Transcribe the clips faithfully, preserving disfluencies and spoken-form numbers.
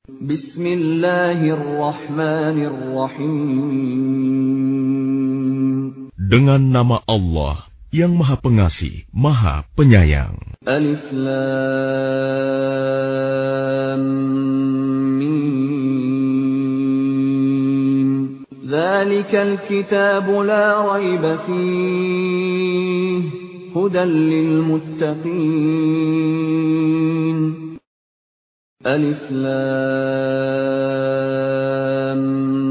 Bismillahirrahmanirrahim. Dengan nama Allah yang Maha Pengasih, Maha Penyayang. Alif Lam Mim. Dzalikal kitabu la raiba fihi hudan lil muttaqin. Alif Lam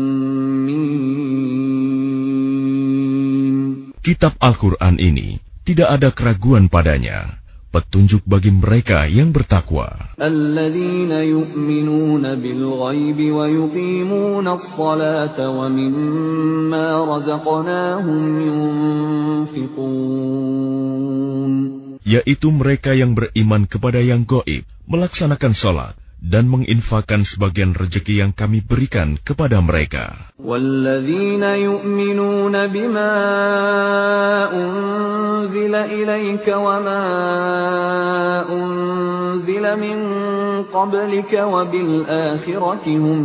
Mim. Kitab Al-Quran ini tidak ada keraguan padanya, petunjuk bagi mereka yang bertakwa. Alladzina yu'minuna bil ghaibi wa yuqimuna as-salata wa mimma razaqnahum yunfiqun. Yaitu mereka yang beriman kepada yang gaib, melaksanakan salat dan menginfakkan sebagian rezeki yang kami berikan kepada mereka. Walladzina yu'minuna bima unzila ilaika wa ma unzila min qablika wa bil akhirati hum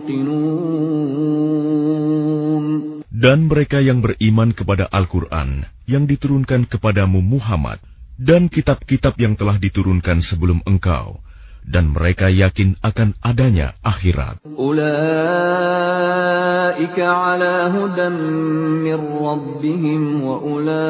yuqinun. Dan mereka yang beriman kepada Al-Quran yang diturunkan kepadamu Muhammad dan kitab-kitab yang telah diturunkan sebelum engkau, dan mereka yakin akan adanya akhirat. Ulaika ala hudan min rabbihim wa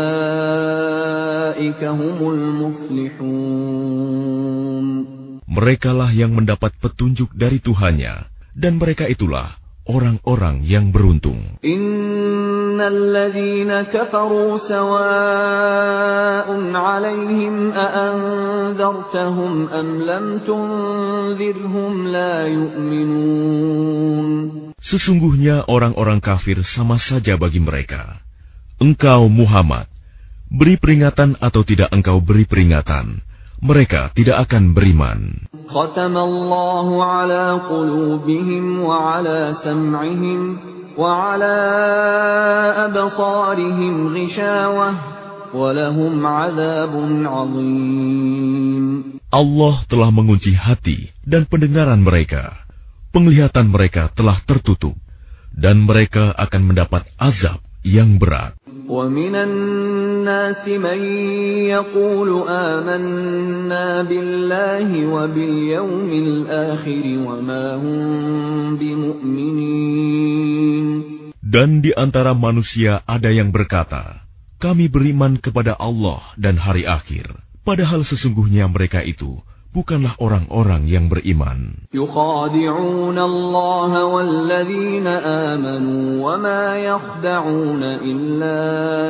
ulaika humul muflihun. Merekalah yang mendapat petunjuk dari Tuhannya, dan mereka itulah orang-orang yang beruntung. Innal ladzina kafaru sawa'un 'alaihim a anzartahum am lam tunzirhum la yu'minun. Sesungguhnya orang-orang kafir sama saja bagi mereka. Engkau Muhammad, beri peringatan atau tidak engkau beri peringatan, mereka tidak akan beriman. Khatamallahu ala qulubihim wa ala sam'ihim wa ala absarihim ghishawah wa lahum 'adzabun 'adzim. Allah telah mengunci hati dan pendengaran mereka. Penglihatan mereka telah tertutup dan mereka akan mendapat azab yang berat. وَمِنَ النَّاسِ مَن يَقُولُ آمَنَّا بِاللَّهِ وَبِالْيَوْمِ الْآخِرِ وَمَا هُمْ بِمُؤْمِنِينَ. Dan di antara manusia ada yang berkata, kami beriman kepada Allah dan hari akhir, padahal sesungguhnya mereka itu bukanlah orang-orang yang beriman. Yukhadi'una Allah walladzina amanu wa ma yakhda'una illa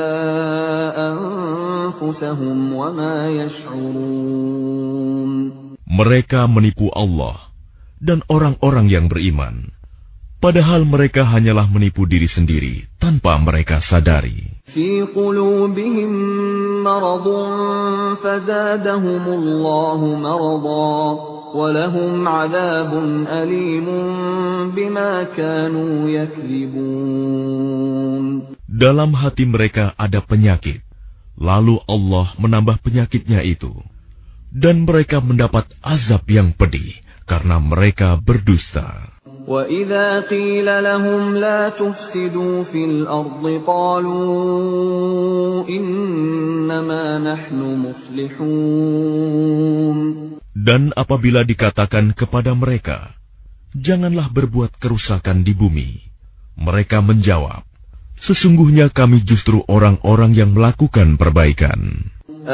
anfusahum wa ma yash'urun. Mereka menipu Allah dan orang-orang yang beriman, padahal mereka hanyalah menipu diri sendiri tanpa mereka sadari. Fi qulubihim maradun fazadahumullahu marada wa lahum 'adzabun alimun bima kanu yakdzibun. Dalam hati mereka ada penyakit, lalu Allah menambah penyakitnya itu, dan mereka mendapat azab yang pedih karena mereka berdusta. وَإِذَا قِيلَ لَهُمْ لَا تُفْسِدُوا فِي الْأَرْضِ قَالُوا إِنَّمَا نَحْنُ مُصْلِحُونَ. Dan apabila dikatakan kepada mereka, janganlah berbuat kerusakan di bumi, mereka menjawab, sesungguhnya kami justru orang-orang yang melakukan perbaikan.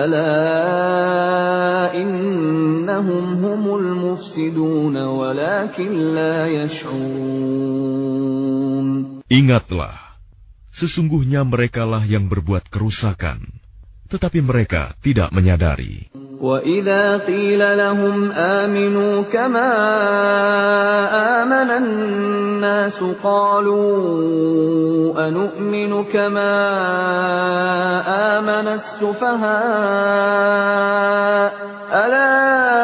Ala innahum humul mufsidun walakin la yash'urun. Ingatlah, sesungguhnya merekalah yang berbuat kerusakan, tetapi mereka tidak menyadari. وَإِذَا قِيلَ لَهُمْ آمِنُوا كَمَا آمَنَ النَّاسُ قَالُوا أَنُؤْمِنُ كَمَا آمَنَ السُّفَهَاءُ أَلَا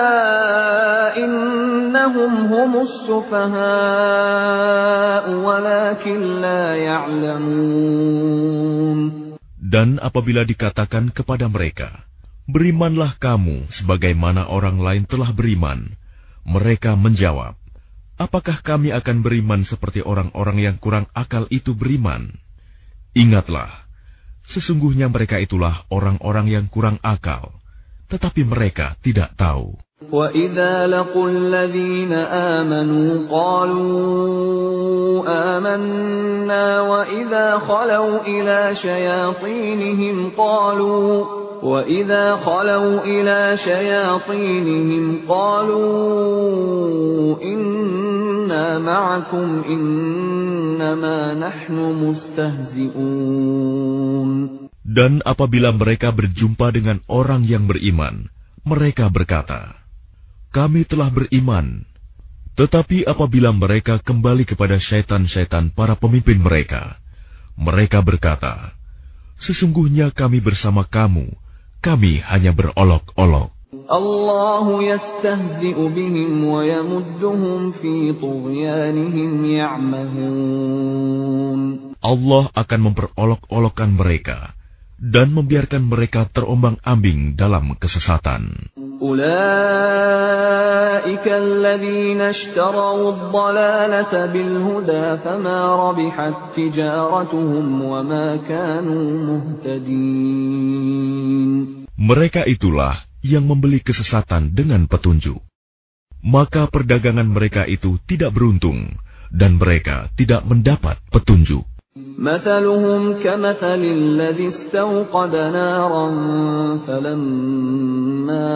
إِنَّهُمْ هُمُ السُّفَهَاءُ وَلَكِنْ لَا يَعْلَمُونَ. Dan apabila dikatakan kepada mereka, berimanlah kamu sebagaimana orang lain telah beriman, mereka menjawab, apakah kami akan beriman seperti orang-orang yang kurang akal itu beriman? Ingatlah, sesungguhnya mereka itulah orang-orang yang kurang akal, tetapi mereka tidak tahu. وَإِذَا لَقُوا الَّذِينَ آمَنُوا قَالُوا آمَنَّا وَإِذَا خَلَوْا إِلَى شَيَاطِينِهِمْ قَالُوا وَإِذَا خَلَوْا إِلَى شَيَاطِينِهِمْ قَالُوا إِنَّا مَعَكُمْ إِنَّمَا نَحْنُ مُسْتَهْزِئُونَ. Dan apabila mereka berjumpa dengan orang yang beriman, mereka berkata, kami telah beriman. Tetapi apabila mereka kembali kepada syaitan-syaitan para pemimpin mereka, mereka berkata, sesungguhnya kami bersama kamu, kami hanya berolok-olok. Allahu yastahzi'u bihim wa yamudduhum fi tughyanihim ya'mahun. Allah akan memperolok-olokkan mereka dan membiarkan mereka terombang-ambing dalam kesesatan. Ulaika alladhina ishtaraw ad-dalalata bil huda fama rabihat tijaratuhum wa ma kanu muhtadin. Mereka itulah yang membeli kesesatan dengan petunjuk. Maka perdagangan mereka itu tidak beruntung dan mereka tidak mendapat petunjuk. مثلهم كمثل الذي استوقد نارا فلما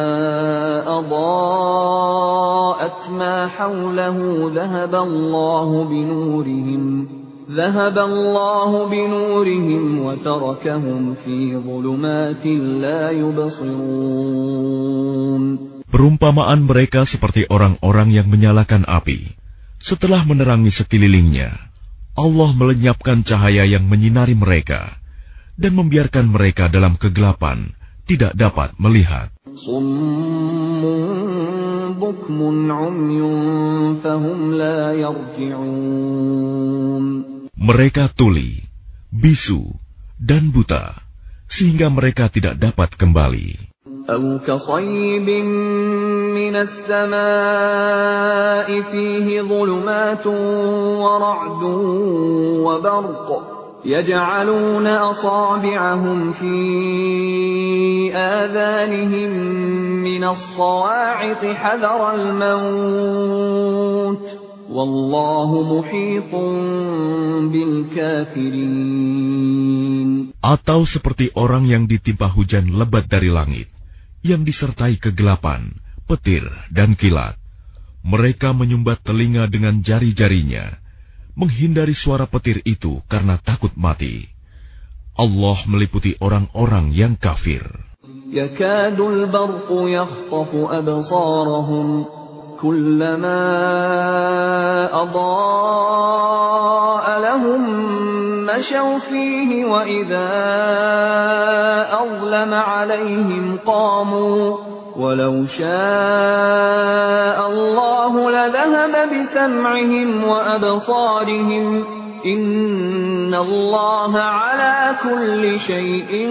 أضاءت ما حوله ذهب الله بنورهم ذهب الله بنورهم وتركهم في ظلمات لا يبصرون. Perumpamaan mereka seperti orang-orang yang menyalakan api. Setelah menerangi sekelilingnya, Allah melenyapkan cahaya yang menyinari mereka dan membiarkan mereka dalam kegelapan, tidak dapat melihat. Mereka tuli, bisu, dan buta, sehingga mereka tidak dapat kembali. أو كصيب من السماء فيه ظلمات ورعد وبرق يجعلون أصابعهم في آذانهم من الصواعق حذر الموت والله محيط بالكافرين. Atau seperti orang yang ditimpa hujan lebat dari langit, yang disertai kegelapan, petir, dan kilat. Mereka menyumbat telinga dengan jari-jarinya, menghindari suara petir itu karena takut mati. Allah meliputi orang-orang yang kafir. Yakadul barqu yakhtafu absarahum, kullama adaa lahum mashaw fihi wa idza azlama alayhim qamu walau syaa Allah ladhahaba bisam'ihim wa absarihim inna Allah ala kulli shay'in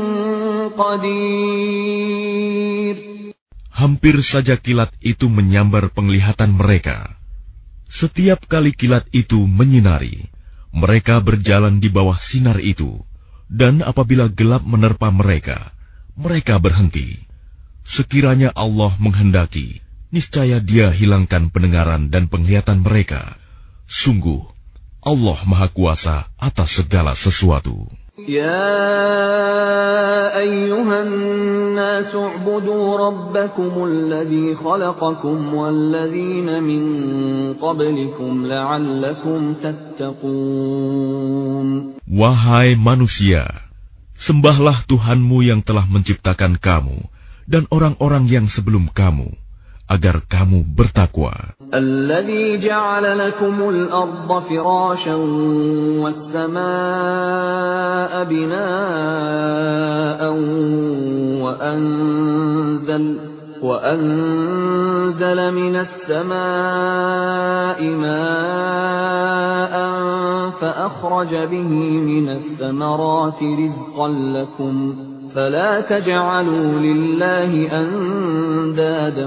qadir. Hampir saja kilat itu menyambar penglihatan mereka. Setiap kali kilat itu menyinari, mereka berjalan di bawah sinar itu, dan apabila gelap menerpa mereka, mereka berhenti. Sekiranya Allah menghendaki, niscaya Dia hilangkan pendengaran dan penglihatan mereka. Sungguh, Allah Maha Kuasa atas segala sesuatu. Ya ayyuhan nas u'budu rabbakumul ladzi khalaqakum wal ladzina min qablikum la'allakum tattaqun. Wahai manusia, sembahlah Tuhanmu yang telah menciptakan kamu dan orang-orang yang sebelum kamu, agar kamu bertakwa. Alladzi ja'ala lakumul arda firasyan was samaa'a binaa'an wa anzal wa anzala minas samaa'i maa'an fa akhraja bihi minas thamarati rizqan lakum فلا تجعلوا لله أندادا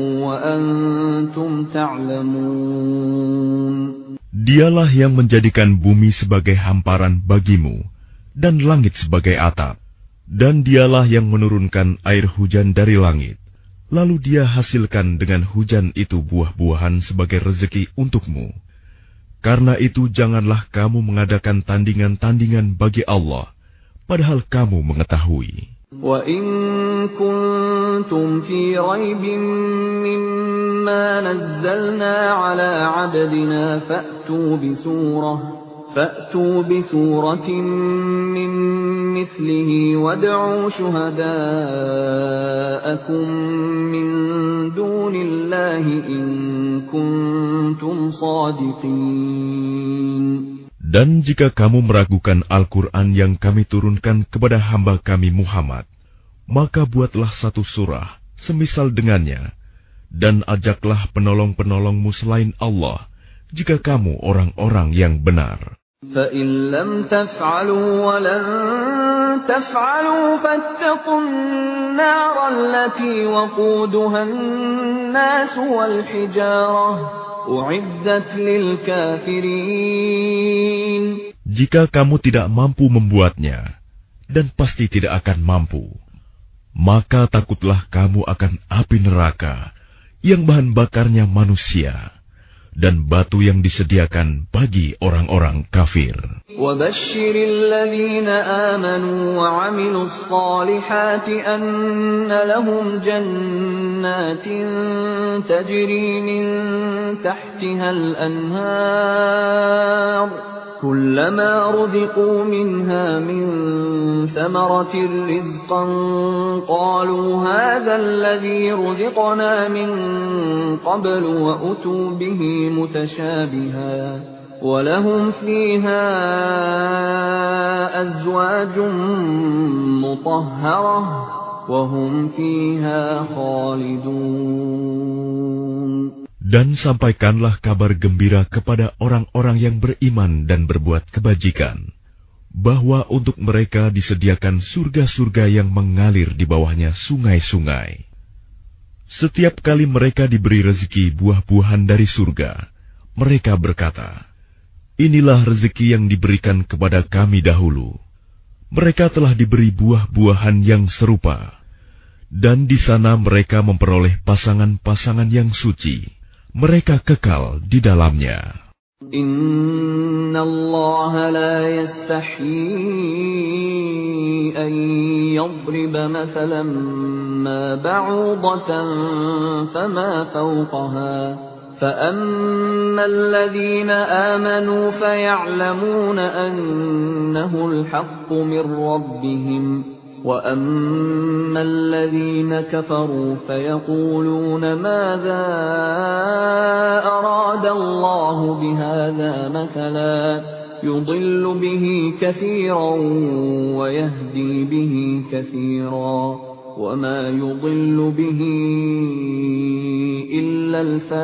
وأنتم تعلمون. Dialah yang menjadikan bumi sebagai hamparan bagimu dan langit sebagai atap. Dan dialah yang menurunkan air hujan dari langit. Lalu dia hasilkan dengan hujan itu buah-buahan sebagai rezeki untukmu. Karena itu janganlah kamu mengadakan tandingan-tandingan bagi Allah, padahal kamu mengetahui. وَإِن كُنتُمْ فِي رَيْبٍ مِّمَّا نَزَّلْنَا عَلَىٰ عَبْدِنَا فَأْتُوا بِسُورَةٍ فَأْتُوا بِسُورَةٍ مِّن مِّثْلِهِ وَادْعُوا شُهَدَاءَكُم مِّن دُونِ اللَّهِ إِن كُنتُمْ صَادِقِينَ. Dan jika kamu meragukan Al-Quran yang kami turunkan kepada hamba kami Muhammad, maka buatlah satu surah semisal dengannya, dan ajaklah penolong-penolongmu selain Allah, jika kamu orang-orang yang benar. فَإِن لَّمْ تَفْعَلُوا وَلَن تَفْعَلُوا فَاتَّقُوا النَّارَ الَّتِي وَقُودُهَا النَّاسُ وَالْحِجَارَةُ أُعِدَّتْ لِلْكَافِرِينَ. Jika kamu tidak mampu membuatnya, dan pasti tidak akan mampu, maka takutlah kamu akan api neraka yang bahan bakarnya manusia dan batu yang disediakan bagi orang-orang kafir. وَبَشِّرِ الَّذِينَ آمَنُوا وَعَمِلُوا الصَّالِحَاتِ أَنَّ لَهُمْ جَنَّاتٍ تَجْرِي مِن تَحْتِهَا الْأَنْهَارُ كُلَّمَا رُزِقُوا مِنْهَا مِن ثَمَرَةٍ رِّزْقًا قَالُوا هَٰذَا الَّذِي رُزِقْنَا مِن قَبْلُ وَأُتُوا بِهِ مُتَشَابِهًا وَلَهُمْ فِيهَا أَزْوَاجٌ مُّطَهَّرَةٌ وَهُمْ فِيهَا خَالِدُونَ. Dan sampaikanlah kabar gembira kepada orang-orang yang beriman dan berbuat kebajikan, bahwa untuk mereka disediakan surga-surga yang mengalir di bawahnya sungai-sungai. Setiap kali mereka diberi rezeki buah-buahan dari surga, mereka berkata, "Inilah rezeki yang diberikan kepada kami dahulu." Mereka telah diberi buah-buahan yang serupa, dan di sana mereka memperoleh pasangan-pasangan yang suci. Mereka kekal di dalamnya. Inna Allah la yastahyi an yadriba mathalan ma ba'udatan fama fawqaha فأما الذين آمنوا فيعلمون أنه الحق من ربهم وأما الذين كفروا فيقولون ماذا أراد الله بهذا مثلا يضل به كثيرا ويهدي به كثيرا وما يضل به إلا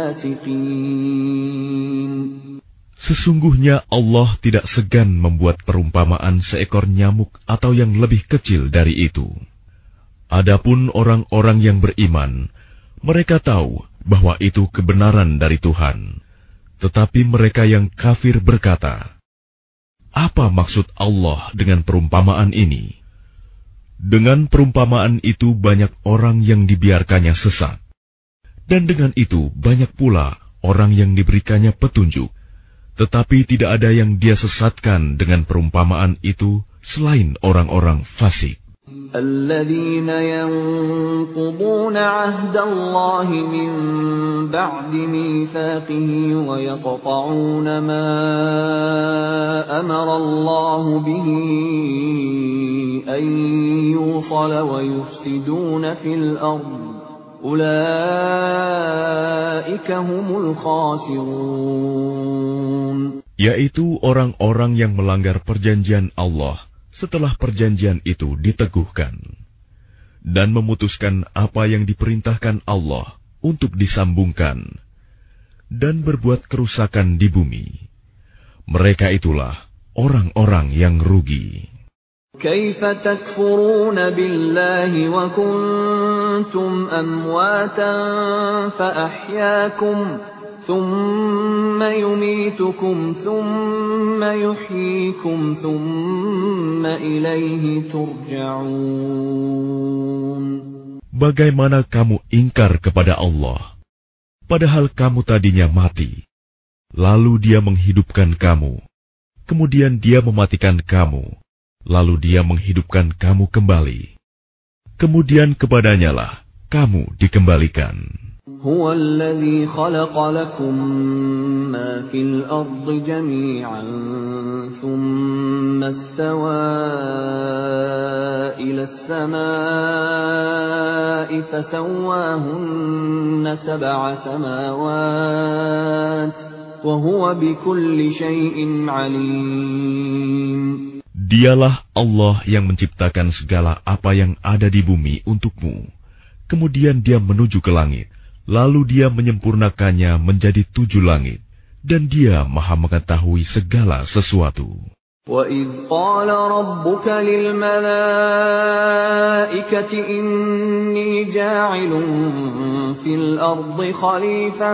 الفاسقين. Sesungguhnya Allah tidak segan membuat perumpamaan seekor nyamuk atau yang lebih kecil dari itu. Adapun orang-orang yang beriman, mereka tahu bahwa itu kebenaran dari Tuhan. Tetapi mereka yang kafir berkata, "Apa maksud Allah dengan perumpamaan ini?" Dengan perumpamaan itu banyak orang yang dibiarkannya sesat. Dan dengan itu banyak pula orang yang diberikannya petunjuk. Tetapi tidak ada yang dia sesatkan dengan perumpamaan itu selain orang-orang fasik. الذين ينقضون عهد الله من بعد ميثاقه ويقطعون ما أمر الله به أن يوصل ويفسدون في الأرض أولئك هم الخاسرون. Yaitu orang-orang yang melanggar perjanjian Allah setelah perjanjian itu diteguhkan, dan memutuskan apa yang diperintahkan Allah untuk disambungkan, dan berbuat kerusakan di bumi. Mereka itulah orang-orang yang rugi. كيف تكفرون بالله وكنتم أمواتا فأحياكم ثم يميتكم ثم يحييكم ثم إليه ترجعون. Bagaimana kamu ingkar kepada Allah, padahal kamu tadinya mati, lalu Dia menghidupkan kamu, kemudian Dia mematikan kamu, lalu Dia menghidupkan kamu kembali. Kemudian kepadanya lah kamu dikembalikan. هو الذي خلق لكم ما في الأرض جميعا ثم استوى إلى السماء فسواهن سبع سماوات وهو بكل شيء عليم. Dialah Allah yang menciptakan segala apa yang ada di bumi untukmu. Kemudian Dia menuju ke langit, lalu Dia menyempurnakannya menjadi tujuh langit, dan Dia Maha mengetahui segala sesuatu. وَإِذْ قَالَ رَبُّكَ لِلْمَلَائِكَةِ إِنِّي جَاعِلٌ فِي الْأَرْضِ خَلِيفَةً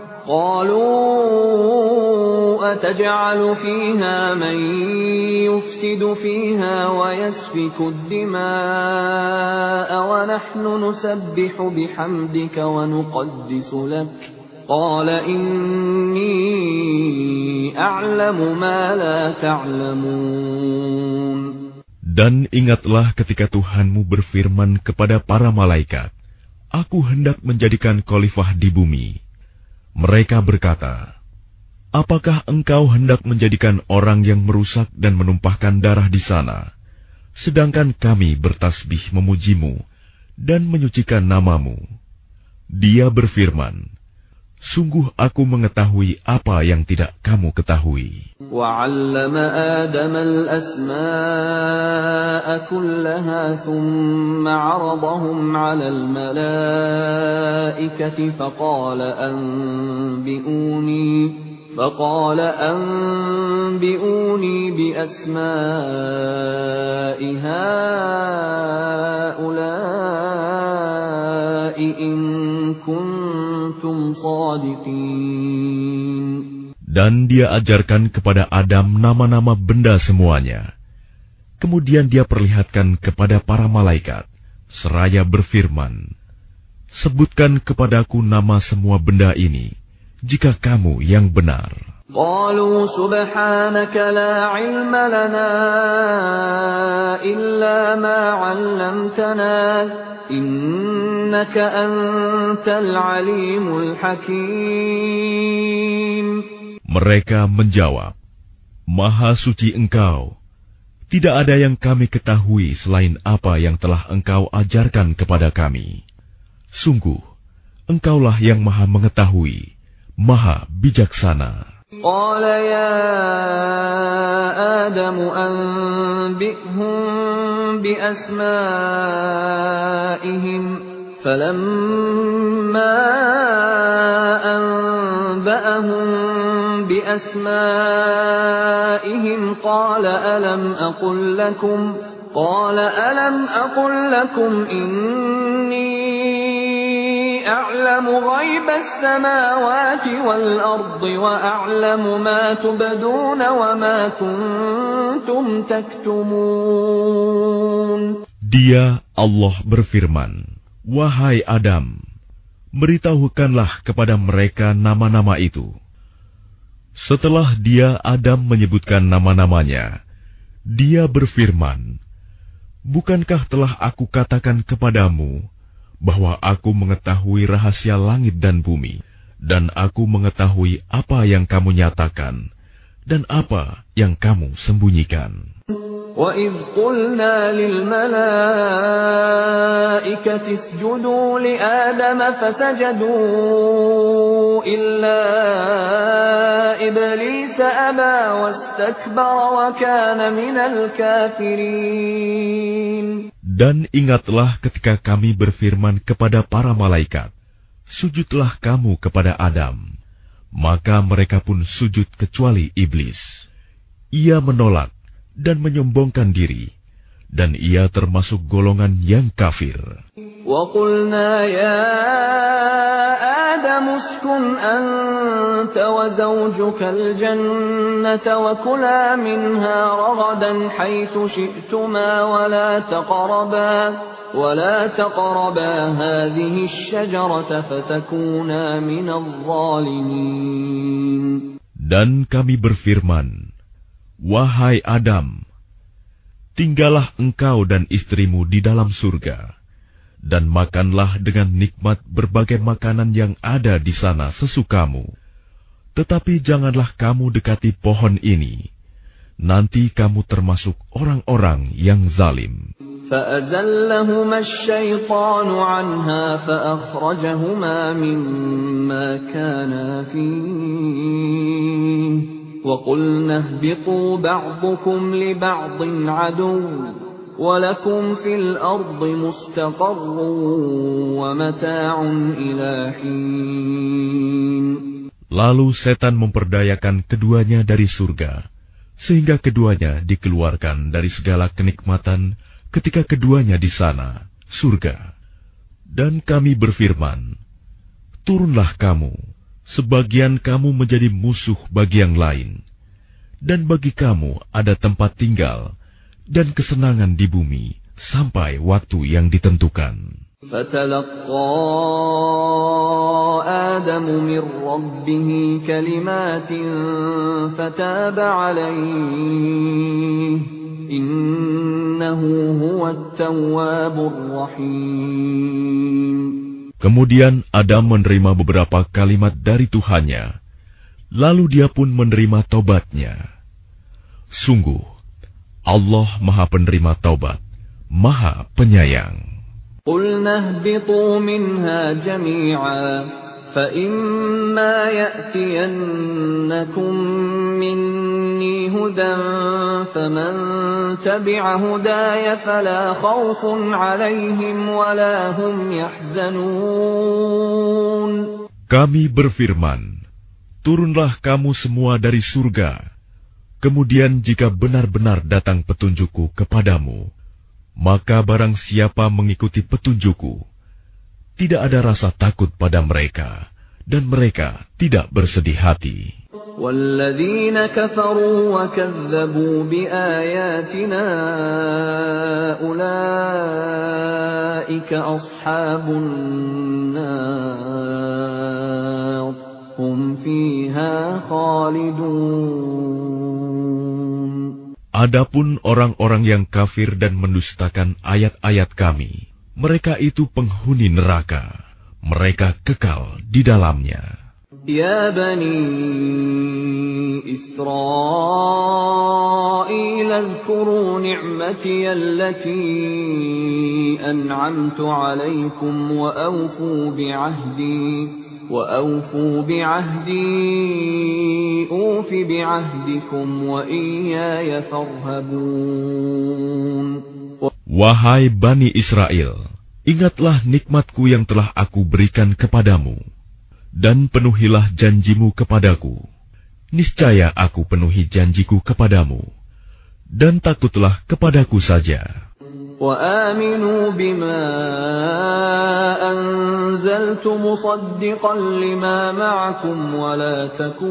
قَالُوا أَتَجْعَلُ فِيهَا مَن يُفْسِدُ فِيهَا وَيَسْفِكُ الدِّمَاءَ وَنَحْنُ نُسَبِّحُ بِحَمْدِكَ وَنُقَدِّسُ لَكَ قَالَ إِنِّي أَعْلَمُ مَا لَا تَعْلَمُونَ. Dan ingatlah ketika Tuhanmu berfirman kepada para malaikat, Aku hendak menjadikan khalifah di bumi. Mereka berkata, Apakah engkau hendak menjadikan orang yang merusak dan menumpahkan darah di sana, sedangkan kami bertasbih memujimu dan menyucikan namamu? Dia berfirman, Sungguh aku mengetahui apa yang tidak kamu ketahui. وَعَلَّمَ آدَمَ الْأَسْمَاءَ كُلَّهَا ثُمَّ عَرَضَهُمْ عَلَى الْمَلَائِكَةِ فَقَالَ أَنبِئُونِي فَقَالَ أَنبِئُونِي بِأَسْمَاءِ هَؤُلَاءِ إِن كُنتُمْ صَادِقِينَ. Dan Dia ajarkan kepada Adam nama-nama benda semuanya. Kemudian Dia perlihatkan kepada para malaikat, seraya berfirman, Sebutkan kepadaku nama semua benda ini, jika kamu yang benar. قالوا سبحانك لا علم لنا إلا ما علمتنا إنك أنت العليم الحكيم. Mereka menjawab, Maha suci Engkau, tidak ada yang kami ketahui selain apa yang telah Engkau ajarkan kepada kami. Sungguh, Engkaulah yang Maha mengetahui, Maha bijaksana. قال يا آدم أنبئهم بأسمائهم فلما أنبأهم بأسمائهم قال ألم أقل لكم قال ألم أقل لكم إني أعلم غيب السماوات والأرض وأعلم ما تبدون وما كنتم تكتمون. Dia, Allah berfirman, Wahai Adam, beritahukanlah kepada mereka nama-nama itu. Setelah dia, Adam, menyebutkan nama-namanya, dia berfirman, Bukankah telah aku katakan kepadamu bahwa aku mengetahui rahasia langit dan bumi, dan aku mengetahui apa yang kamu nyatakan, dan apa yang kamu sembunyikan. وَإِذْ قُلْنَا لِلْمَلَائِكَةِ اسْجُدُوا لِآدَمَ فَسَجَدُوا إِلَّا إِبْلِيسَ أَبَى وَاسْتَكْبَرَ وَكَانَ مِنَ الْكَافِرِينَ. Dan ingatlah ketika kami berfirman kepada para malaikat, sujudlah kamu kepada Adam. Maka mereka pun sujud kecuali iblis. Ia menolak dan menyombongkan diri, dan ia termasuk golongan yang kafir. وَقُلْنَا يَا آدَمُ اسْكُنْ أَنْتَ وَزَوْجُكَ الْجَنَّةَ وَكُلَا مِنْهَا رَغَدًا حَيْثُ شِئْتُمَا وَلَا تَقْرَبَا وَلَا تَقْرَبَا هَذِهِ الشَّجَرَةَ فَتَكُونَا مِنَ الظَّالِمِينَ. Dan kami berfirman, wahai Adam, tinggallah engkau dan istrimu di dalam surga, dan makanlah dengan nikmat berbagai makanan yang ada di sana sesukamu. Tetapi janganlah kamu dekati pohon ini, nanti kamu termasuk orang-orang yang zalim. فَأَزَلَّهُمَا الشَّيْطَانُ عَنْهَا فَأَخْرَجَهُمَا مِمَّا كَانَا فِيهِ وَقُلْنَا اهْبِطُوا بَعْضُكُمْ لِبَعْضٍ عَدُوٌّ وَلَكُمْ فِي الْأَرْضِ مُسْتَقَرٌّ وَمَتَاعٌ إِلَى حِينٍ. Lalu setan memperdayakan keduanya dari surga, sehingga keduanya dikeluarkan dari segala kenikmatan ketika keduanya di sana, surga. Dan kami berfirman, turunlah kamu, sebagian kamu menjadi musuh bagi yang lain, dan bagi kamu ada tempat tinggal dan kesenangan di bumi sampai waktu yang ditentukan. فَتَلَقَّى آدَمُ مِنْ رَبِّهِ كَلِمَاتٍ فَتَابَ عَلَيْهِ إِنَّهُ هُوَ التَّوَّابُ الرَّحِيمُ. Kemudian Adam menerima beberapa kalimat dari Tuhannya, lalu dia pun menerima taubatnya. Sungguh, Allah Maha Penerima Taubat, Maha Penyayang. قُلْنَا اهْبِطُوا مِنْهَا جَمِيعًا فَإِمَّا يَأْتِيَنَّكُمْ مِنِّي هُدًى فَمَنْ تَبِعَ هُدَايَ فَلَا خَوْفٌ عَلَيْهِمْ وَلَا هُمْ يَحْزَنُونَ. Kami berfirman, turunlah kamu semua dari surga. Kemudian jika benar-benar datang petunjukku kepadamu, maka barang siapa mengikuti petunjukku, tidak ada rasa takut pada mereka, dan mereka tidak bersedih hati. وَالَّذِينَ كَفَرُوا وَكَذَّبُوا بِآيَاتِنَا أُولَئِكَ أَصْحَابُ النَّارِ هُمْ فِيهَا خَالِدُونَ. Adapun orang-orang yang kafir dan mendustakan ayat-ayat kami, mereka itu penghuni neraka, mereka kekal di dalamnya. Ya Bani Israel, اذكروا نعمتي التي أنعمت عليكم وأوفوا بعهدي وأوفوا بعهدي أوف بعهدكم وإياي فارهبون. Wahai Bani Israel, ingatlah nikmatku yang telah aku berikan kepadamu, dan penuhilah janjimu kepadaku. Niscaya aku penuhi janjiku kepadamu, dan takutlah kepadaku saja. وآمنوا بما أنزلت مصدقا لما معكم ولا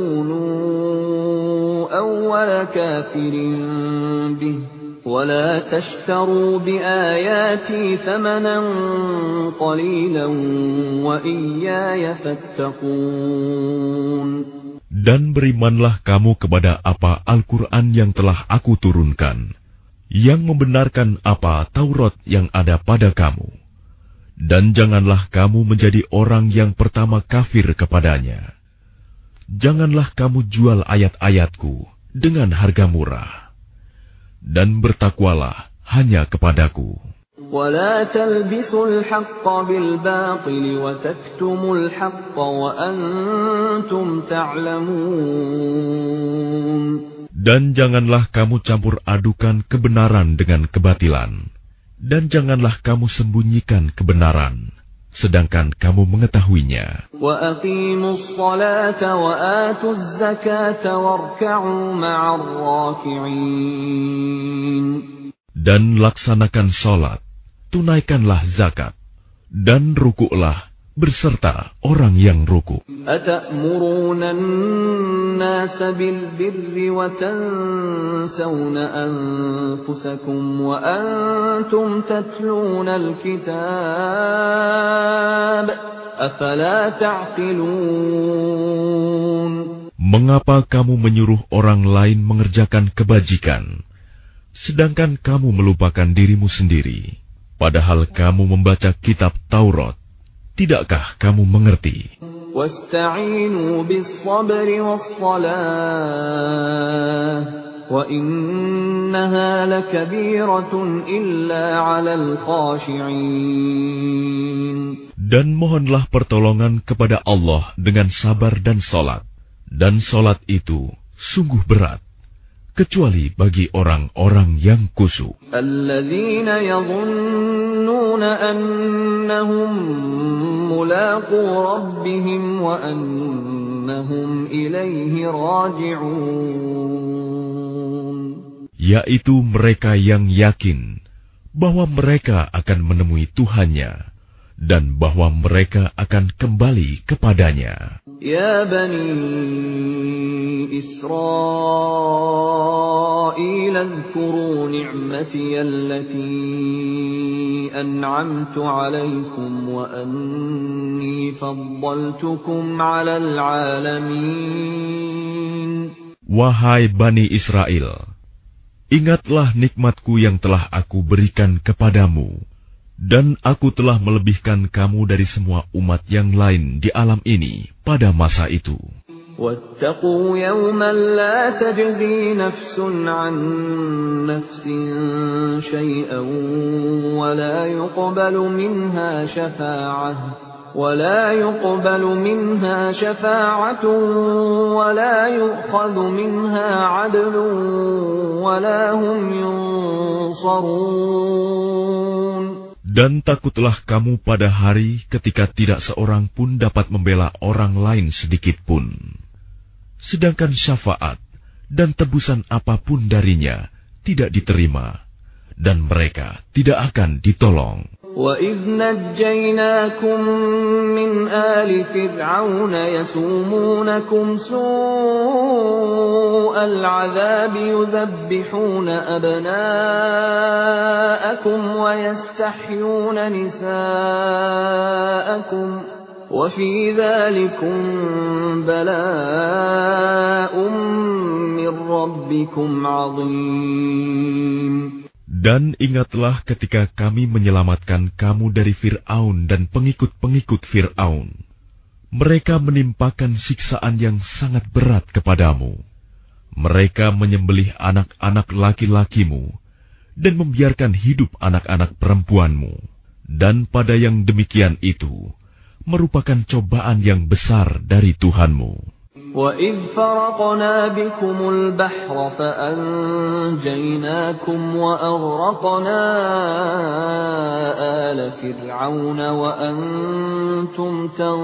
تكونوا أول كافر به ولا تشتروا بآياتي ثمنا قليلا وإياي فاتقون. Dan berimanlah kamu kepada apa Al-Quran yang telah aku turunkan, yang membenarkan apa Taurat yang ada pada kamu. Dan janganlah kamu menjadi orang yang pertama kafir kepadanya. Janganlah kamu jual ayat-ayatku dengan harga murah. Dan bertakwalah hanya kepadaku. ولا تلبسوا الحق بالباطل وتكتموا الحق وأنتم تعلمون. Dan janganlah kamu campur adukan kebenaran dengan kebatilan, dan janganlah kamu sembunyikan kebenaran, sedangkan kamu mengetahuinya. وَأَقِيمُوا الصَّلَاةَ وَآتُوا الزَّكَاةَ وَارْكَعُوا مَعَ الرَّاكِعِينَ. Dan laksanakan sholat, tunaikanlah zakat, dan rukuklah berserta orang yang rukuk. أَتَأْمُرُونَ النَّاسَ بِالْبِرِّ وَتَنْسَوْنَ أَنفُسَكُمْ وَأَنْتُمْ تَتْلُونَ الْكِتَابَ أَفَلَا تَعْقِلُونَ. Mengapa kamu menyuruh orang lain mengerjakan kebajikan, sedangkan kamu melupakan dirimu sendiri, padahal kamu membaca kitab Taurat? Tidakkah kamu mengerti? وَاسْتَعِينُوا بِالصَّبْرِ وَالصَّلَاةِ وَإِنَّهَا لَكَبِيرَةٌ إِلَّا عَلَى الْخَاشِعِينَ. Dan mohonlah pertolongan kepada Allah dengan sabar dan salat, dan salat itu sungguh berat, kecuali bagi orang-orang yang khusyuk. الَّذِينَ يَظُنُّونَ أَنَّهُمْ مُلَاقُو رَبِّهِمْ وَأَنَّهُمْ إِلَيْهِ رَاجِعُونَ. Yaitu mereka yang yakin bahwa mereka akan menemui Tuhannya dan bahwa mereka akan kembali kepadanya. Ya Bani Israel, اذكروا نعمتي التي أنعمت عليكم وأني فضلتكم على العالمين. Wahai Bani Israel, ingatlah nikmatku yang telah aku berikan kepadamu, dan aku telah melebihkan kamu dari semua umat yang lain di alam ini pada masa itu. وَاتَّقُوا يَوْمًا لَا تَجْزِي نَفْسٌ عَن نَّفْسٍ شَيْئًا وَلَا يُقْبَلُ مِنْهَا شَفَاعَةٌ وَلَا يُقْبَلُ مِنْهَا شَفَاعَةٌ وَلَا يُؤْخَذُ مِنْهَا عَدْلٌ وَلَا هُمْ يُنصَرُونَ. Dan takutlah kamu pada hari ketika tidak seorang pun dapat membela orang lain sedikit pun. Sedangkan syafaat dan tebusan apapun darinya tidak diterima, dan mereka tidak akan ditolong. وَإِذْ نَجَّيْنَاكُمْ مِنْ آلِ فِرْعَوْنَ يَسُومُونَكُمْ سُوءَ الْعَذَابِ يُذَبِّحُونَ أَبْنَاءَكُمْ وَيَسْتَحْيُونَ نِسَاءَكُمْ وَفِي ذَلِكُمْ بَلَاءٌ مِّن رَّبِّكُمْ عَظِيمٌ. Dan ingatlah ketika kami menyelamatkan kamu dari Fir'aun dan pengikut-pengikut Fir'aun. Mereka menimpakan siksaan yang sangat berat kepadamu. Mereka menyembelih anak-anak laki-lakimu dan membiarkan hidup anak-anak perempuanmu. Dan pada yang demikian itu merupakan cobaan yang besar dari Tuhanmu. وَإِذْ فَرَقْنَا بِكُمُ الْبَحْرَ فَأَنْجَيْنَاكُمْ وَأَغْرَقْنَا آلَ فِرْعَوْنَ وَأَنْتُمْ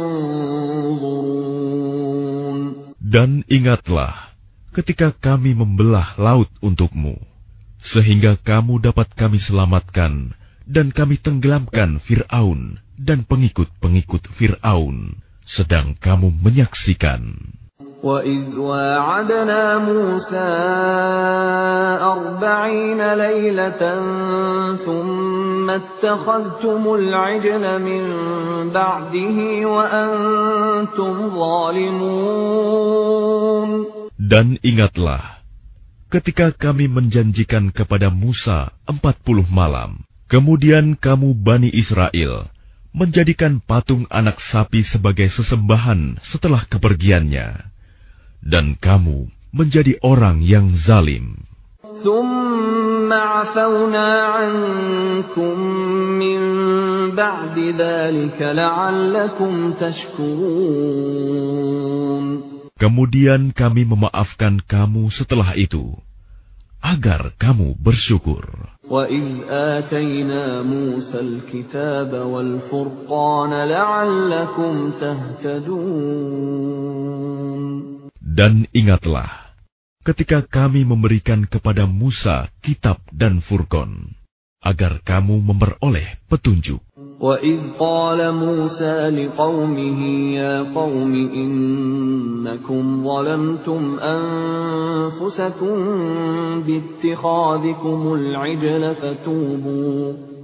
تَنْظُرُونَ. Dan ingatlah ketika kami membelah laut untukmu, sehingga kamu dapat kami selamatkan dan kami tenggelamkan Fir'aun dan pengikut-pengikut Fir'aun, sedang kamu menyaksikan. وَإِذْ وَاعَدْنَا مُوسَىٰ أَرْبَعِينَ لَيْلَةً ثُمَّ اتَّخَذْتُمُ الْعِجْلَ مِن بَعْدِهِ وَأَنْتُمْ ظَالِمُونَ. Dan ingatlah ketika kami menjanjikan kepada Musa empat puluh malam, kemudian kamu Bani Israel menjadikan patung anak sapi sebagai sesembahan setelah kepergiannya, dan kamu menjadi orang yang zalim. ثُمَّ عَفَوْنَا عَنكُم مِّن بَعْدِ ذَلِكَ لَعَلَّكُمْ تَشْكُرُونَ. Kemudian kami memaafkan kamu setelah itu, agar kamu bersyukur. وَإِذْ آتَيْنَا مُوسَى الْكِتَابَ وَالْفُرْقَانَ لَعَلَّكُمْ تَهْتَدُونَ. Dan ingatlah, ketika kami memberikan kepada Musa kitab dan Furqan, agar kamu memperoleh petunjuk. وَإِذْ قَالَ مُوسَى لِقَوْمِهِ يَا قَوْمِ إِنَّكُمْ ظَلَمْتُمْ أَنفُسَكُمْ بِاتِّخَاذِكُمُ الْعِجْلَ فَتُوبُوا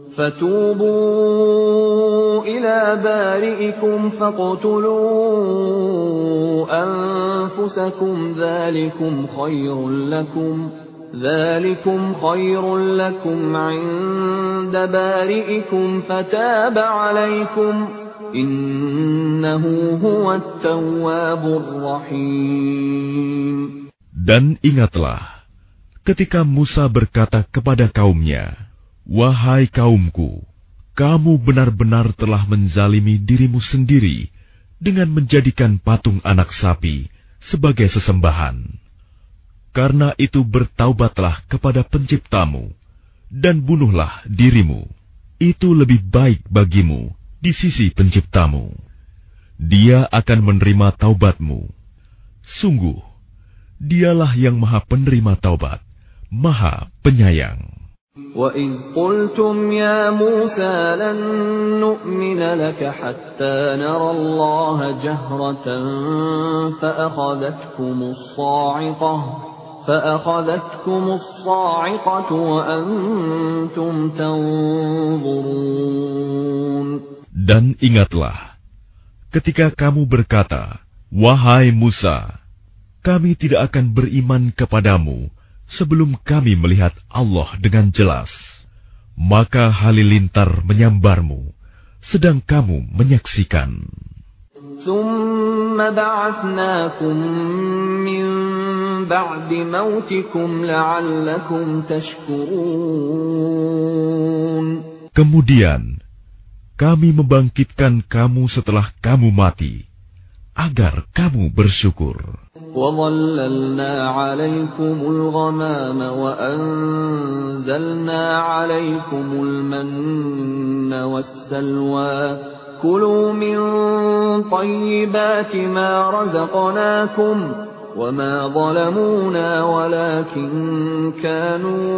فَتُوبُوا إِلَى بَارِئِكُمْ فَاقْتُلُوا أَنفُسَكُمْ ذَلِكُمْ خَيْرٌ لَكُمْ ذَلِكُمْ خَيْرٌ لَكُمْ عِندَ بَارِئِكُمْ فَتَابَ عَلَيْكُمْ إِنَّهُ هُوَ التَّوَّابُ الرَّحِيمُ. Dan ingatlah ketika Musa berkata kepada kaumnya, "Wahai kaumku, kamu benar-benar telah menzalimi dirimu sendiri dengan menjadikan patung anak sapi sebagai sesembahan. Karena itu bertaubatlah kepada Penciptamu, dan bunuhlah dirimu. Itu lebih baik bagimu di sisi Penciptamu. Dia akan menerima taubatmu. Sungguh, Dialah yang Maha Penerima Taubat, Maha Penyayang." وَإِذْ قُلْتُمْ يَا مُوسَى لَن نُّؤْمِنَ لَكَ حَتَّىٰ نَرَى اللَّهَ جَهْرَةً فَأَخَذَتْكُمُ الصَّاعِقَةُ فَأَخَذَتْكُمُ الصَّاعِقَةُ وَأَنتُمْ تَنظُرُونَ. Dan ingatlah, ketika kamu berkata, "Wahai Musa, kami tidak akan beriman kepadamu sebelum kami melihat Allah dengan jelas," maka halilintar menyambarmu, sedang kamu menyaksikan. ثُمَّ بَعَثْنَاكُم مِّن بَعْدِ مَوْتِكُمْ لَعَلَّكُمْ تَشْكُرُونَ. Kemudian kami membangkitkan kamu setelah kamu mati, agar kamu bersyukur. وَظَلَّلْنَا عَلَيْكُمُ الْغَمَامَ وَأَنزَلْنَا عَلَيْكُمُ الْمَنَّ وَالسَّلْوَىٰ كُلُوا مِن طَيِّبَاتِ مَا رَزَقْنَاكُمْ وَمَا ظَلَمُونَا وَلَٰكِن كَانُوا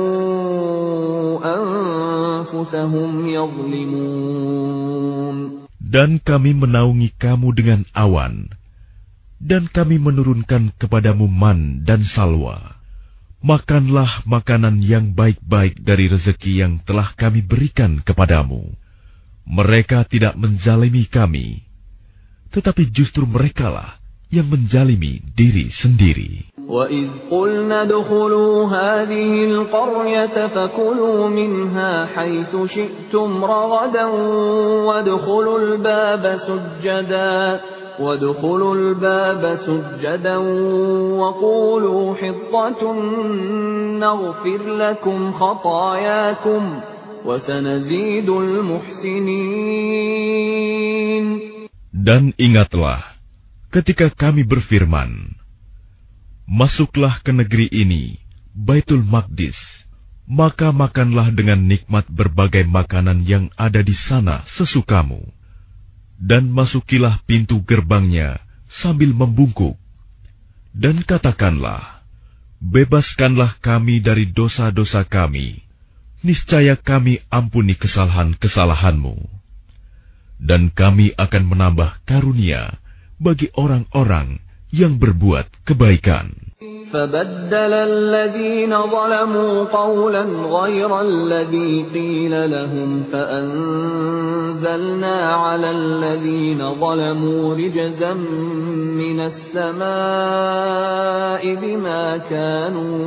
أَنفُسَهُمْ يَظْلِمُونَ. Dan kami menaungi kamu dengan awan, dan kami menurunkan kepadamu man dan salwa. Makanlah makanan yang baik-baik dari rezeki yang telah kami berikan kepadamu. Mereka tidak menzalimi kami, tetapi justru merekalah yang menzalimi diri sendiri. وَإِذْ قُلْنَا ادْخُلُوا هَٰذِهِ الْقَرْيَةَ فَكُلُوا مِنْهَا حَيْثُ شِئْتُمْ رَغَدًا وَادْخُلُوا الْبَابَ سُجَّدًا وَادْخُلُوا الْبَابَ سُجَّدًا وَقُولُوا حِطَّةٌ نَّغْفِرْ لَكُمْ خَطَايَاكُمْ وَسَنَزِيدُ الْمُحْسِنِينَ. Dan ingatlah ketika kami berfirman, "Masuklah ke negeri ini, Baitul Maqdis, maka makanlah dengan nikmat berbagai makanan yang ada di sana sesukamu. Dan masukilah pintu gerbangnya sambil membungkuk. Dan katakanlah, bebaskanlah kami dari dosa-dosa kami. Niscaya kami ampuni kesalahan-kesalahanmu. Dan kami akan menambah karunia bagi orang-orang yang berbuat kebaikan." فَبَدَّلَ الَّذِينَ ظَلَمُوا قَوْلًا غَيْرَ الَّذِي قِيلَ لَهُمْ فَأَنزَلْنَا عَلَى الَّذِينَ ظَلَمُوا رِجْزًا مِّنَ السَّمَاءِ بِمَا كَانُوا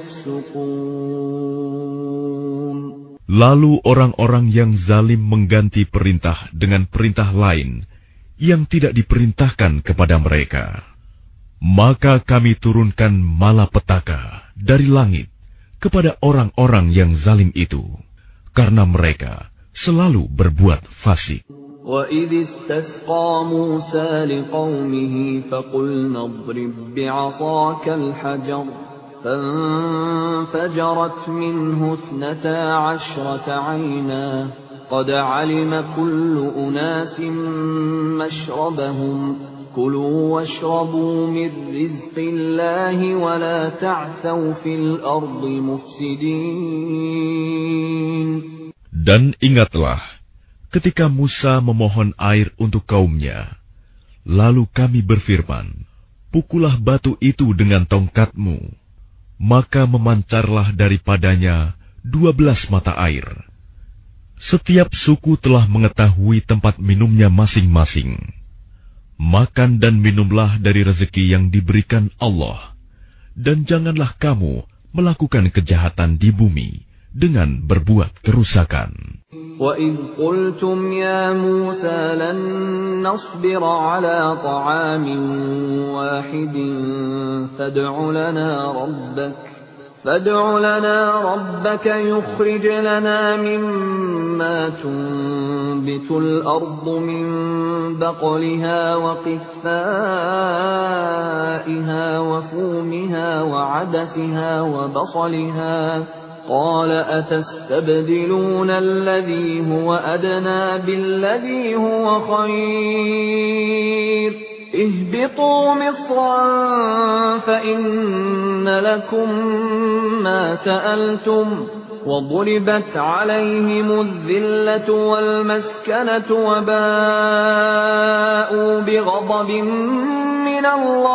يَفْسُقُونَ. Lalu orang-orang yang zalim mengganti perintah dengan perintah lain yang tidak diperintahkan kepada mereka. Maka kami turunkan malapetaka dari langit kepada orang-orang yang zalim itu, karena mereka selalu berbuat fasik. وَإِذِ اسْتَسْقَىٰ مُوسَىٰ لِقَوْمِهِ فَقُلْنَا اضْرِب بِّعَصَاكَ الْحَجَرَ فَانفَجَرَتْ مِنْهُ اثْنَتَا عَشْرَةَ عَيْنًا قَدْ عَلِمَ كُلُّ أُنَاسٍ مَّشْرَبَهُمْ كُلُوا وَاشْرَبُوا مِنْ رِزْقِ اللَّهِ وَلَا تَعْثَوْا فِي الْأَرْضِ مُفْسِدِينَ. Dan ingatlah ketika Musa memohon air untuk kaumnya, lalu kami berfirman, pukullah batu itu dengan tongkatmu, maka memancarlah daripadanya dua belas mata air. Setiap suku telah mengetahui tempat minumnya masing-masing. Makan dan minumlah dari rezeki yang diberikan Allah, dan janganlah kamu melakukan kejahatan di bumi dengan berbuat kerusakan. وَإِذْ قُلْتُمْ يَا مُوسَى لَن نَّصْبِرَ عَلَىٰ طَعَامٍ وَاحِدٍ فَادْعُ لَنَا رَبَّكَ فَادْعُ لَنَا رَبَّكَ يُخْرِجْ لَنَا مِمَّا تُنبِتُ الْأَرْضُ مِن بَقْلِهَا وَقِثَّائِهَا وَفُومِهَا وَعَدَسِهَا وَبَصَلِهَا قَالَ أَتَسْتَبْدِلُونَ الَّذِي هُوَ أَدْنَىٰ بِالَّذِي هُوَ خَيْرٌ اهْبِطُوا مِصْرًا فَإِنَّ لَكُم مَّا سَأَلْتُمْ وَضُرِبَتْ عَلَيْهِمُ الذِّلَّةُ وَالْمَسْكَنَةُ وَبَاءُوا بِغَضَبٍ مِّنَ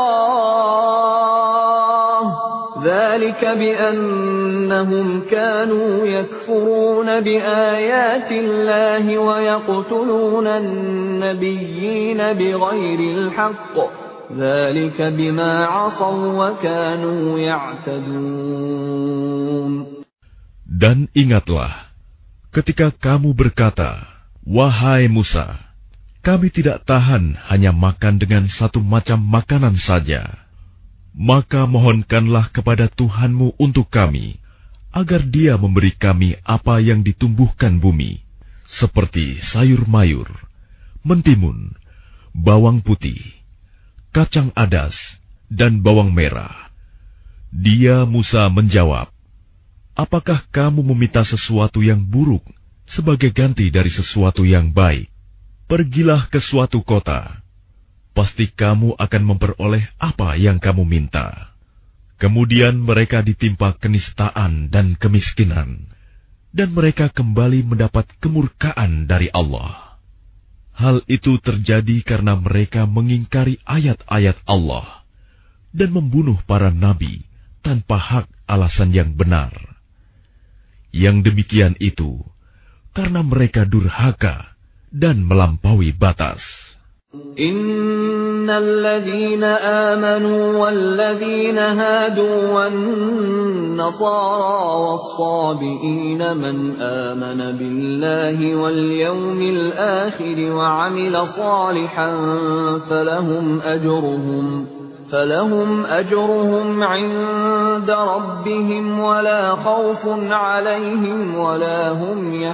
اللَّهِ ذَلِكَ بِأَنَّهُمْ كَانُوا يَكْفُرُونَ بِآيَاتِ اللَّهِ وَيَقْتُلُونَ النَّبِيِّينَ بِغَيْرِ الْحَقِّ ذَلِكَ بِمَا عَصَوْا وَكَانُوا يَعْتَدُونَ. Dan ingatlah ketika kamu berkata, wahai Musa, kami tidak tahan hanya makan dengan satu macam makanan saja. Maka mohonkanlah kepada Tuhanmu untuk kami, agar Dia memberi kami apa yang ditumbuhkan bumi, seperti sayur mayur, mentimun, bawang putih, kacang adas, dan bawang merah. Dia Musa menjawab, apakah kamu meminta sesuatu yang buruk sebagai ganti dari sesuatu yang baik? Pergilah ke suatu kota. Pasti kamu akan memperoleh apa yang kamu minta. Kemudian mereka ditimpa kenistaan dan kemiskinan, dan mereka kembali mendapat kemurkaan dari Allah. Hal itu terjadi karena mereka mengingkari ayat-ayat Allah dan membunuh para nabi tanpa hak alasan yang benar. Yang demikian itu karena mereka durhaka dan melampaui batas. إِنَّ الَّذِينَ آمَنُوا وَالَّذِينَ هَادُوا وَالنَّصَارَىٰ وَالصَّابِئِينَ مَنْ آمَنَ بِاللَّهِ وَالْيَوْمِ الْآخِرِ وَعَمِلَ صَالِحًا فَلَهُمْ أَجْرُهُمْ فَلَهُمْ أَجْرُهُمْ عِندَ رَبِّهِمْ وَلَا خَوْفٌ عَلَيْهِمْ وَلَا هُمْ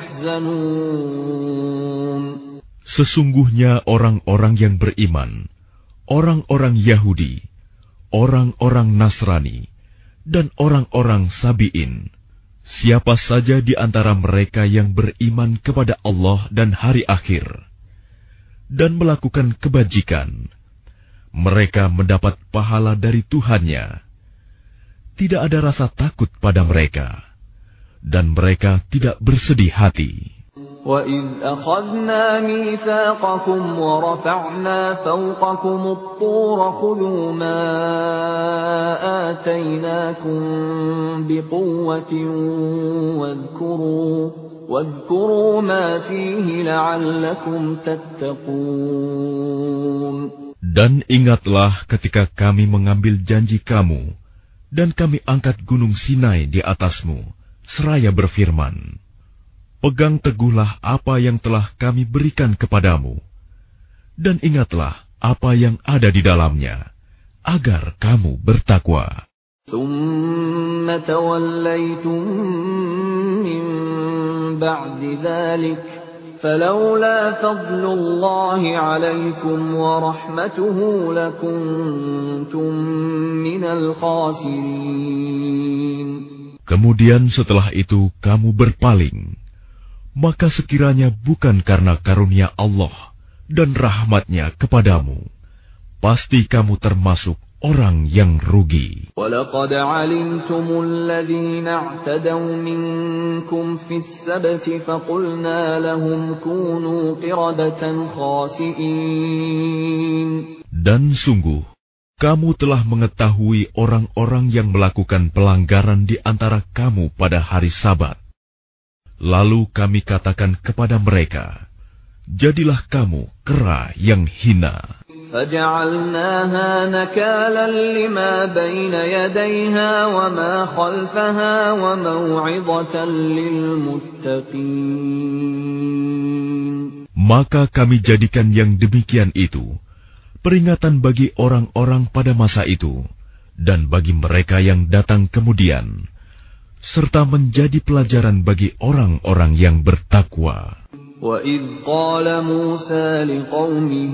يَحْزَنُونَ. Sesungguhnya orang-orang yang beriman, orang-orang Yahudi, orang-orang Nasrani, dan orang-orang Sabi'in, siapa saja di antara mereka yang beriman kepada Allah dan hari akhir, dan melakukan kebajikan, mereka mendapat pahala dari Tuhannya. Tidak ada rasa takut pada mereka, dan mereka tidak bersedih hati. وَإِذْ أَخَذْنَا مِيثَاقَكُمْ وَرَفَعْنَا فَوْقَكُمُ الطُّورَ خُذُوا مَا آتَيْنَاكُمْ بِقُوَّةٍ وَاذْكُرُوا وَاذْكُرُوا مَا فِيهِ لَعَلَّكُمْ تَتَّقُونَ. Dan ingatlah ketika kami mengambil janji kamu, dan kami angkat gunung Sinai di atasmu, seraya berfirman, pegang teguhlah apa yang telah kami berikan kepadamu, dan ingatlah apa yang ada di dalamnya, agar kamu bertakwa. ثُمَّ تَوَلَّيْتُم مِّن بَعْدِ ذَلِكَ فَلَوْلَا فَضْلُ اللَّهِ عَلَيْكُمْ وَرَحْمَتُهُ لَكُنتُم مِّنَ الْخَاسِرِينَ. Kemudian setelah itu kamu berpaling, maka sekiranya bukan karena karunia Allah dan rahmat-Nya kepadamu, pasti kamu termasuk orang yang rugi. وَلَقَدْ عَلِمْتُمُ الَّذِينَ اعْتَدَوْا مِنكُمْ فِي السَّبْتِ فَقُلْنَا لَهُمْ كُونُوا قِرَدَةً خَاسِئِينَ. Dan sungguh, kamu telah mengetahui orang-orang yang melakukan pelanggaran di antara kamu pada hari Sabat. Lalu kami katakan kepada mereka, jadilah kamu kera yang hina. فَجَعَلْنَاهَا نَكَالًا لِمَا بَيْنَ يَدَيْهَا وَمَا خَلْفَهَا وَمَوْعِظَةً لِلْمُتَّقِينَ. Maka kami jadikan yang demikian itu peringatan bagi orang-orang pada masa itu dan bagi mereka yang datang kemudian, serta menjadi pelajaran bagi orang-orang yang bertakwa. وَإِذْ قَالَ مُوسَى لِقَوْمِهِ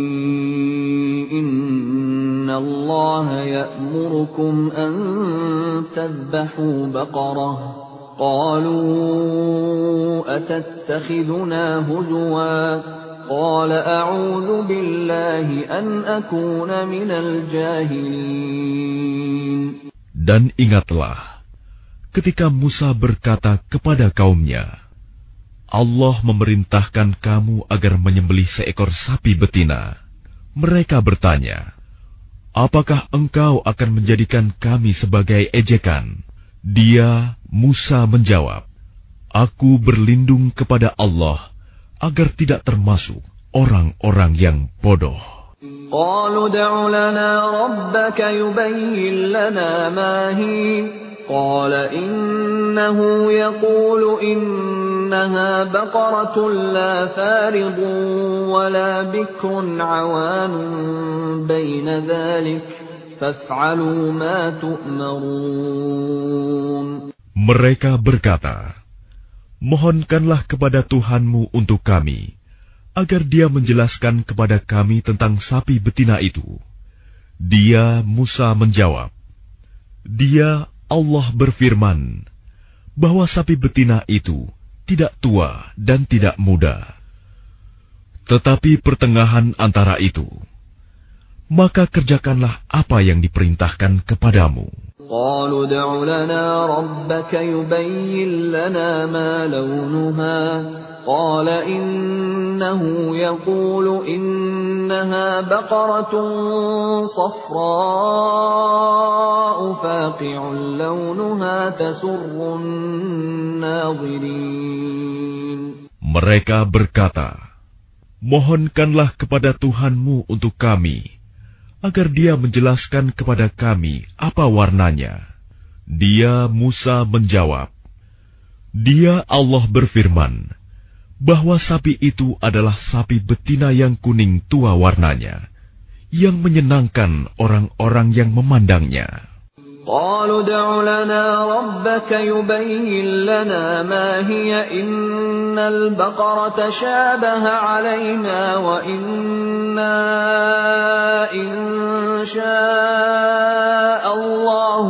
إِنَّ اللَّهَ يَأْمُرُكُمْ أَن تَذْبَحُوا بَقَرَةً قَالُوا أَتَتَّخِذُنَا هُزُوًا قَالَ أَعُوذُ بِاللَّهِ أَنْ أَكُونَ مِنَ الْجَاهِلِينَ. Dan ingatlah ketika Musa berkata kepada kaumnya, Allah memerintahkan kamu agar menyembelih seekor sapi betina. Mereka bertanya, apakah engkau akan menjadikan kami sebagai ejekan? Dia, Musa, menjawab, aku berlindung kepada Allah agar tidak termasuk orang-orang yang bodoh. قَالُوا ادْعُ لَنَا رَبَّكَ يُبَيِّن لَّنَا مَا هِيَ قال إنه يقول إنها بقرة لا فارض ولا بكر عوان بين ذلك فافعلوا ما تؤمرون. Mereka berkata, mohonkanlah kepada Tuhanmu untuk kami, agar Dia menjelaskan kepada kami tentang sapi betina itu. Dia, Musa, menjawab, Dia, Allah berfirman bahwa sapi betina itu tidak tua dan tidak muda, tetapi pertengahan antara itu. Maka kerjakanlah apa yang diperintahkan kepadamu. قالوا ادْعُ لَنَا رَبَّكَ يُبَيِّن لَّنَا مَا لَوْنُهَا قال إنه يقول إنها بقرة صفراء فاقع لونها تسر الناظرين. Mereka berkata, mohonkanlah kepada Tuhanmu untuk kami, agar Dia menjelaskan kepada kami apa warnanya. Dia, Musa, menjawab, Dia, Allah berfirman bahwa sapi itu adalah sapi betina yang kuning tua warnanya, yang menyenangkan orang-orang yang memandangnya. قالوا ادْعُ لَنَا رَبَّكَ يُبَيِّن لَّنَا مَا هِيَ إِنَّ الْبَقَرَةَ شَابَهَ عَلَيْنَا وَإِنَّا إِن شَاءَ اللَّهُ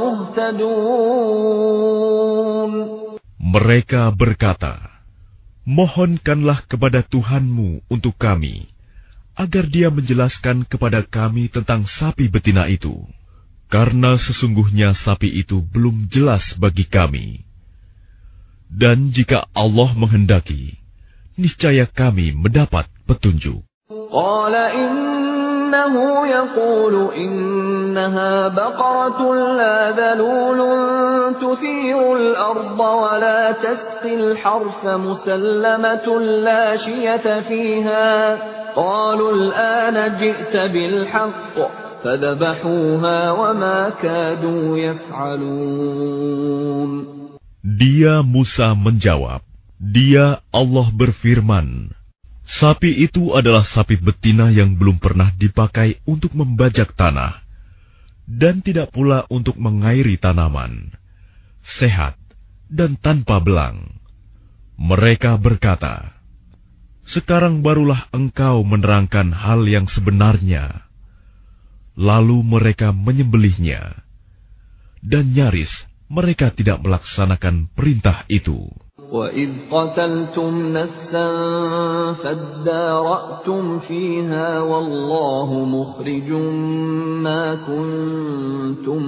لَمُهْتَدُونَ. Mereka berkata, mohonkanlah kepada Tuhanmu untuk kami, agar Dia menjelaskan kepada kami tentang sapi betina itu. Karena sesungguhnya sapi itu belum jelas bagi kami. Dan jika Allah menghendaki, niscaya kami mendapat petunjuk. قال إنه يقول إنها بقرة لا ذلول تثير الأرض ولا تسقي الحرث مسلمة لا شية فيها قالوا الآن جئت بالحق فذبحوها وما كادوا يفعلون. Dia, Musa, menjawab, Dia, Allah berfirman, sapi itu adalah sapi betina yang belum pernah dipakai untuk membajak tanah, dan tidak pula untuk mengairi tanaman, sehat dan tanpa belang. Mereka berkata, sekarang barulah engkau menerangkan hal yang sebenarnya. Lalu mereka menyembelihnya, dan nyaris mereka tidak melaksanakan perintah itu. وَإِذْ قَتَلْتُمْ نَفْسًا فَادَّارَأْتُمْ فِيهَا وَاللَّهُ مُخْرِجٌ مَا كُنْتُمْ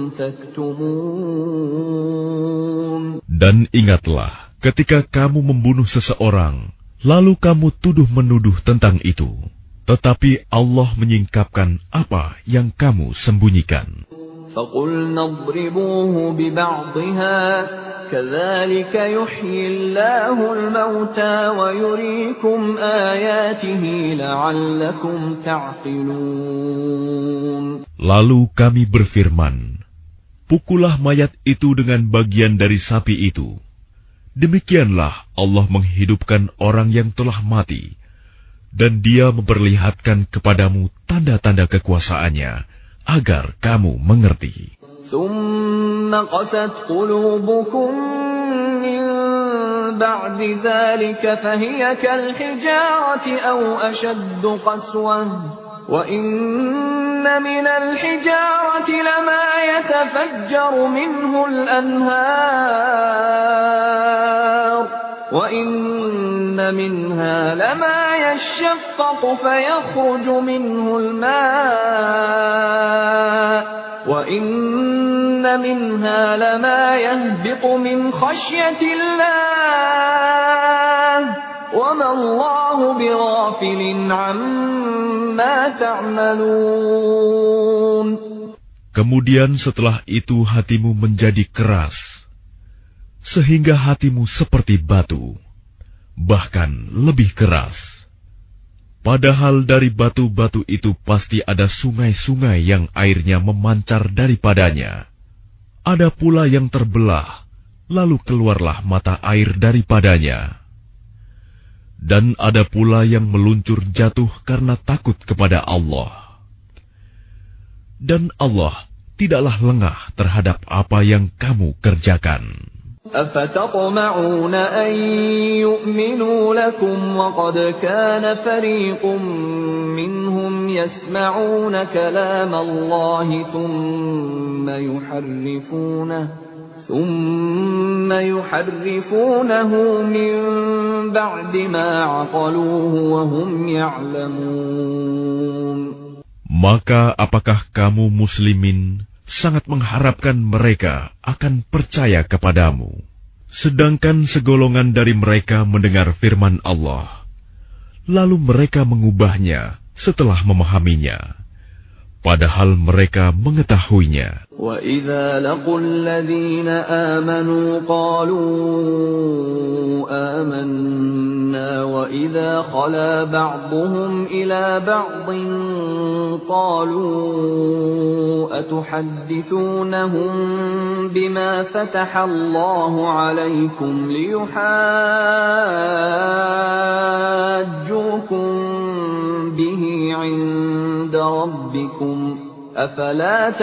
تَكْتُمُونَ. Dan ingatlah ketika kamu membunuh seseorang, lalu kamu tuduh-menuduh tentang itu, tetapi Allah menyingkapkan apa yang kamu sembunyikan. فَقُلْنَا اضْرِبُوهُ بِبَعْضِهَا كَذَلِكَ يُحْيِي اللَّهُ الْمَوْتَى وَيُرِيكُمْ آيَاتِهِ لَعَلَّكُمْ تَعْقِلُونَ. Lalu kami berfirman, pukullah mayat itu dengan bagian dari sapi itu. Demikianlah Allah menghidupkan orang yang telah mati, dan Dia memperlihatkan kepadamu tanda-tanda kekuasaannya, agar kamu mengerti. ثُمَّ قَسَتْ قُلُوبُكُم مِّن بَعْدِ ذَلِكَ فَهِيَ كَالْحِجَارَةِ أَوْ أَشَدُّ قَسْوَةً وَإِنَّ مِنَ الْحِجَارَةِ لَمَا يَتَفَجَّرُ مِنْهُ الْأَنْهَارُ وَإِنَّ مِنْهَا لَمَا يَشَّقَّقُ فَيَخْرُجُ مِنْهُ الْمَاءُ وَإِنَّ مِنْهَا لَمَا يَهْبِطُ مِنْ خَشْيَةِ اللَّهِ وَمَا اللَّهُ بِغَافِلٍ عَمَّا تَعْمَلُونَ. Kemudian setelah itu hatimu menjadi keras, sehingga hatimu seperti batu, bahkan lebih keras. Padahal dari batu-batu itu pasti ada sungai-sungai yang airnya memancar daripadanya. Ada pula yang terbelah, lalu keluarlah mata air daripadanya. Dan ada pula yang meluncur jatuh karena takut kepada Allah. Dan Allah tidaklah lengah terhadap apa yang kamu kerjakan. أَفَتَطْمَعُونَ أَن يُؤْمِنُوا لَكُمْ وَقَدْ كَانَ فَرِيقٌ مِّنْهُمْ يَسْمَعُونَ كَلَامَ اللَّهِ ثُمَّ يُحَرِّفُونَهُ ثُمَّ يُحَرِّفُونَهُ مِنْ بَعْدِ مَا عَقَلُوهُ وَهُمْ يَعْلَمُونَ. Maka apakah kamu muslimin sangat mengharapkan mereka akan percaya kepadamu, sedangkan segolongan dari mereka mendengar firman Allah, lalu mereka mengubahnya setelah memahaminya, padahal mereka mengetahuinya. وَإِذَا لَقُوا الَّذِينَ آمَنُوا قَالُوا آمَنَّا وَإِذَا خَلَا بَعْضُهُمْ إِلَى بَعْضٍ قَالُوا أَتُحَدِّثُونَهُم بِمَا فَتَحَ اللَّهُ عَلَيْكُمْ لِيُحَاجُّوكُم بِهِ عِندَ رَبِّكُمْ أَفَلَا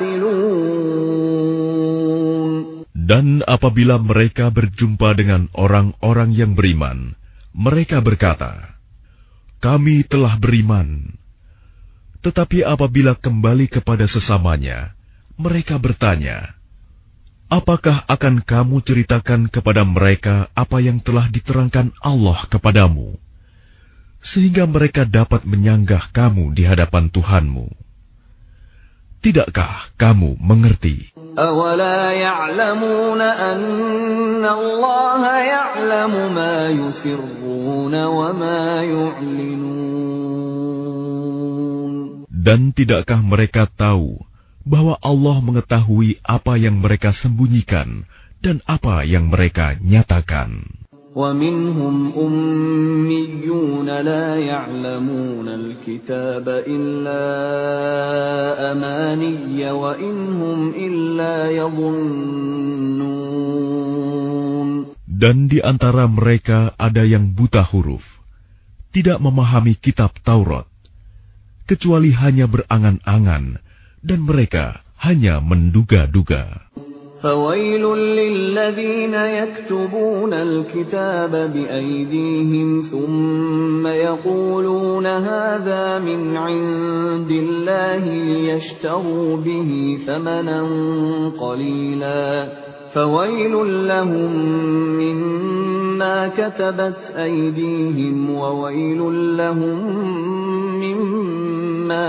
تَعْقِلُونَ. Dan apabila mereka berjumpa dengan orang-orang yang beriman, mereka berkata, kami telah beriman. Tetapi apabila kembali kepada sesamanya, mereka bertanya, apakah akan kamu ceritakan kepada mereka apa yang telah diterangkan Allah kepadamu, sehingga mereka dapat menyanggah kamu di hadapan Tuhanmu? Tidakkah kamu mengerti? أَوَلَا يَعْلَمُونَ أَنَّ اللَّهَ يَعْلَمُ مَا يُسِرُّونَ وَمَا يُعْلِنُونَ. Dan tidakkah mereka tahu bahwa Allah mengetahui apa yang mereka sembunyikan dan apa yang mereka nyatakan? وَمِنْهُمْ أُمِّيُّونَ لَا يَعْلَمُونَ الْكِتَابَ إِلَّا أَمَانِيَّ وَإِنْ هُمْ إِلَّا يَظُنُّونَ. Dan di antara mereka ada yang buta huruf, tidak memahami kitab Taurat, kecuali hanya berangan-angan, dan mereka hanya menduga-duga. فَوَيْلٌ لِّلَّذِينَ يَكْتُبُونَ الْكِتَابَ بِأَيْدِيهِمْ ثُمَّ يَقُولُونَ هَٰذَا مِنْ عِندِ اللَّهِ لِيَشْتَرُوا بِهِ ثَمَنًا قَلِيلًا فَوَيْلٌ لَّهُم مِّمَّا ما كتبت أيديهم وويل لهم مما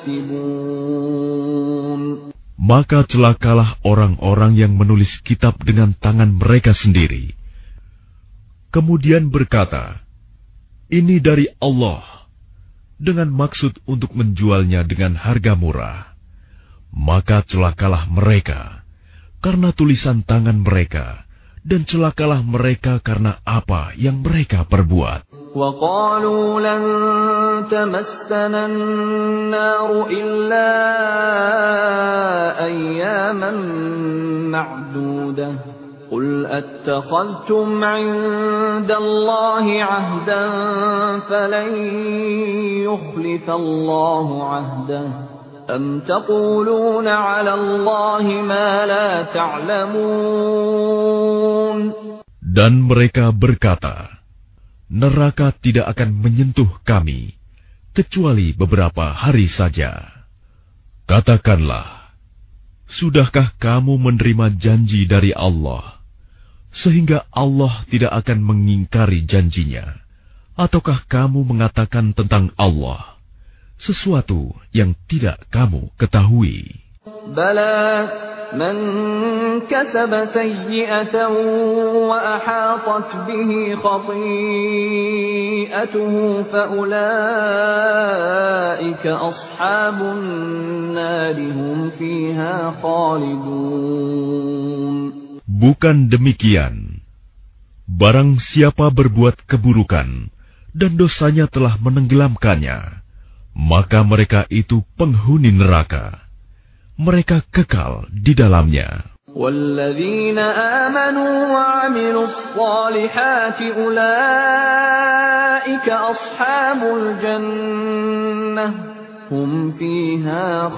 يكسبون. Maka celakalah orang-orang yang menulis kitab dengan tangan mereka sendiri, kemudian berkata, ini dari Allah, dengan maksud untuk menjualnya dengan harga murah. Maka celakalah mereka karena tulisan tangan mereka, dan celakalah mereka karena apa yang mereka perbuat. وَقَالُوا لَن تَمَسَّنَا النَّارُ إِلَّا أَيَّامًا مَّعْدُودَةً قُلْ أَتَّخَذْتُمْ عِندَ اللَّهِ عَهْدًا فَلَن يُخْلِفَ اللَّهُ عَهْدَهُ أَمْ تَقُولُونَ عَلَى اللَّهِ مَا لَا تَعْلَمُونَ. Dan mereka berkata, neraka tidak akan menyentuh kami, kecuali beberapa hari saja. Katakanlah, sudahkah kamu menerima janji dari Allah, sehingga Allah tidak akan mengingkari janjinya? Ataukah kamu mengatakan tentang Allah sesuatu yang tidak kamu ketahui? Bala, man kasaba sayyi'atan wa ahatat bihi khati'atuhu fa ulaika ashabun nari hum fiha khalidun. Bukan demikian. Barang siapa berbuat keburukan dan dosanya telah menenggelamkannya, maka mereka itu penghuni neraka. Mereka kekal di dalamnya. وَالَّذِينَ آمَنُوا وَعَمِلُوا الصَّالِحَاتِ أُولَئِكَ أَصْحَابُ الْجَنَّةِ هُمْ فِيهَا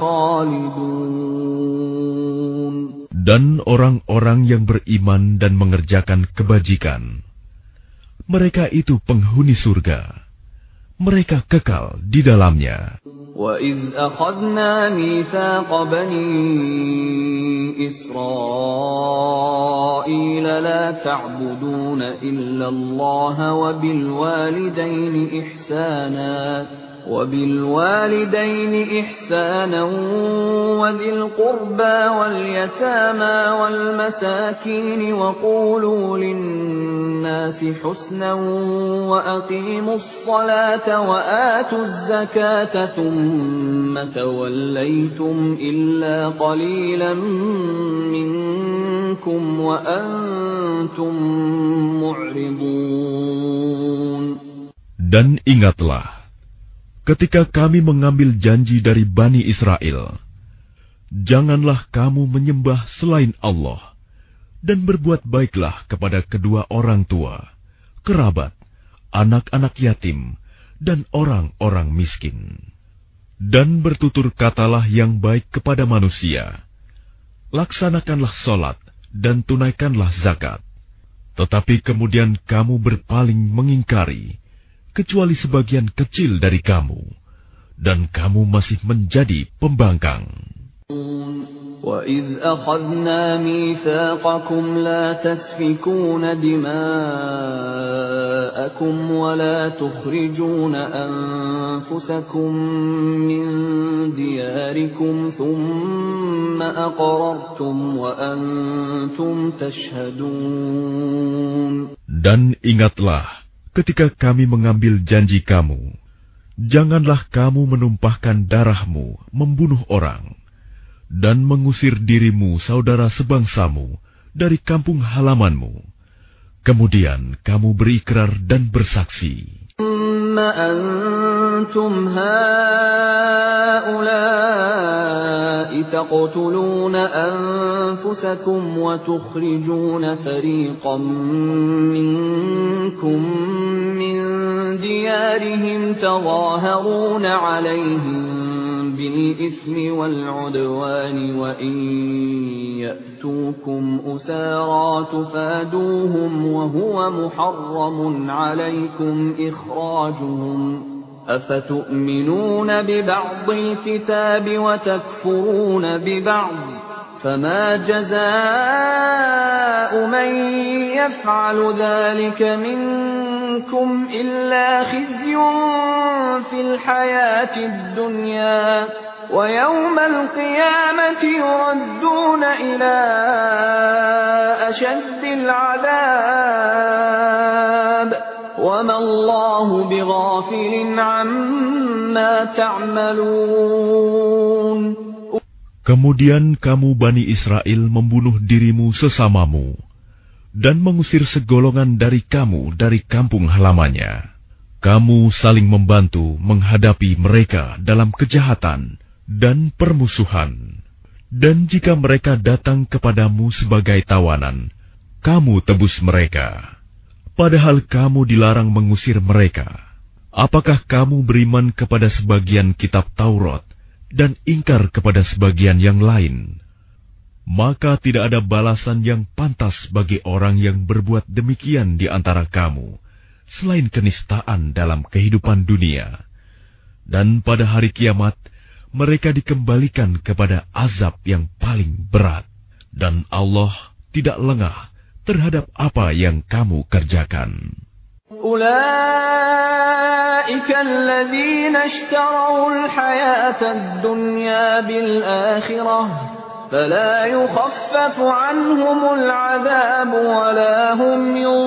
خَالِدُونَ. Dan orang-orang yang beriman dan mengerjakan kebajikan, mereka itu penghuni surga. Mereka kekal di dalamnya. وَإِذْ أَخَذْنَا مِيثَاقَ بَنِي إِسْرَائِيلَ لَا تَعْبُدُونَ إِلَّا اللَّهَ وَبِالْوَالِدَيْنِ إِحْسَانًا وَبِالْوَالِدَيْنِ إِحْسَانًا وَذِي الْقُرْبَى وَالْيَتَامَى وَالْمَسَاكِينِ وَقُولُوا لِلنَّاسِ حُسْنًا وَأَقِيمُوا الصَّلَاةَ وَآتُوا الزَّكَاةَ ثُمَّ تَوَلَّيْتُمْ إِلَّا قَلِيلًا مِّنكُمْ وَأَنتُمْ مُعْرِضُونَ. Dan ingatlah, ketika kami mengambil janji dari Bani Israel, janganlah kamu menyembah selain Allah, dan berbuat baiklah kepada kedua orang tua, kerabat, anak-anak yatim, dan orang-orang miskin. Dan bertutur katalah yang baik kepada manusia. Laksanakanlah sholat dan tunaikanlah zakat. Tetapi kemudian kamu berpaling mengingkari, kecuali sebagian kecil dari kamu, dan kamu masih menjadi pembangkang. وَإِذْ أَخَذْنَا مِيثَاقَكُمْ لَا تَسْفِكُونَ دِمَاءَكُمْ وَلَا تُخْرِجُونَ أَنفُسَكُمْ مِنْ دِيَارِكُمْ ثُمَّ أَقْرَرْتُمْ وَأَنْتُمْ تَشْهَدُونَ. Dan ingatlah, ketika kami mengambil janji kamu, janganlah kamu menumpahkan darahmu, membunuh orang, dan mengusir dirimu saudara sebangsamu dari kampung halamanmu. Kemudian kamu berikrar dan bersaksi. ثُمَّ أَنْتُمْ هَؤُلَاءِ تَقْتُلُونَ أَنفُسَكُمْ وَتُخْرِجُونَ فَرِيقًا مِّنكُم مِّن دِيَارِهِمْ تَظَاهَرُونَ عَلَيْهِم بِالْإِثْمِ وَالْعُدْوَانِ وَإِن يَأْتُوكُمْ أُسَارَىٰ تُفَادُوهُمْ وَهُوَ مُحَرَّمٌ عَلَيْكُمْ إِخْرَاجُهُمْ أَفَتُؤْمِنُونَ بِبَعْضِ الْكِتَابِ وَتَكْفُرُونَ بِبَعْضٍ فما جزاء من يفعل ذلك منكم إلا خزي في الحياة الدنيا ويوم القيامة يردون إلى أشد العذاب وما الله بغافل عما تعملون. Kemudian kamu Bani Israel membunuh dirimu sesamamu dan mengusir segolongan dari kamu dari kampung halamannya. Kamu saling membantu menghadapi mereka dalam kejahatan dan permusuhan. Dan jika mereka datang kepadamu sebagai tawanan, kamu tebus mereka. Padahal kamu dilarang mengusir mereka. Apakah kamu beriman kepada sebagian kitab Taurat dan ingkar kepada sebagian yang lain? Maka tidak ada balasan yang pantas bagi orang yang berbuat demikian di antara kamu, selain kenistaan dalam kehidupan dunia. Dan pada hari kiamat, mereka dikembalikan kepada azab yang paling berat. Dan Allah tidak lengah terhadap apa yang kamu kerjakan. أولئك الذين اشتروا الحياة الدنيا بالآخرة فلا يخفف عنهم العذاب ولا هم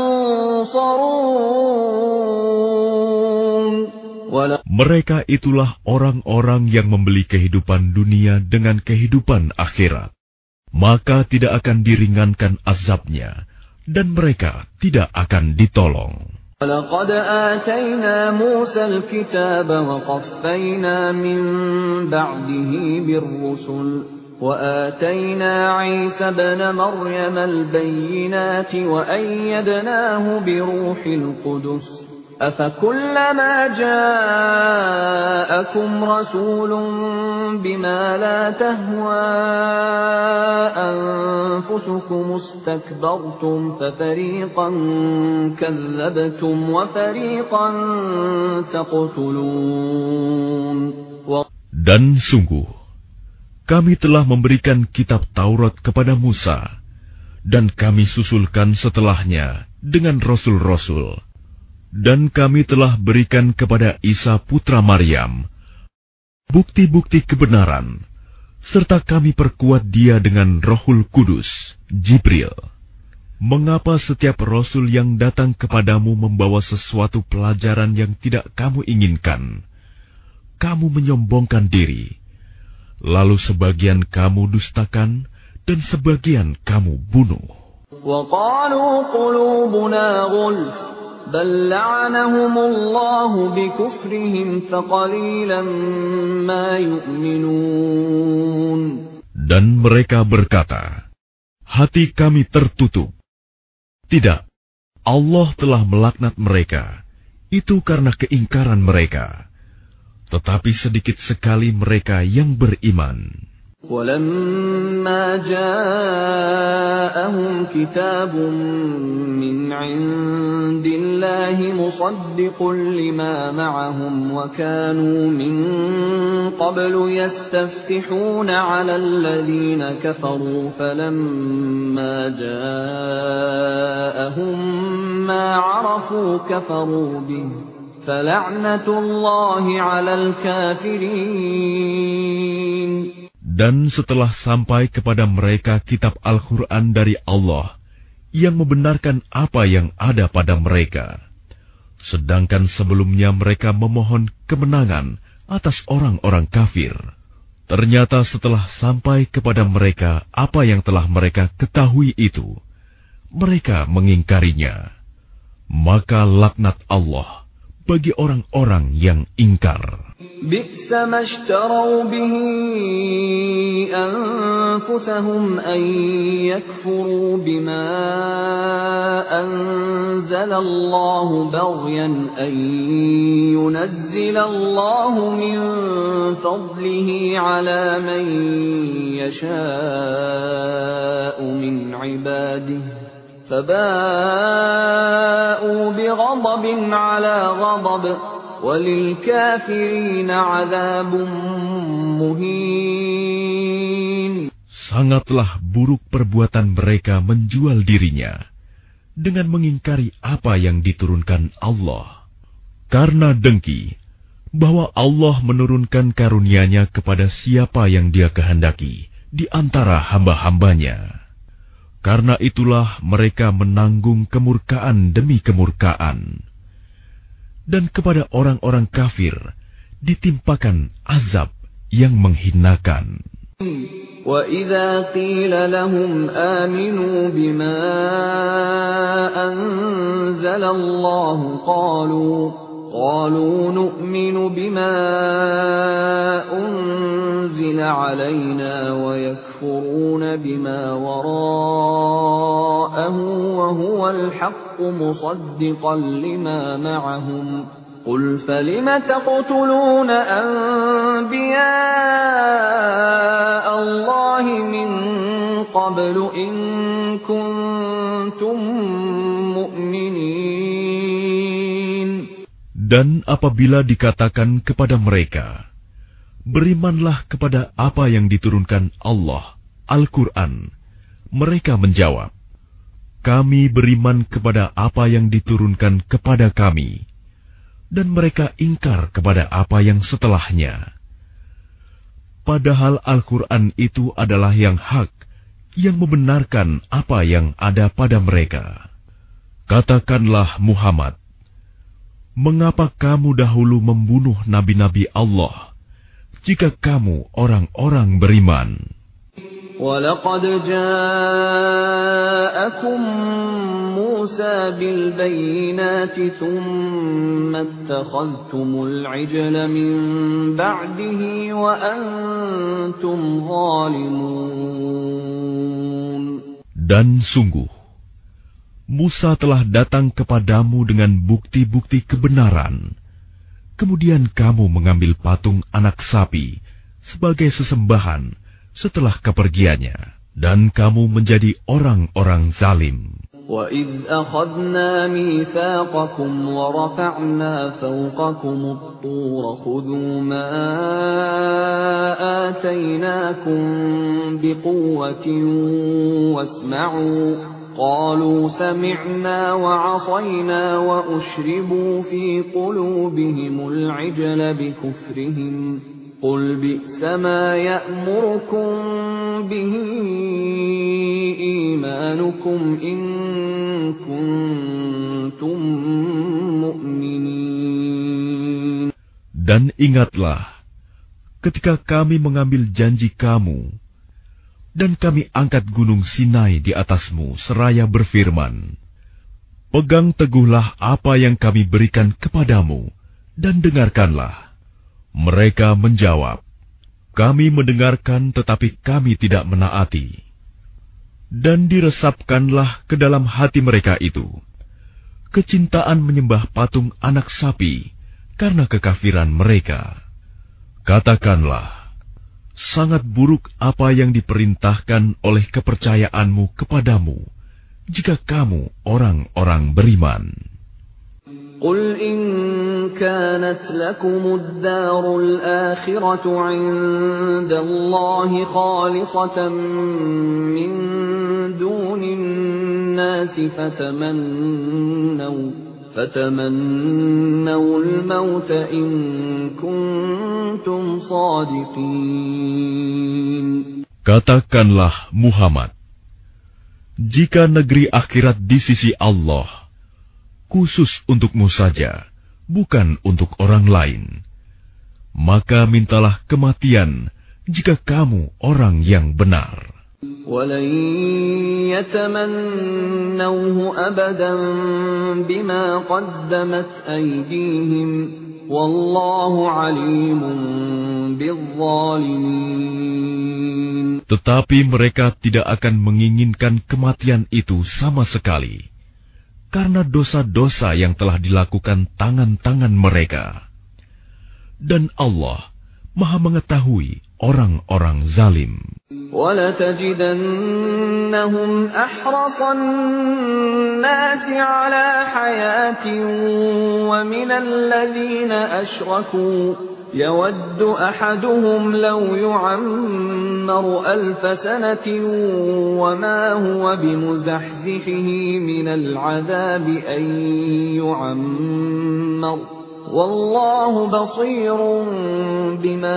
ينصرون. Mereka itulah orang-orang yang membeli kehidupan dunia dengan kehidupan akhirat. Maka tidak akan diringankan azabnya dan mereka tidak akan ditolong. وَلَقَدْ آتَيْنَا مُوسَى الْكِتَابَ وَقَفَّيْنَا مِنْ بَعْدِهِ بِالرُّسُلِ وَآتَيْنَا عِيسَى ابْنَ مَرْيَمَ الْبَيِّنَاتِ وَأَيَّدْنَاهُ بِرُوحِ الْقُدُسِ أَفَكُلَّمَا جَاءَكُمْ رَسُولٌ بِمَا لَا تَهْوَى أَنفُسُكُمُ اسْتَكْبَرْتُمْ فَفَرِيقًا كَذَّبْتُمْ وَفَرِيقًا تَقْتُلُونَ. Dan sungguh, kami telah memberikan kitab Taurat kepada Musa, dan kami susulkan setelahnya dengan rasul-rasul. Dan kami telah berikan kepada Isa putra Maryam bukti-bukti kebenaran, serta kami perkuat dia dengan Rohul Kudus, Jibril. Mengapa setiap rasul yang datang kepadamu membawa sesuatu pelajaran yang tidak kamu inginkan, kamu menyombongkan diri, lalu sebagian kamu dustakan dan sebagian kamu bunuh. وَقَالُوا قُلُوبُنَا غُلْفٌ بل لعنهم الله بكفرهم فقليلا ما يؤمنون. Dan mereka berkata, hati kami tertutup. Tidak, Allah telah melaknat mereka. Itu karena keingkaran mereka. Tetapi sedikit sekali mereka yang beriman. وَلَمَّا جَاءَهُمْ كِتَابٌ مِّنْ عِندِ اللَّهِ مُصَدِّقٌ لِّمَا مَعَهُمْ وَكَانُوا مِن قَبْلُ يَسْتَفْتِحُونَ عَلَى الَّذِينَ كَفَرُوا فَلَمَّا جَاءَهُم مَّا عَرَفُوا كَفَرُوا بِهِ فَلَعْنَةُ اللَّهِ عَلَى الْكَافِرِينَ. Dan setelah sampai kepada mereka kitab Al-Quran dari Allah yang membenarkan apa yang ada pada mereka, sedangkan sebelumnya mereka memohon kemenangan atas orang-orang kafir, ternyata setelah sampai kepada mereka apa yang telah mereka ketahui itu, mereka mengingkarinya. Maka laknat Allah bagi orang-orang yang ingkar. بئس ما اشتروا به أنفسهم أن يكفروا بما أنزل الله بغيا أن ينزل الله من فضله على من يشاء من عباده فباءوا بغضب على غضب وَلِلْكَافِرِينَ عَذَابٌ مُهِينٌ. Sangatlah buruk perbuatan mereka menjual dirinya dengan mengingkari apa yang diturunkan Allah. Karena dengki bahwa Allah menurunkan karunia-Nya kepada siapa yang Dia kehendaki di antara hamba-hambanya. Karena itulah mereka menanggung kemurkaan demi kemurkaan. Dan kepada orang-orang kafir ditimpakan azab yang menghinakan. وَإِذَا قِيلَ لَهُمْ آمِنُوا بِمَا أَنزَلَ اللَّهُ قَالُوا قَالُوا نُؤْمِنُ بِمَا أُنزِلَ عَلَيْنَا وَيَكْفُرُونَ بِمَا وَرَاءَهُ وَهُوَ الْحَقُّ مُصَدِّقًا لِمَا مَعَهُمْ قُلْ فَلِمَ تَقْتُلُونَ أَنبِيَاءَ اللَّهِ مِن قَبْلُ إِن كُنتُم مُّؤْمِنِينَ. Dan apabila dikatakan kepada mereka, berimanlah kepada apa yang diturunkan Allah, Al-Quran, mereka menjawab, kami beriman kepada apa yang diturunkan kepada kami. Dan mereka ingkar kepada apa yang setelahnya. Padahal Al-Quran itu adalah yang hak, yang membenarkan apa yang ada pada mereka. Katakanlah Muhammad, mengapa kamu dahulu membunuh nabi-nabi Allah, jika kamu orang-orang beriman? وَلَقَدْ جَاءَكُم مُّوسَىٰ بِالْبَيِّنَاتِ ثُمَّ اتَّخَذْتُمُ الْعِجْلَ مِن بَعْدِهِ وَأَنتُمْ ظَالِمُونَ. Dan sungguh, Musa telah datang kepadamu dengan bukti-bukti kebenaran. Kemudian kamu mengambil patung anak sapi sebagai sesembahan setelah kepergiannya, dan kamu menjadi orang-orang zalim. وَإِذْ أَخَذْنَا مِيثَاقَكُمْ وَرَفَعْنَا فَوْقَكُمُ الطُّورَ خُذُوا مَا آتَيْنَاكُمْ بِقُوَّةٍ وَاسْمَعُوا قَالُوا سَمِعْنَا وَعَصَيْنَا وَأُشْرِبُوا فِي قُلُوبِهِمُ الْعِجْلَ بِكُفْرِهِمْ قُلْ بِئْسَ مَا يَأْمُرُكُمْ بِهِ إِيمَانُكُمْ إِن كُنتُم مُّؤْمِنِينَ. Dan ingatlah ketika kami mengambil janji kamu dan kami angkat gunung Sinai di atasmu seraya berfirman, pegang teguhlah apa yang kami berikan kepadamu dan dengarkanlah. Mereka menjawab, kami mendengarkan tetapi kami tidak menaati. Dan diresapkanlah ke dalam hati mereka itu kecintaan menyembah patung anak sapi karena kekafiran mereka. Katakanlah, sangat buruk apa yang diperintahkan oleh kepercayaanmu kepadamu jika kamu orang-orang beriman. قُلْ إِن كَانَتْ لَكُمُ الدَّارُ الْآخِرَةُ عِندَ اللَّهِ خَالِصَةً مِّن دُونِ النَّاسِ فَتَمَنَّوْا فَتَمَنَّوُا الْمَوْتَ إِن كُنتُمْ صَادِقِينَ. Katakanlah Muhammad, jika negeri akhirat di sisi Allah khusus untukmu saja, bukan untuk orang lain, maka mintalah kematian jika kamu orang yang benar. وَلَن يَتَمَنَّوْهُ أَبَدًا بِمَا قَدَّمَتْ أَيْدِيهِمْ وَاللَّهُ عَلِيمٌ بِالظَّالِمِينَ. Tetapi mereka tidak akan menginginkan kematian itu sama sekali, karena dosa-dosa yang telah dilakukan tangan-tangan mereka. Dan Allah Maha mengetahui orang-orang zalim. وَلَتَجِدَنَّهُمْ أَحْرَصَ النَّاسِ عَلَى حَيَاةٍ وَمِنَ الَّذِينَ أَشْرَكُوا يود أحدهم لو يعمر ألف سنة وما هو بمزحزحه من العذاب أن يعمر والله بصير بما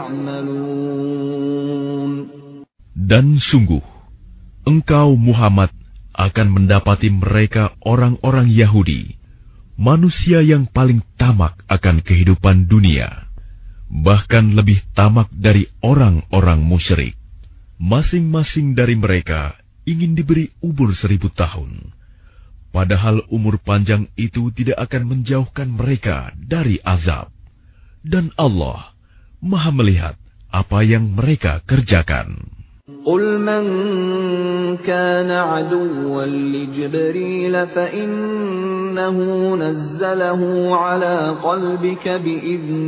يعملون. Dan sungguh, engkau Muhammad akan mendapati mereka orang-orang Yahudi, manusia yang paling tamak akan kehidupan dunia, bahkan lebih tamak dari orang-orang musyrik. Masing-masing dari mereka ingin diberi umur seribu tahun, padahal umur panjang itu tidak akan menjauhkan mereka dari azab. Dan Allah Maha melihat apa yang mereka kerjakan. قل من كان عدوا لجبريل فإنه نزله على قلبك بإذن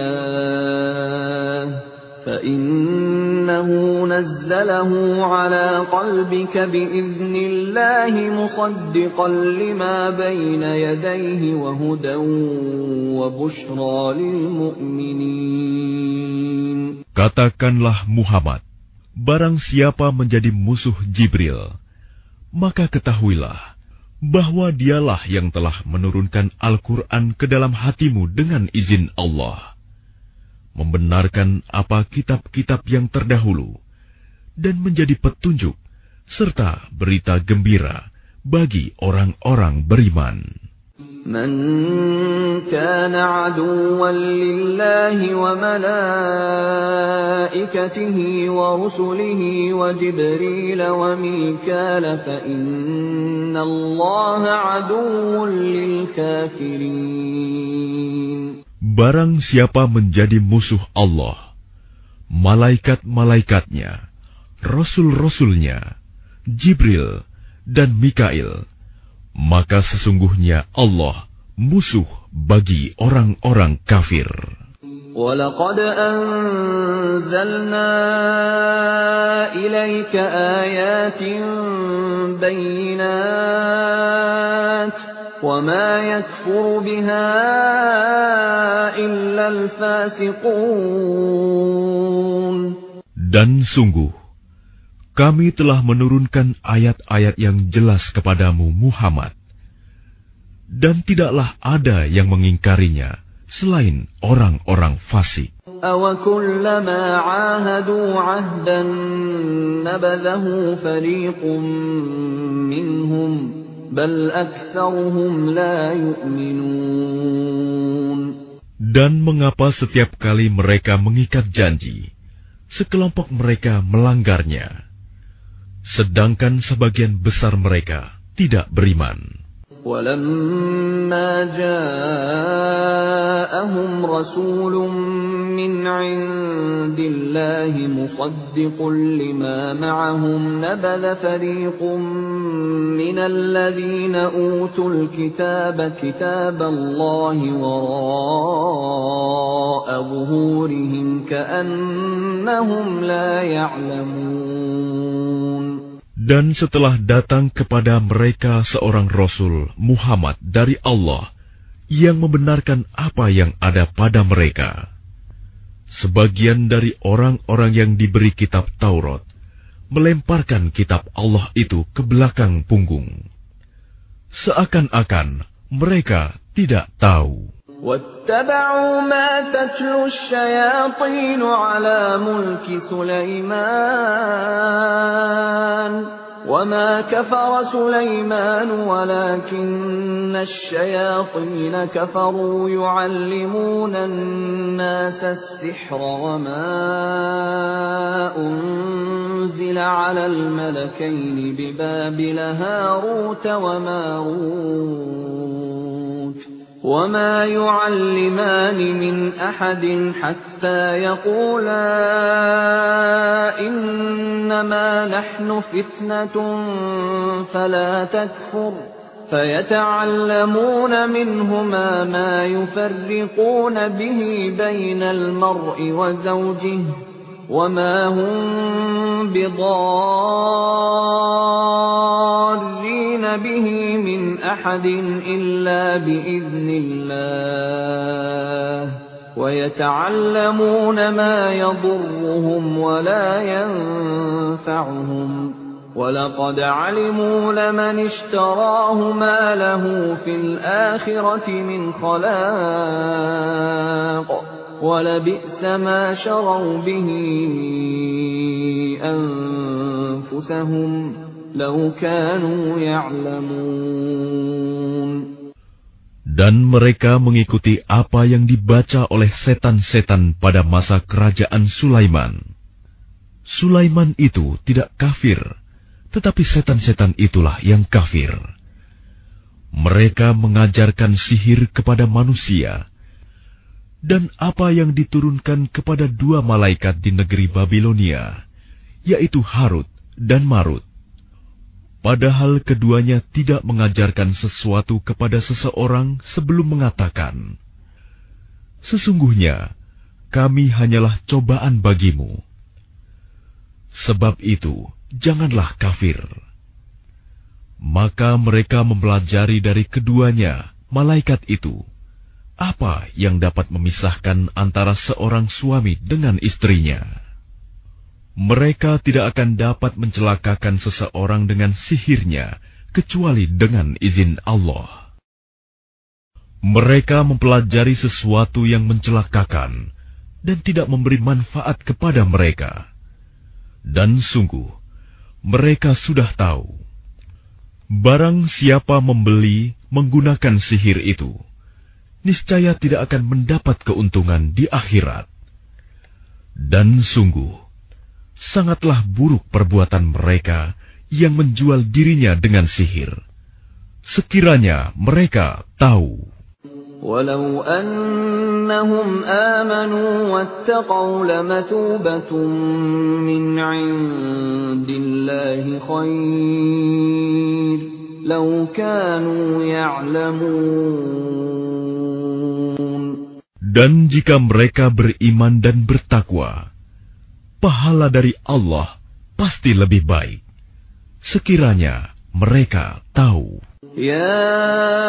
الله فإنه نزله على قلبك بإذن الله مصدقا لما بين يديه وهدى وبشرى للمؤمنين. Katakanlah Muhammad, barang siapa menjadi musuh Jibril, maka ketahuilah bahwa dialah yang telah menurunkan Al-Quran ke dalam hatimu dengan izin Allah, membenarkan apa kitab-kitab yang terdahulu, dan menjadi petunjuk serta berita gembira bagi orang-orang beriman. من كان عدوا لله وملائكته ورسله وجبريل وميكال فإن الله عدو للكافرين. Barang siapa menjadi musuh Allah, malaikat-malaikatnya, rasul-rasulnya, Jibril dan Mikail, maka sesungguhnya Allah musuh bagi orang-orang kafir. وَلَقَدْ أَنزَلْنَا إِلَيْكَ آيَاتٍ بَيِّنَاتٍ وَمَا يَكْفُرُ بِهَا إِلَّا الْفَاسِقُونَ. Dan sungguh, kami telah menurunkan ayat-ayat yang jelas kepadamu Muhammad, dan tidaklah ada yang mengingkarinya selain orang-orang fasik. أَوَكُلَّمَا عَاهَدُوا عَهْدًا نَبَذَهُ فَرِيقٌ مِّنْهُمْ بَلْ أَكْثَرُهُمْ لَا يُؤْمِنُونَ. Dan mengapa setiap kali mereka mengikat janji, sekelompok mereka melanggarnya, sedangkan sebagian besar mereka tidak beriman. وَلَمَّا جَاءَهُمْ رَسُولٌ مِّنْ عِندِ اللَّهِ مُصَدِّقٌ لِّمَا مَعَهُمْ نَبَذَ فَرِيقٌ مِّنَ الَّذِينَ أُوتُوا الْكِتَابَ كِتَابَ اللَّهِ وَرَاءَ ظُهُورِهِمْ كَأَنَّهُمْ لَا يَعْلَمُونَ. Dan setelah datang kepada mereka seorang Rasul Muhammad dari Allah yang membenarkan apa yang ada pada mereka, sebagian dari orang-orang yang diberi kitab Taurat melemparkan kitab Allah itu ke belakang punggung, seakan-akan mereka tidak tahu. وَاتَّبَعُوا مَا تَتْلُو الشَّيَاطِينُ عَلَى مُلْكِ سُلَيْمَانَ وَمَا كَفَرَ سُلَيْمَانُ وَلَكِنَّ الشَّيَاطِينَ كَفَرُوا يُعَلِّمُونَ النَّاسَ السِّحْرَ وَمَا أُنزِلَ عَلَى الْمَلَكَيْنِ بِبَابِلَ هَارُوتَ وَمَارُوتَ وَمَا يُعَلِّمَانِ مِنْ أَحَدٍ حَتَّى يَقُولَا إِنَّمَا نَحْنُ فِتْنَةٌ فَلَا تَكْفُرْ فَيَتَعَلَّمُونَ مِنْهُمَا مَا يُفَرِّقُونَ بِهِ بَيْنَ الْمَرْءِ وَزَوْجِهِ وَمَا هُمْ بِضَارِّينَ بِهِ مِنْ أَحَدٍ إِلَّا بِإِذْنِ اللَّهِ وَيَتَعَلَّمُونَ مَا يَضُرُّهُمْ وَلَا يَنفَعُهُمْ وَلَقَدْ عَلِمُوا لَمَنِ اشْتَرَاهُ مَا لَهُ فِي الْآخِرَةِ مِنْ خَلَاقٍ وَلَبِئْسَ مَا شَرَوْا بِهِ أَنفُسَهُمْ لَوْ كَانُوا يَعْلَمُونَ. Dan mereka mengikuti apa yang dibaca oleh setan-setan pada masa kerajaan Sulaiman. Sulaiman itu tidak kafir, tetapi setan-setan itulah yang kafir. Mereka mengajarkan sihir kepada manusia, dan apa yang diturunkan kepada dua malaikat di negeri Babilonia, yaitu Harut dan Marut. Padahal keduanya tidak mengajarkan sesuatu kepada seseorang sebelum mengatakan, "Sesungguhnya kami hanyalah cobaan bagimu." Sebab itu, janganlah kafir. Maka mereka mempelajari dari keduanya, malaikat itu, apa yang dapat memisahkan antara seorang suami dengan istrinya. Mereka tidak akan dapat mencelakakan seseorang dengan sihirnya, kecuali dengan izin Allah. Mereka mempelajari sesuatu yang mencelakakan, dan tidak memberi manfaat kepada mereka. Dan sungguh, mereka sudah tahu, barang siapa membeli menggunakan sihir itu, niscaya tidak akan mendapat keuntungan di akhirat. Dan sungguh, sangatlah buruk perbuatan mereka yang menjual dirinya dengan sihir. Sekiranya mereka tahu. Walau annahum amanu wattaqaw lamathubatun min 'indillahi khair law kanu ya'lamun. Dan jika mereka beriman dan bertakwa, pahala dari Allah pasti lebih baik, sekiranya mereka tahu. Ya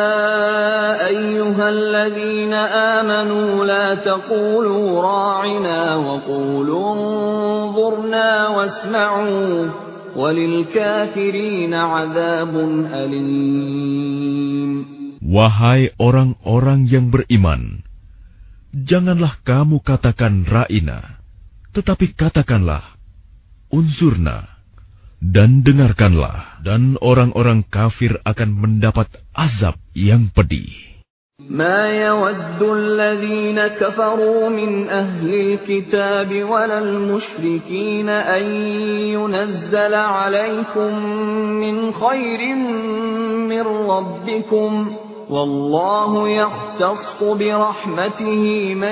ayyuhalladzina amanu la taqulu ra'ina wa qulu unzurna wasma'u walil kafirina 'adzabun alim. Wahai orang-orang yang beriman, janganlah kamu katakan ra'ina, tetapi katakanlah, unzurna, dan dengarkanlah, dan orang-orang kafir akan mendapat azab yang pedih. Ma yawaddu alladhina kafaru min ahli alkitabi walal musyrikin an yunazzala alaykum min khairin min rabbikum. Wallahu yakhtassu birahmatihi man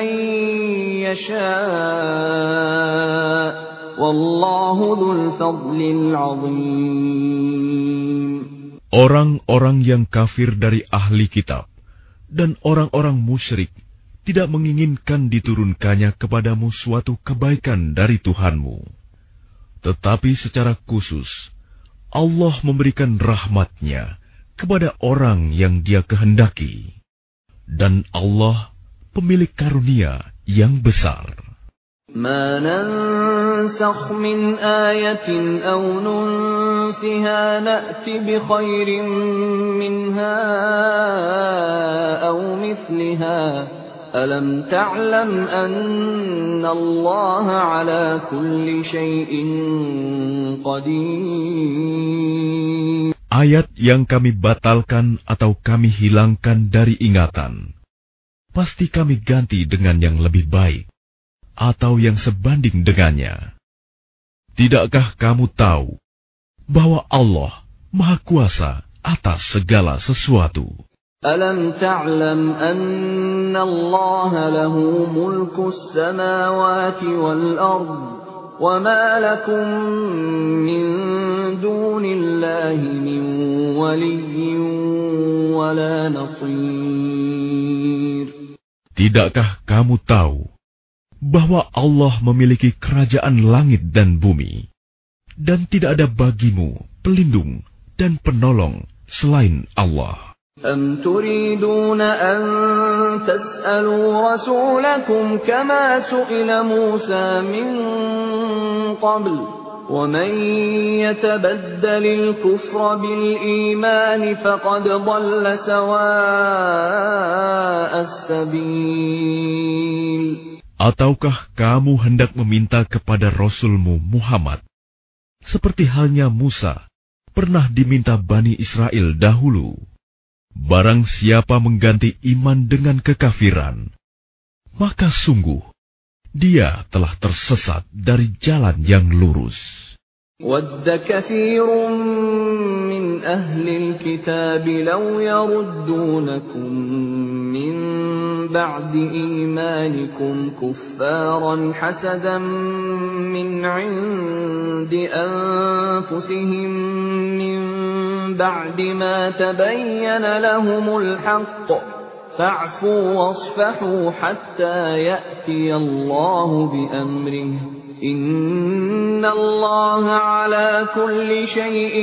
yasha' wallahu dzul fadlil 'adzim. Orang-orang yang kafir dari ahli kitab dan orang-orang musyrik tidak menginginkan diturunkannya kepadamu suatu kebaikan dari Tuhanmu. Tetapi secara khusus, Allah memberikan rahmat-Nya kepada orang yang Dia kehendaki. Dan Allah pemilik karunia yang besar. Ma nansakh min ayatin aw nunsiha na'ti bi khairin minha aw mithliha. Alam ta'lam anna Allah 'ala kulli shay'in qadir. Ayat yang kami batalkan atau kami hilangkan dari ingatan, pasti kami ganti dengan yang lebih baik, atau yang sebanding dengannya. Tidakkah kamu tahu bahwa Allah Maha Kuasa atas segala sesuatu? Alam ta'lam anna Allah lahu mulku as-samawati wal ard wa ma lakum min dunillahi min waliyyin wa la nasir. Tidakkah kamu tahu bahwa Allah memiliki kerajaan langit dan bumi, dan tidak ada bagimu pelindung dan penolong selain Allah? أَمْ تُرِيدُونَ أَن تَسْأَلُوا رَسُولَكُمْ كَمَا سُئِلَ مُوسَى مِن قَبْلُ وَمَن يَتَبَدَّلِ الْكُفْرَ بِالْإِيمَانِ فَقَدْ ضَلَّ سَوَاءَ السَّبِيلِ. Ataukah kamu hendak meminta kepada Rasulmu Muhammad, seperti halnya Musa pernah diminta Bani Israel dahulu? Barang siapa mengganti iman dengan kekafiran, maka sungguh dia telah tersesat dari jalan yang lurus. وَدَّ كَثِيرٌ مِّنْ أَهْلِ الْكِتَابِ لَوْ يَرُدُّونَكُم مِّن بَعْدِ إِيمَانِكُمْ كُفَّارًا حَسَدًا مِّنْ عِندِ أَنفُسِهِم مِّن بَعْدِ مَا تَبَيَّنَ لَهُمُ الْحَقُّ فَاعْفُوا وَاصْفَحُوا حَتَّى يَأْتِيَ اللَّهُ بِأَمْرِهِ إِنَّ اللَّهَ عَلَى كُلِّ شَيْءٍ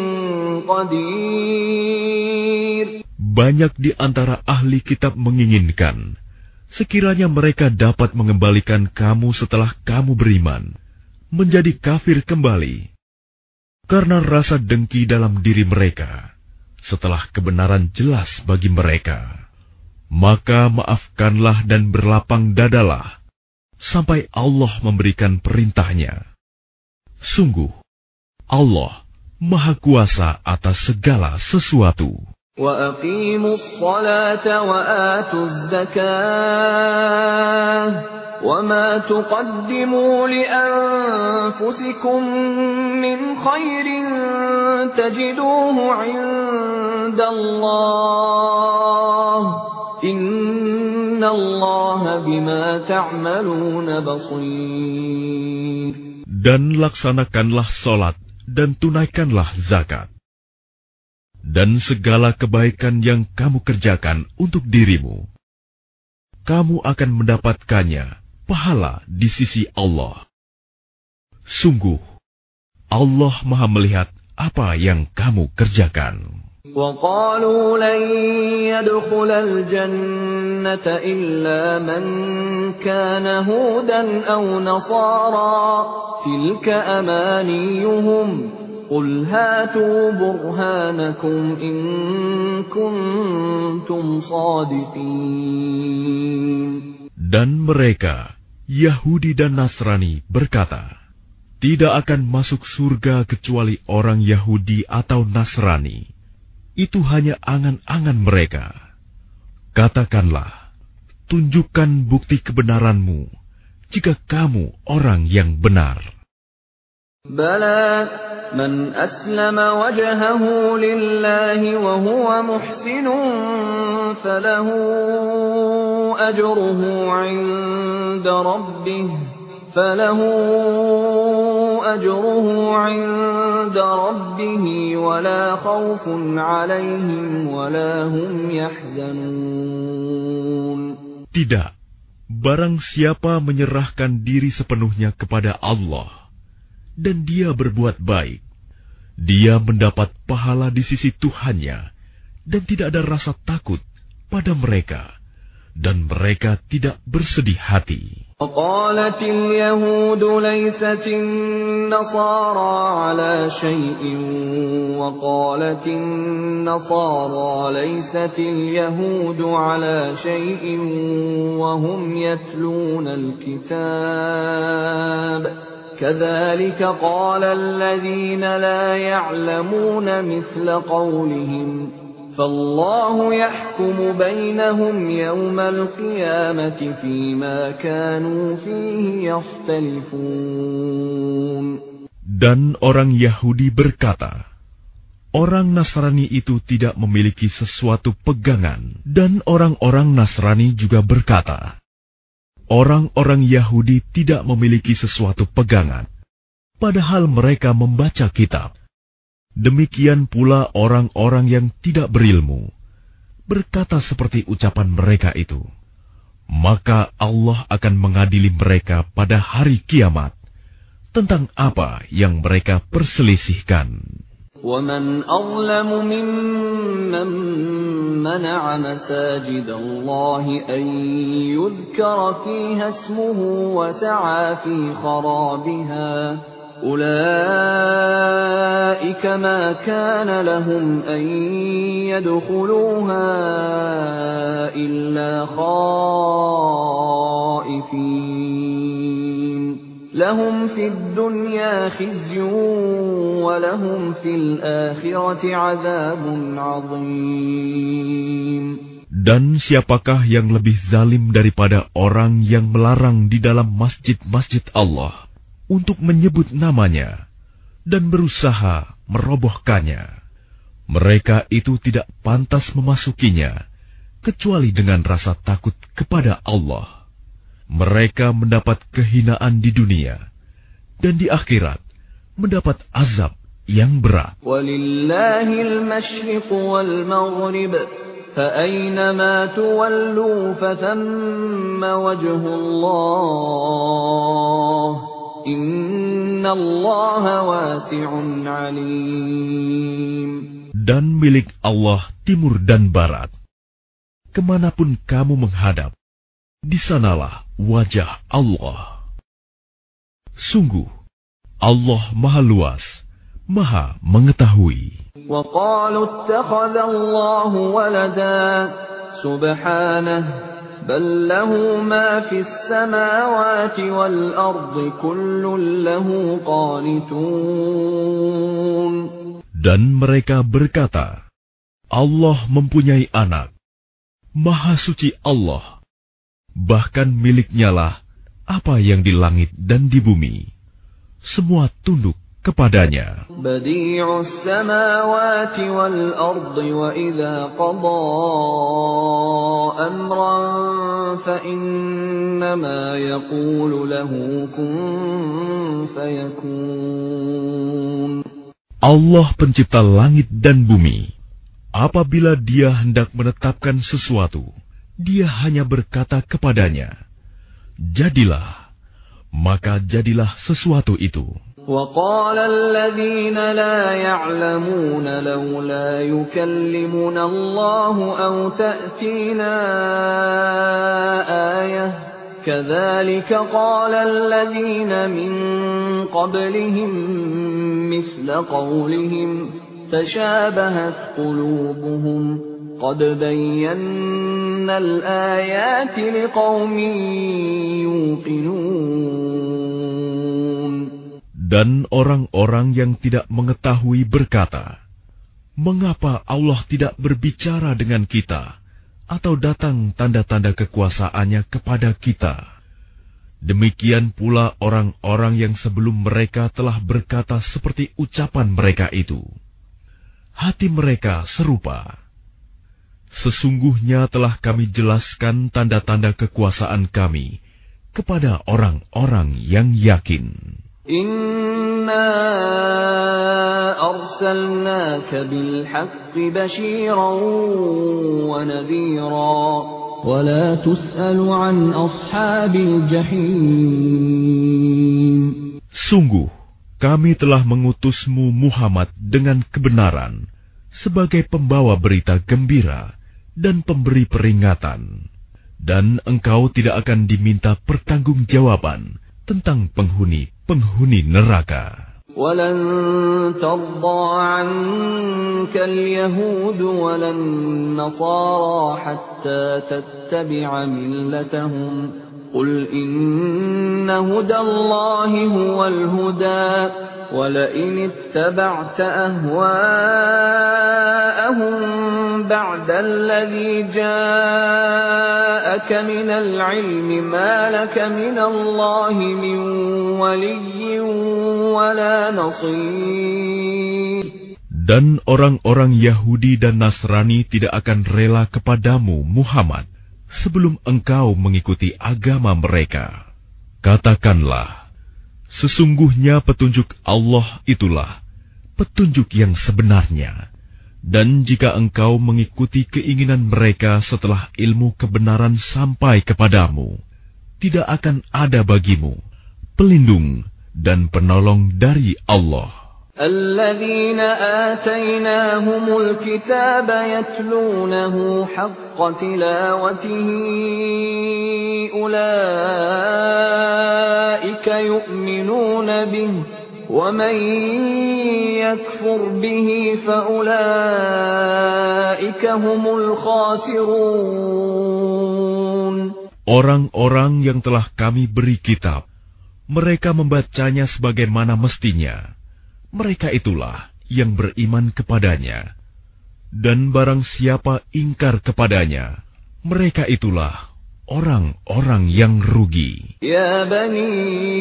قَدِيرٌ. Banyak di antara ahli kitab menginginkan sekiranya mereka dapat mengembalikan kamu setelah kamu beriman menjadi kafir kembali, karena rasa dengki dalam diri mereka setelah kebenaran jelas bagi mereka. Maka maafkanlah dan berlapang dadalah sampai Allah memberikan perintahnya. Sungguh, Allah Maha Kuasa atas segala sesuatu. وَأَقِيمُوا الصَّلَاةَ وَآتُوا الزَّكَاةَ وَمَا تُقَدِّمُوا لِأَنفُسِكُم مِّنْ خَيْرٍ تَجِدُوهُ عِندَ اللَّهِ إِنَّ اللَّهَ بِمَا تَعْمَلُونَ بَصِيرٌ. Dan laksanakanlah salat dan tunaikanlah zakat. Dan segala kebaikan yang kamu kerjakan untuk dirimu, kamu akan mendapatkannya pahala di sisi Allah. Sungguh, Allah Maha melihat apa yang kamu kerjakan. وَقَالُوا لَن يَدْخُلَ الْجَنَّةَ إِلَّا مَن كَانَ هُودًا أَوْ نَصَارَىٰ تِلْكَ أَمَانِيُّهُمْ قُلْ هَاتُوا بُرْهَانَكُمْ إِن كُنتُمْ صَادِقِينَ. Dan mereka, Yahudi dan Nasrani, berkata, tidak akan masuk surga kecuali orang Yahudi atau Nasrani. Itu hanya angan-angan mereka. Katakanlah, tunjukkan bukti kebenaranmu jika kamu orang yang benar. Bala man aslama wajhahu lillahi wa huwa muhsinun falahu ajruhu 'inda rabbih falahu ajruhu 'inda rabbih wa la khawfun 'alayhim wa la hum yahzanun. Tidak, barang siapa menyerahkan diri sepenuhnya kepada Allah dan dia berbuat baik, dia mendapat pahala di sisi Tuhannya dan tidak ada rasa takut pada mereka, dan mereka tidak bersedih hati. وقالت اليهود ليست النصارى على شيء وقالت النصارى ليست اليهود على شيء وهم يتلون الكتاب كذلك قال الذين لا يعلمون مثل قولهم فالله يحكم بينهم يوم القيامة فيما كانوا فيه يختلفون. Dan orang Yahudi berkata, orang Nasrani itu tidak memiliki sesuatu pegangan. Dan orang-orang Nasrani juga berkata, orang-orang Yahudi tidak memiliki sesuatu pegangan, padahal mereka membaca kitab. Demikian pula orang-orang yang tidak berilmu berkata seperti ucapan mereka itu. Maka Allah akan mengadili mereka pada hari kiamat tentang apa yang mereka perselisihkan. وَمَنْ أَظْلَمُ مِمَّنْ مَنَعَ مَسَاجِدَ اللَّهِ أَنْ يُذْكَرَ فِيهَا اسْمُهُ وَسَعَى فِي خَرَابِهَا أُولَئِكَ مَا كَانَ لَهُمْ أَنْ يَدْخُلُوهَا إِلَّا خَائِفِينَ لَهُمْ فِي الدُّنْيَا خِزْيٌ وَلَهُمْ فِي الْآخِرَةِ عَذَابٌ عَظِيمٌ. Dan siapakah yang lebih zalim daripada orang yang melarang di dalam masjid-masjid Allah untuk menyebut namanya dan berusaha merobohkannya? Mereka itu tidak pantas memasukinya kecuali dengan rasa takut kepada Allah. Mereka mendapat kehinaan di dunia dan di akhirat mendapat azab yang berat. Walillahil masyriq wal maghrib fa aynama tuwallu fathamma wajhullah innallaha wasi'un alim. Dan milik Allah timur dan barat. Kemanapun kamu menghadap, di sanalah wajah Allah. Sungguh, Allah Maha Luas, Maha Mengetahui. وَقَالُوا اتَّخَذَ اللَّهُ وَلَدًا سُبْحَانَهُ بَل لَّهُ مَا فِي السَّمَاوَاتِ وَالْأَرْضِ كُلٌّ لَّهُ قَانِتُونَ. Dan mereka berkata, Allah mempunyai anak. Maha suci Allah. Bahkan miliknya lah apa yang di langit dan di bumi. Semua tunduk kepadanya. Badi'us samawati wal ardi wa idza qada amran fa innama yaqulu lahu kun fayakun. Allah pencipta langit dan bumi. Apabila Dia hendak menetapkan sesuatu, Dia hanya berkata kepadanya, jadilah, maka jadilah sesuatu itu. وَقَالَ الَّذِينَ لَا يَعْلَمُونَ لَوْلَا يُكَلِّمُنَا اللَّهُ أَوْ تَأْتِينَا آيَةٌ كَذَلِكَ قَالَ الَّذِينَ مِنْ قَبْلِهِمْ مِثْلَ قَوْلِهِمْ تَشَابَهَتْ قُلُوبُهُمْ قَدْ بَيَّنَّا الْآيَاتِ لِقَوْمٍ يُوقِنُونَ. Dan orang-orang yang tidak mengetahui berkata, mengapa Allah tidak berbicara dengan kita atau datang tanda-tanda kekuasaannya kepada kita? Demikian pula orang-orang yang sebelum mereka telah berkata seperti ucapan mereka itu. Hati mereka serupa. Sesungguhnya telah kami jelaskan tanda-tanda kekuasaan kami kepada orang-orang yang yakin. Inna arsalnaka bil haqqi bashiran wa nadhira wa la tus'alu an ashabil jahim. Sungguh, kami telah mengutusmu Muhammad dengan kebenaran sebagai pembawa berita gembira dan pemberi peringatan, dan engkau tidak akan diminta pertanggungjawaban tentang penghuni-penghuni neraka. وَلَن تَرْضَىٰ عَنكَ الْيَهُودُ وَلَا النَّصَارَىٰ حَتَّىٰ تَتَّبِعَ مِلَّتَهُمْ قُلْ إِنَّ هُدَى اللَّهِ هُوَ الْهُدَىٰ وَلَئِنِ اتَّبَعْتَ أَهْوَاءَهُم بَعْدَ الَّذِي جَاءَكَ مِنَ الْعِلْمِ مَا لَكَ مِنَ اللَّهِ مِن وَلِيٍّ وَلَا نَصِيرٍ. Dan orang-orang Yahudi dan Nasrani tidak akan rela kepadamu, Muhammad, sebelum engkau mengikuti agama mereka. Katakanlah, sesungguhnya petunjuk Allah itulah petunjuk yang sebenarnya. Dan jika engkau mengikuti keinginan mereka setelah ilmu kebenaran sampai kepadamu, tidak akan ada bagimu pelindung dan penolong dari Allah. الذين آتيناهم الكتاب يتلونه حق تلاوته أولئك يؤمنون به ومن يكفر به فأولئك هم الخاسرون. Orang-orang yang telah kami beri kitab, mereka membacanya sebagaimana mestinya. Mereka itulah yang beriman kepadanya. Dan barang siapa ingkar kepadanya, mereka itulah orang-orang yang rugi. Ya Bani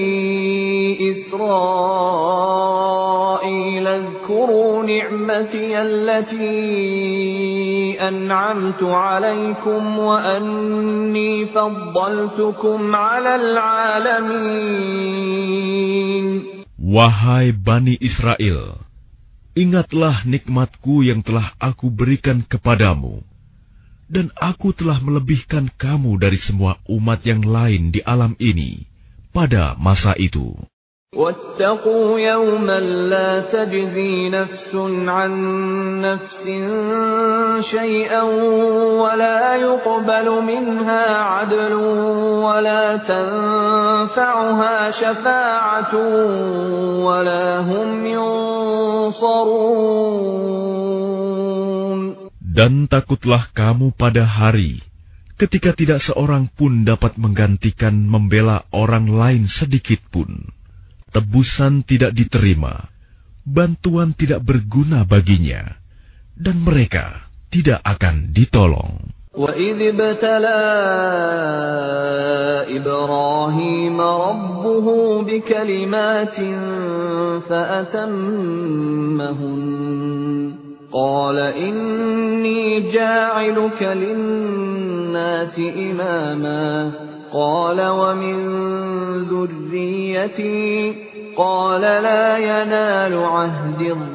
Israel, اذكروا نعمتي التي أنعمت عليكم وأني فضلتكم على العالمين. Wahai Bani Israel, ingatlah nikmatku yang telah aku berikan kepadamu, dan aku telah melebihkan kamu dari semua umat yang lain di alam ini pada masa itu. واتقوا يوما لا تجزي نفس عن نفس شيئا ولا يقبل منها عدل ولا تنفعها شفاعة ولا هم ينصرون. Dan takutlah kamu pada hari ketika tidak seorang pun dapat menggantikan membela orang lain sedikit pun. Tebusan tidak diterima, bantuan tidak berguna baginya, dan mereka tidak akan ditolong. وَإِذِ ابْتَلَى إِبْرَاهِيمَ رَبُّهُ بِكَلِمَاتٍ فَأَتَمَّهُنَّ قَالَ إِنِّي جَاعِلُكَ لِلنَّاسِ إِمَامًا قال ومن ذريتي قال لا ينال عهد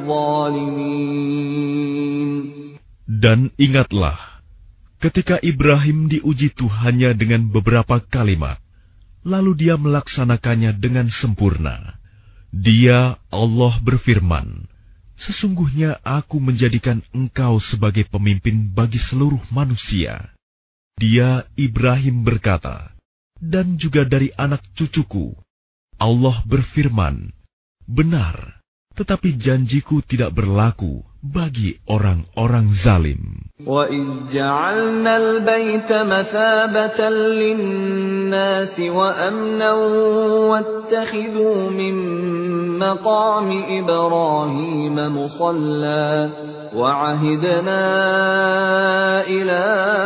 الظالمين. Dan ingatlah ketika Ibrahim diuji Tuhannya dengan beberapa kalimat, lalu dia melaksanakannya dengan sempurna. Dia, Allah berfirman, sesungguhnya aku menjadikan engkau sebagai pemimpin bagi seluruh manusia. Dia, Ibrahim berkata, dan juga dari anak cucuku. Allah berfirman, benar, tetapi janjiku tidak berlaku bagi orang-orang zalim. وَإِذْ جَعَلْنَا الْبَيْتَ مَثَابَةً لِلنَّاسِ وَأَمْنًا وَاتَّخِذُوا مِن مَّقَامِ إِبْرَاهِيمَ مُصَلًّى وَعَهِدْنَا إِلَى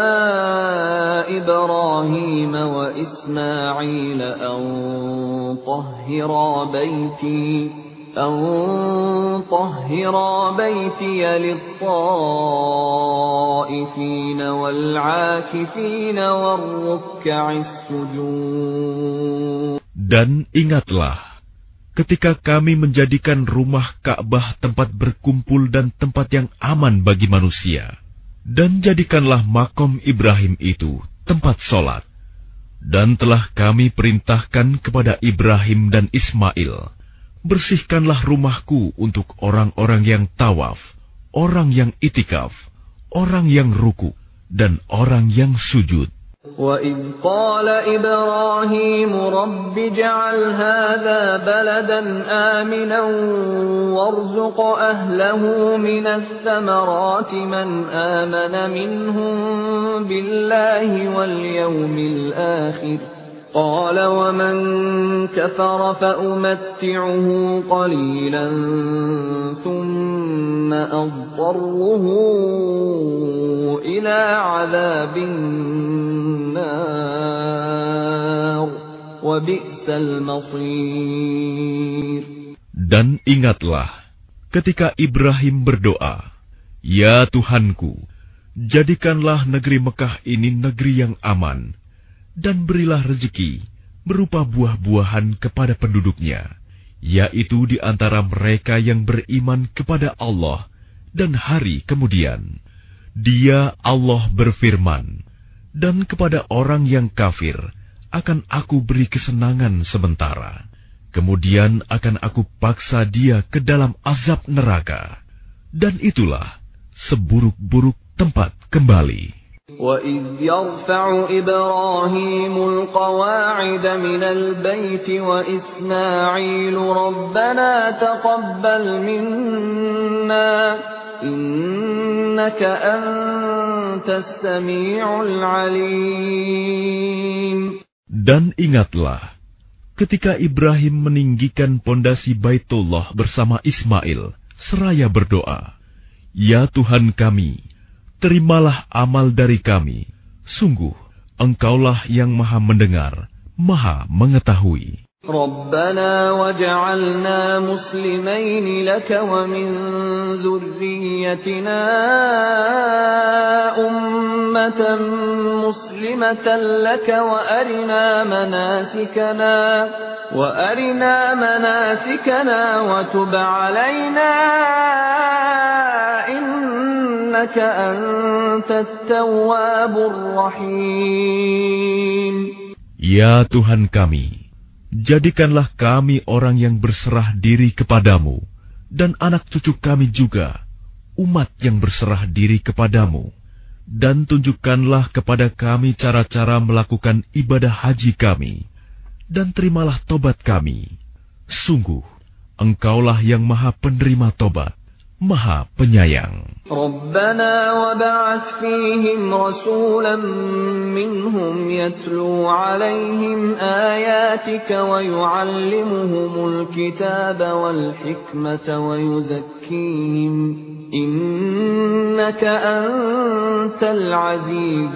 إِبْرَاهِيمَ وَإِسْمَاعِيلَ أَن طَهِّرَا بَيْتِي أَن طَهِّرَا بَيْتِيَ لِلطَّائِفِينَ وَالْعَاكِفِينَ وَالرُّكَّعِ السُّجُودِ. Dan ingatlah ketika kami menjadikan rumah Ka'bah tempat berkumpul dan tempat yang aman bagi manusia, dan jadikanlah makom Ibrahim itu tempat sholat. Dan telah kami perintahkan kepada Ibrahim dan Ismail, bersihkanlah rumahku untuk orang-orang yang tawaf, orang yang itikaf, orang yang ruku, dan orang yang sujud. وَإِذْ قَالَ إِبْرَاهِيمُ رَبِّ اجْعَلْ هَذَا بَلَدًا آمِنًا وَارْزُقْ أَهْلَهُ مِنَ الثَّمَرَاتِ مَنْ آمَنَ مِنْهُمْ بِاللَّهِ وَالْيَوْمِ الْآخِرِ قَالَ وَمَنْ كَفَرَ فَأُمَتِّعُهُ قَلِيلًا ثُمَّ أَضْطَرُّهُ إِلَى عَذَابِ النَّارِ وَبِئْسَ الْمَصِيرُ. Dan ingatlah ketika Ibrahim berdoa, Ya Tuhanku, jadikanlah negeri Mekah ini negeri yang aman, dan berilah rezeki berupa buah-buahan kepada penduduknya, yaitu di antara mereka yang beriman kepada Allah dan hari kemudian. Dia, Allah berfirman, dan kepada orang yang kafir akan aku beri kesenangan sementara, Kemudian akan aku paksa dia ke dalam azab neraka. Dan itulah seburuk-buruk tempat kembali. وَإِذْ يَرْفَعُ إِبْرَاهِيمُ الْقَوَاعِدَ مِنَ الْبَيْتِ وَإِسْمَاعِيلُ رَبَّنَا تَقَبَّلْ مِنَّا إِنَّكَ أَنْتَ السَّمِيعُ الْعَلِيمُ. Dan ingatlah, ketika Ibrahim meninggikan pondasi Baitullah bersama Ismail, seraya berdoa, "Ya Tuhan kami, terimalah amal dari kami. Sungguh, Engkaulah yang Maha Mendengar, Maha Mengetahui." رَبَّنَا وَاجْعَلْنَا مُسْلِمَيْنِ لَكَ وَمِنْ ذُرِّيَّتِنَا أُمَّةً مُسْلِمَةً لَكَ وَأَرِنَا مَنَاسِكَنَا وَأَرِنَا مَنَاسِكَنَا وَتُبْ عَلَيْنَا إِنَّكَ أَنْتَ التَّوَّابُ الرَّحِيمُ. Ya Tuhan kami, jadikanlah kami orang yang berserah diri kepadamu, dan anak cucu kami juga, umat yang berserah diri kepadamu. Dan tunjukkanlah kepada kami cara-cara melakukan ibadah haji kami, dan terimalah tobat kami. Sungguh, Engkaulah yang Maha Penerima Tobat, Maha Penyayang. رَبَّنَا وَابْعَثْ فِيهِمْ رَسُولًا مِّنْهُمْ يَتْلُو عَلَيْهِمْ آيَاتِكَ وَيُعَلِّمُهُمُ الْكِتَابَ وَالْحِكْمَةَ وَيُزَكِّيهِمْ إِنَّكَ أَنْتَ الْعَزِيزُ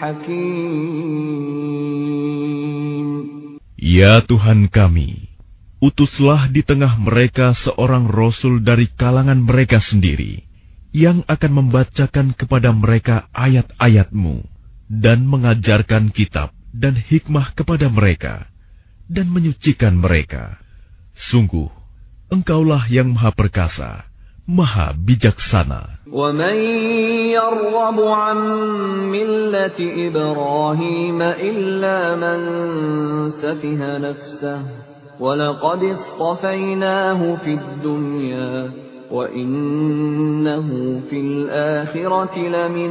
الْحَكِيمُ. Ya Tuhan kami, utuslah di tengah mereka seorang rasul dari kalangan mereka sendiri, yang akan membacakan kepada mereka ayat-ayat-Mu, dan mengajarkan kitab dan hikmah kepada mereka, dan menyucikan mereka. Sungguh, Engkaulah yang Maha Perkasa, Maha Bijaksana. وَمَنْ يَرْغَبُ عَنْ مِلَّةِ إِبْرَاهِيمَ إِلَّا مَنْ سَفِهَ نَفْسَهُ وَلَقَدِ اصْطَفَيْنَاهُ فِي الدُّنْيَا وَإِنَّهُ فِي الْآخِرَةِ لَمِنَ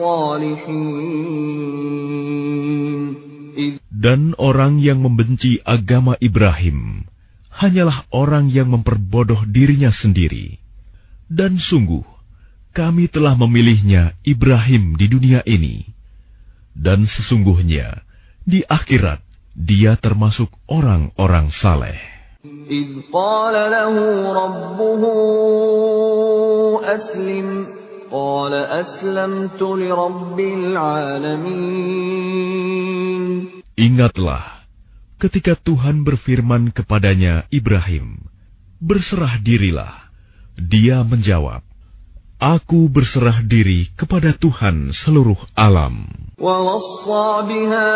الصَّالِحِينَ. Dan orang yang membenci agama Ibrahim hanyalah orang yang memperbodoh dirinya sendiri. Dan sungguh, kami telah memilihnya Ibrahim di dunia ini. Dan sesungguhnya, di akhirat, dia termasuk orang-orang saleh. إِذْ قَالَ لَهُ رَبُّهُ أَسْلِمْ قَالَ أَسْلَمْتُ لِرَبِّ الْعَالَمِينَ. Ingatlah, ketika Tuhan berfirman kepadanya, Ibrahim, berserah dirilah. Dia menjawab, Aku berserah diri kepada Tuhan seluruh alam. وَوَصَّى بِهَا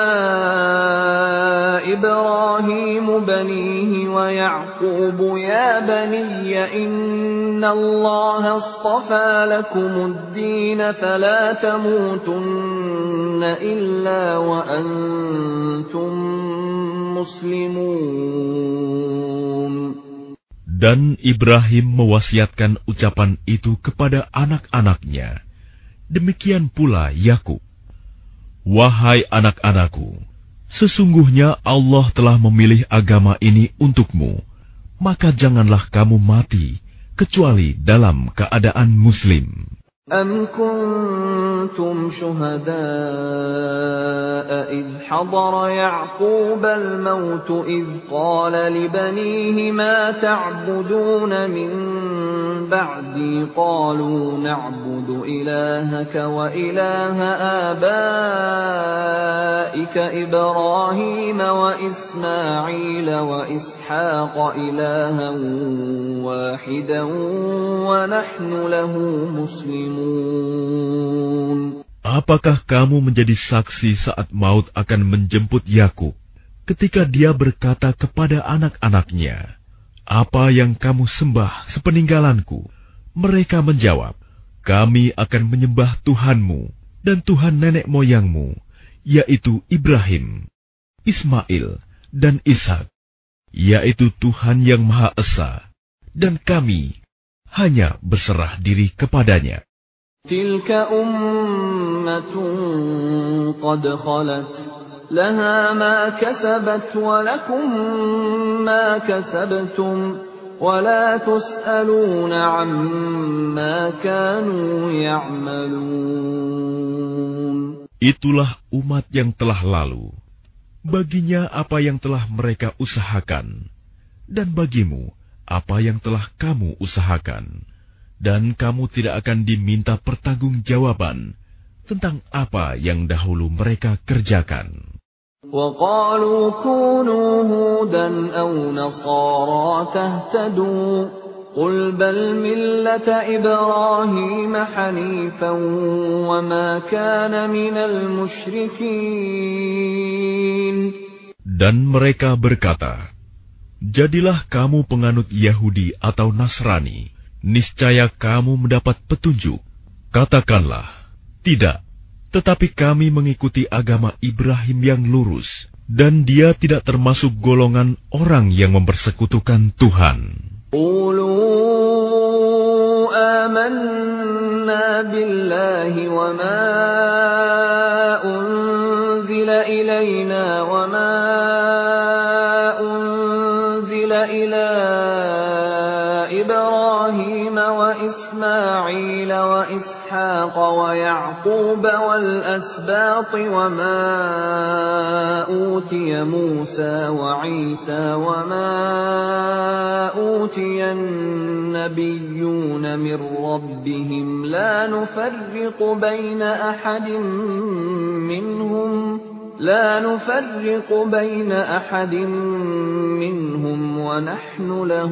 إِبْرَاهِيمُ بَنِيهِ وَيَعْقُوبُ يَا بَنِيَّ إِنَّ اللَّهَ اصْطَفَى لَكُمُ الدِّينَ فَلَا تَمُوتُنَّ إِلَّا وَأَنْتُمْ مُسْلِمُونَ. Dan Ibrahim mewasiatkan ucapan itu kepada anak-anaknya. Demikian pula Yakub. Wahai anak-anakku, sesungguhnya Allah telah memilih agama ini untukmu, maka janganlah kamu mati kecuali dalam keadaan Muslim. أَمْ كُنْتُمْ شُهَدَاءَ إِذْ حَضَرَ يَعْقُوبَ الْمَوْتُ إِذْ قَالَ لِبَنِيهِ مَا تَعْبُدُونَ مِنْ بَعْدِي قَالُوا نَعْبُدُ إِلَٰهَكَ وَإِلَٰهَ آبَائِكَ إِبْرَاهِيمَ وَإِسْمَاعِيلَ وَإِسْحَاقَ إِلَٰهًا وَاحِدًا وَنَحْنُ لَهُ مُسْلِمُونَ. Apakah kamu menjadi saksi saat maut akan menjemput Yakub, ketika dia berkata kepada anak-anaknya, Apa yang kamu sembah sepeninggalanku? Mereka menjawab, Kami akan menyembah Tuhanmu dan Tuhan nenek moyangmu, yaitu Ibrahim, Ismail, dan Ishak. yaitu Tuhan yang Maha Esa, dan kami hanya berserah diri kepadanya. Tilka ummatun qad khalat, laha ma kasabat wa lakum ma kasabtum, wa la tus'aluna amma kanu ya'malun. Itulah umat yang telah lalu. Baginya apa yang telah mereka usahakan, dan bagimu apa yang telah kamu usahakan, dan kamu tidak akan diminta pertanggungjawaban tentang apa yang dahulu mereka kerjakan. وَقَالُوا كُونُوا هُودًا أَوْ نَصَارَىٰ تَهْتَدُوا قُلْ بَلْ مِلَّةَ إِبْرَاهِيمَ حَنِيفًا وَمَا كَانَ مِنَ الْمُشْرِكِينَ. Dan mereka berkata, jadilah kamu penganut Yahudi atau Nasrani, niscaya kamu mendapat petunjuk. Katakanlah, tidak, tetapi kami mengikuti agama Ibrahim yang lurus, dan dia tidak termasuk golongan orang yang mempersekutukan Tuhan. Qulu amanna billahi wa ma unzila ilayna wa ma unzila ila Ibrahim wa Ismail wa Ishaq wa Ya'qub wal asbat wa ma utiya Musa wa Isa wa ma utiya an-nabiyyuna min rabbihim la nufarriqu baina ahadin minhum لا نفرق بين أحد منهم ونحن له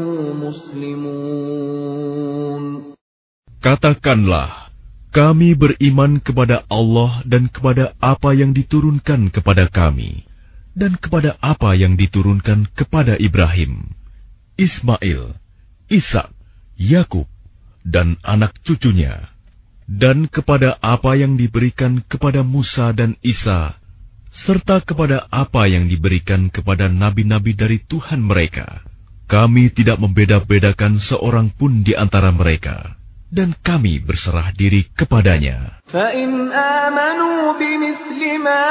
مسلمون. Katakanlah, kami beriman kepada Allah dan kepada apa yang diturunkan kepada kami, dan kepada apa yang diturunkan kepada Ibrahim, Ismail, Ishak, Yakub, dan anak cucunya, dan kepada apa yang diberikan kepada Musa dan Isa, serta kepada apa yang diberikan kepada nabi-nabi dari Tuhan mereka. Kami tidak membeda-bedakan seorang pun di antara mereka, dan kami berserah diri kepadanya. فَإِنْ آمَنُوا بِمِثْلِ مَا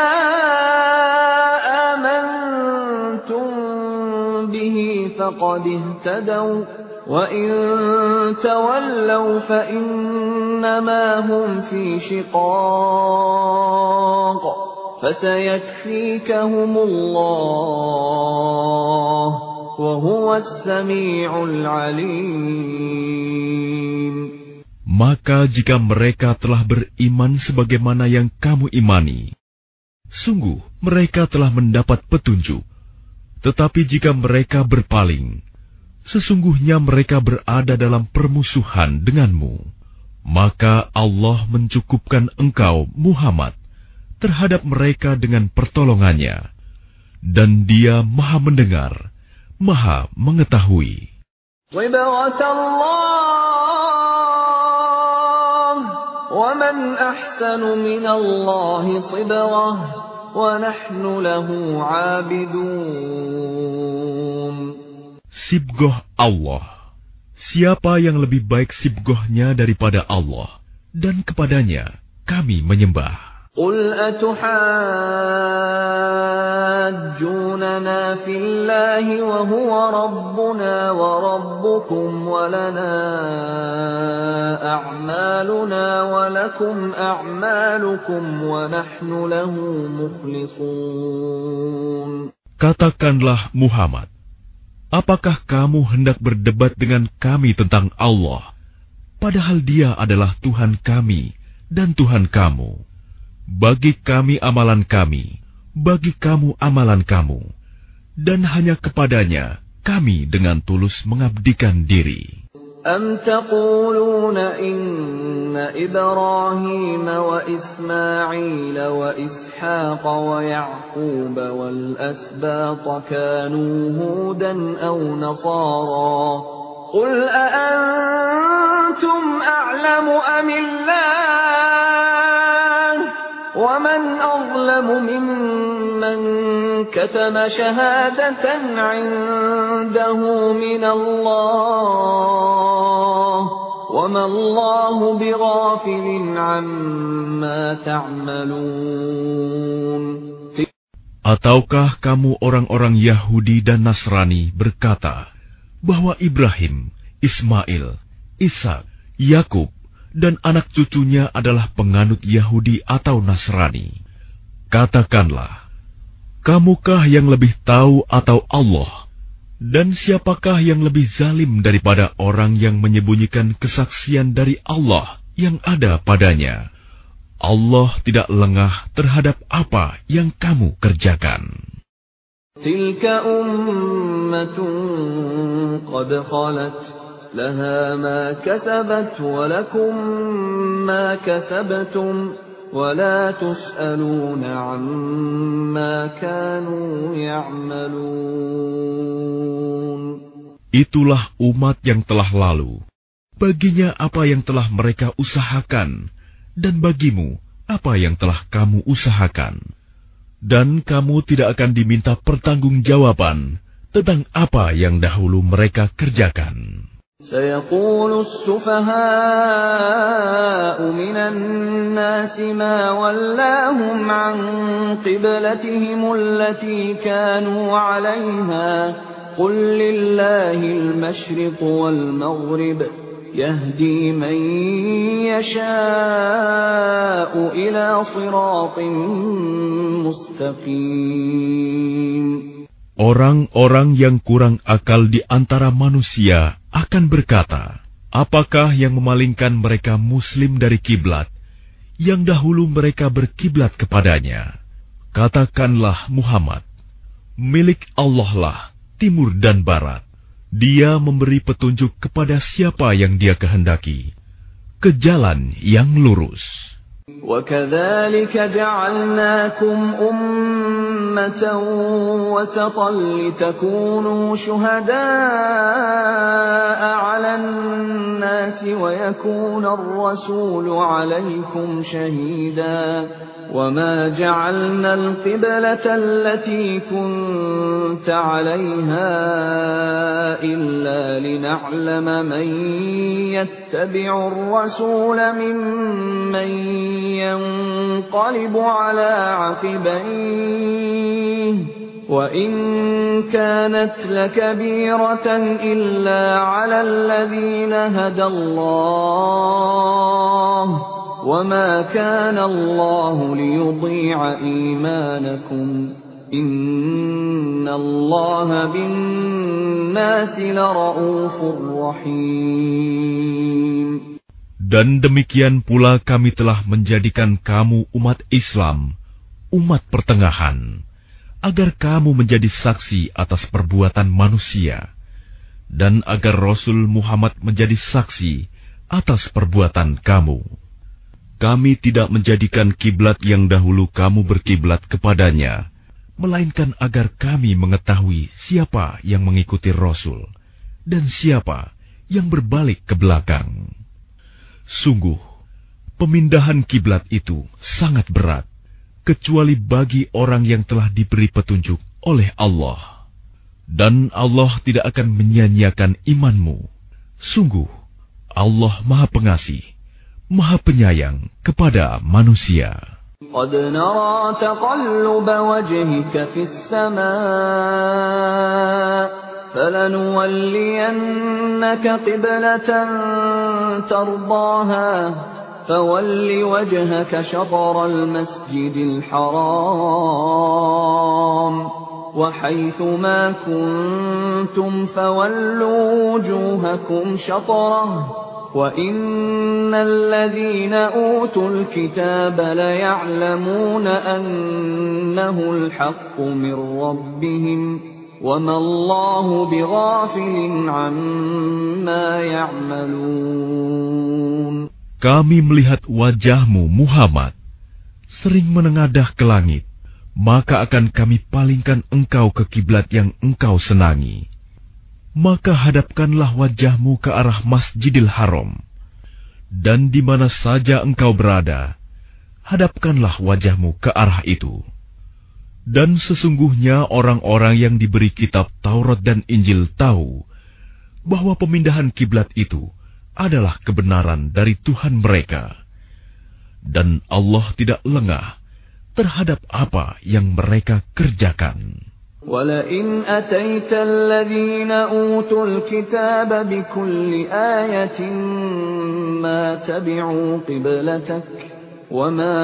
آمَنْتُمْ بِهِ فَقَدِ اهْتَدَوْا وَإِنْ تَوَلَّوْا فَإِنَّمَا هُمْ فِي شِقَاقٍ فَسَيَكْفِيكَهُمُ اللَّهُ وَهُوَ السَّمِيعُ الْعَلِيمُ. Maka jika mereka telah beriman sebagaimana yang kamu imani, sungguh mereka telah mendapat petunjuk. Tetapi jika mereka berpaling, sesungguhnya mereka berada dalam permusuhan denganmu. Maka Allah mencukupkan engkau, Muhammad, terhadap mereka dengan pertolongannya, dan Dia Maha Mendengar, Maha Mengetahui. وَمَنْ أَحْسَنُ مِنَ اللَّهِ صِبْغَةً وَنَحْنُ لَهُ عَابِدُونَ. Sibgoh Allah. Siapa yang lebih baik sibgohnya daripada Allah, dan kepadanya kami menyembah. قُلْ أَتُحَاجُّونَنَا فِي اللَّهِ وَهُوَ رَبُّنَا وَرَبُّكُمْ وَلَنَا أَعْمَالُنَا وَلَكُمْ أَعْمَالُكُمْ وَنَحْنُ لَهُ مُخْلِصُونَ. Katakanlah Muhammad, apakah kamu hendak berdebat dengan kami tentang Allah, padahal Dia adalah Tuhan kami dan Tuhan kamu? Bagi kami amalan kami, bagi kamu amalan kamu, dan hanya kepadanya kami dengan tulus mengabdikan diri. أَمْ تَقُولُونَ إِنَّ إِبْرَاهِيمَ وَإِسْمَاعِيلَ وَإِسْحَاقَ وَيَعْقُوبَ وَالْأَسْبَاطَ كَانُوا هُودًا أَوْ نَصَارَىٰ قُلْ أَأَنْتُمْ أَعْلَمُ أَمِ اللَّهُ وَمَنْ أَظْلَمُ مِمَّنِ من كتم شهادة عنده من الله وما الله بغافل عما تعملون. Ataukah kamu orang-orang Yahudi dan Nasrani berkata bahwa Ibrahim, Ismail, Ishak, Yakub, dan anak cucunya adalah penganut Yahudi atau Nasrani? Katakanlah, kamukah yang lebih tahu atau Allah? Dan siapakah yang lebih zalim daripada orang yang menyembunyikan kesaksian dari Allah yang ada padanya? Allah tidak lengah terhadap apa yang kamu kerjakan. Tilka ummatun qad khalat laha ma kasabat wa lakum ma kasabtum wa la tus'aluna amma kanu ya'malun. Itulah umat yang telah lalu. Baginya apa yang telah mereka usahakan, dan bagimu apa yang telah kamu usahakan. Dan kamu tidak akan diminta pertanggungjawaban tentang apa yang dahulu mereka kerjakan. سيقول السفهاء من الناس ما ولاهم عن قبلتهم التي كانوا عليها قل لله المشرق والمغرب يهدي من يشاء إلى صراط مستقيم. Orang-orang yang kurang akal di antara manusia akan berkata, apakah yang memalingkan mereka muslim dari kiblat yang dahulu mereka berkiblat kepadanya? Katakanlah Muhammad, milik Allah lah timur dan barat. Dia memberi petunjuk kepada siapa yang Dia kehendaki ke jalan yang lurus. وَكَذَلِكَ جَعَلْنَاكُمْ أُمَّةً وَسَطًا لِتَكُونُوا شُهَدَاءَ عَلَى النَّاسِ وَيَكُونَ الرَّسُولُ عَلَيْكُمْ شَهِيدًا وَمَا جَعَلْنَا الْقِبْلَةَ الَّتِي كُنْتَ عَلَيْهَا إِلَّا لِنَعْلَمَ مَنْ يَتَّبِعُ الرَّسُولَ مِمَّنْ ينقلب على عقبيه وإن كانت لكبيرة إلا على الذين هدى الله وما كان الله ليضيع إيمانكم إن الله بالناس لرءوف رحيم. Dan demikian pula kami telah menjadikan kamu umat Islam, umat pertengahan, agar kamu menjadi saksi atas perbuatan manusia, dan agar Rasul Muhammad menjadi saksi atas perbuatan kamu. Kami tidak menjadikan kiblat yang dahulu kamu berkiblat kepadanya, melainkan agar kami mengetahui siapa yang mengikuti Rasul, dan siapa yang berbalik ke belakang. Sungguh, pemindahan kiblat itu sangat berat, kecuali bagi orang yang telah diberi petunjuk oleh Allah. Dan Allah tidak akan menyia-nyiakan imanmu. Sungguh, Allah Maha Pengasih, Maha Penyayang kepada manusia. قد نرى تقلب وجهك في السماء فلنولينك قبلة ترضاها فول وجهك شطر المسجد الحرام وحيث ما كنتم فولوا وجوهكم شطره وَإِنَّ الَّذِينَ أُوتُوا الْكِتَابَ لَيَعْلَمُونَ أَنَّهُ الْحَقُّ مِنْ رَبِّهِمْ وَمَا اللَّهُ بِغَافِلٍ عَمَّا يَعْمَلُونَ. Kami melihat wajahmu Muhammad sering menengadah ke langit, maka akan kami palingkan engkau ke kiblat yang engkau senangi. Maka hadapkanlah wajahmu ke arah Masjidil Haram, dan di mana saja engkau berada, hadapkanlah wajahmu ke arah itu. Dan sesungguhnya orang-orang yang diberi kitab Taurat dan Injil tahu bahwa pemindahan kiblat itu adalah kebenaran dari Tuhan mereka. Dan Allah tidak lengah terhadap apa yang mereka kerjakan. وَلَئِنْ أَتَيْتَ الَّذِينَ أُوتُوا الْكِتَابَ بِكُلِّ آيَةٍ مَا تَبِعُوا قِبْلَتَكَ وَمَا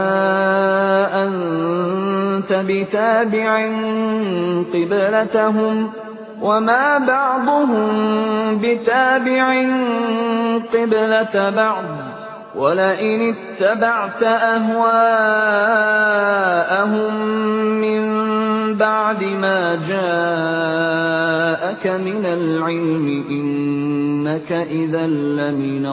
أَنْتَ بِتَابِعٍ قِبْلَتَهُمْ وَمَا بَعْضُهُمْ بِتَابِعٍ قِبْلَةَ بَعْضٍ وَلَئِنِ اتَّبَعْتَ أَهْوَاءَهُمْ مِنْ بَعْدِ مَا جَاءَكَ مِنَ الْعِلْمِ إِنَّكَ إِذًا لَّمِنَ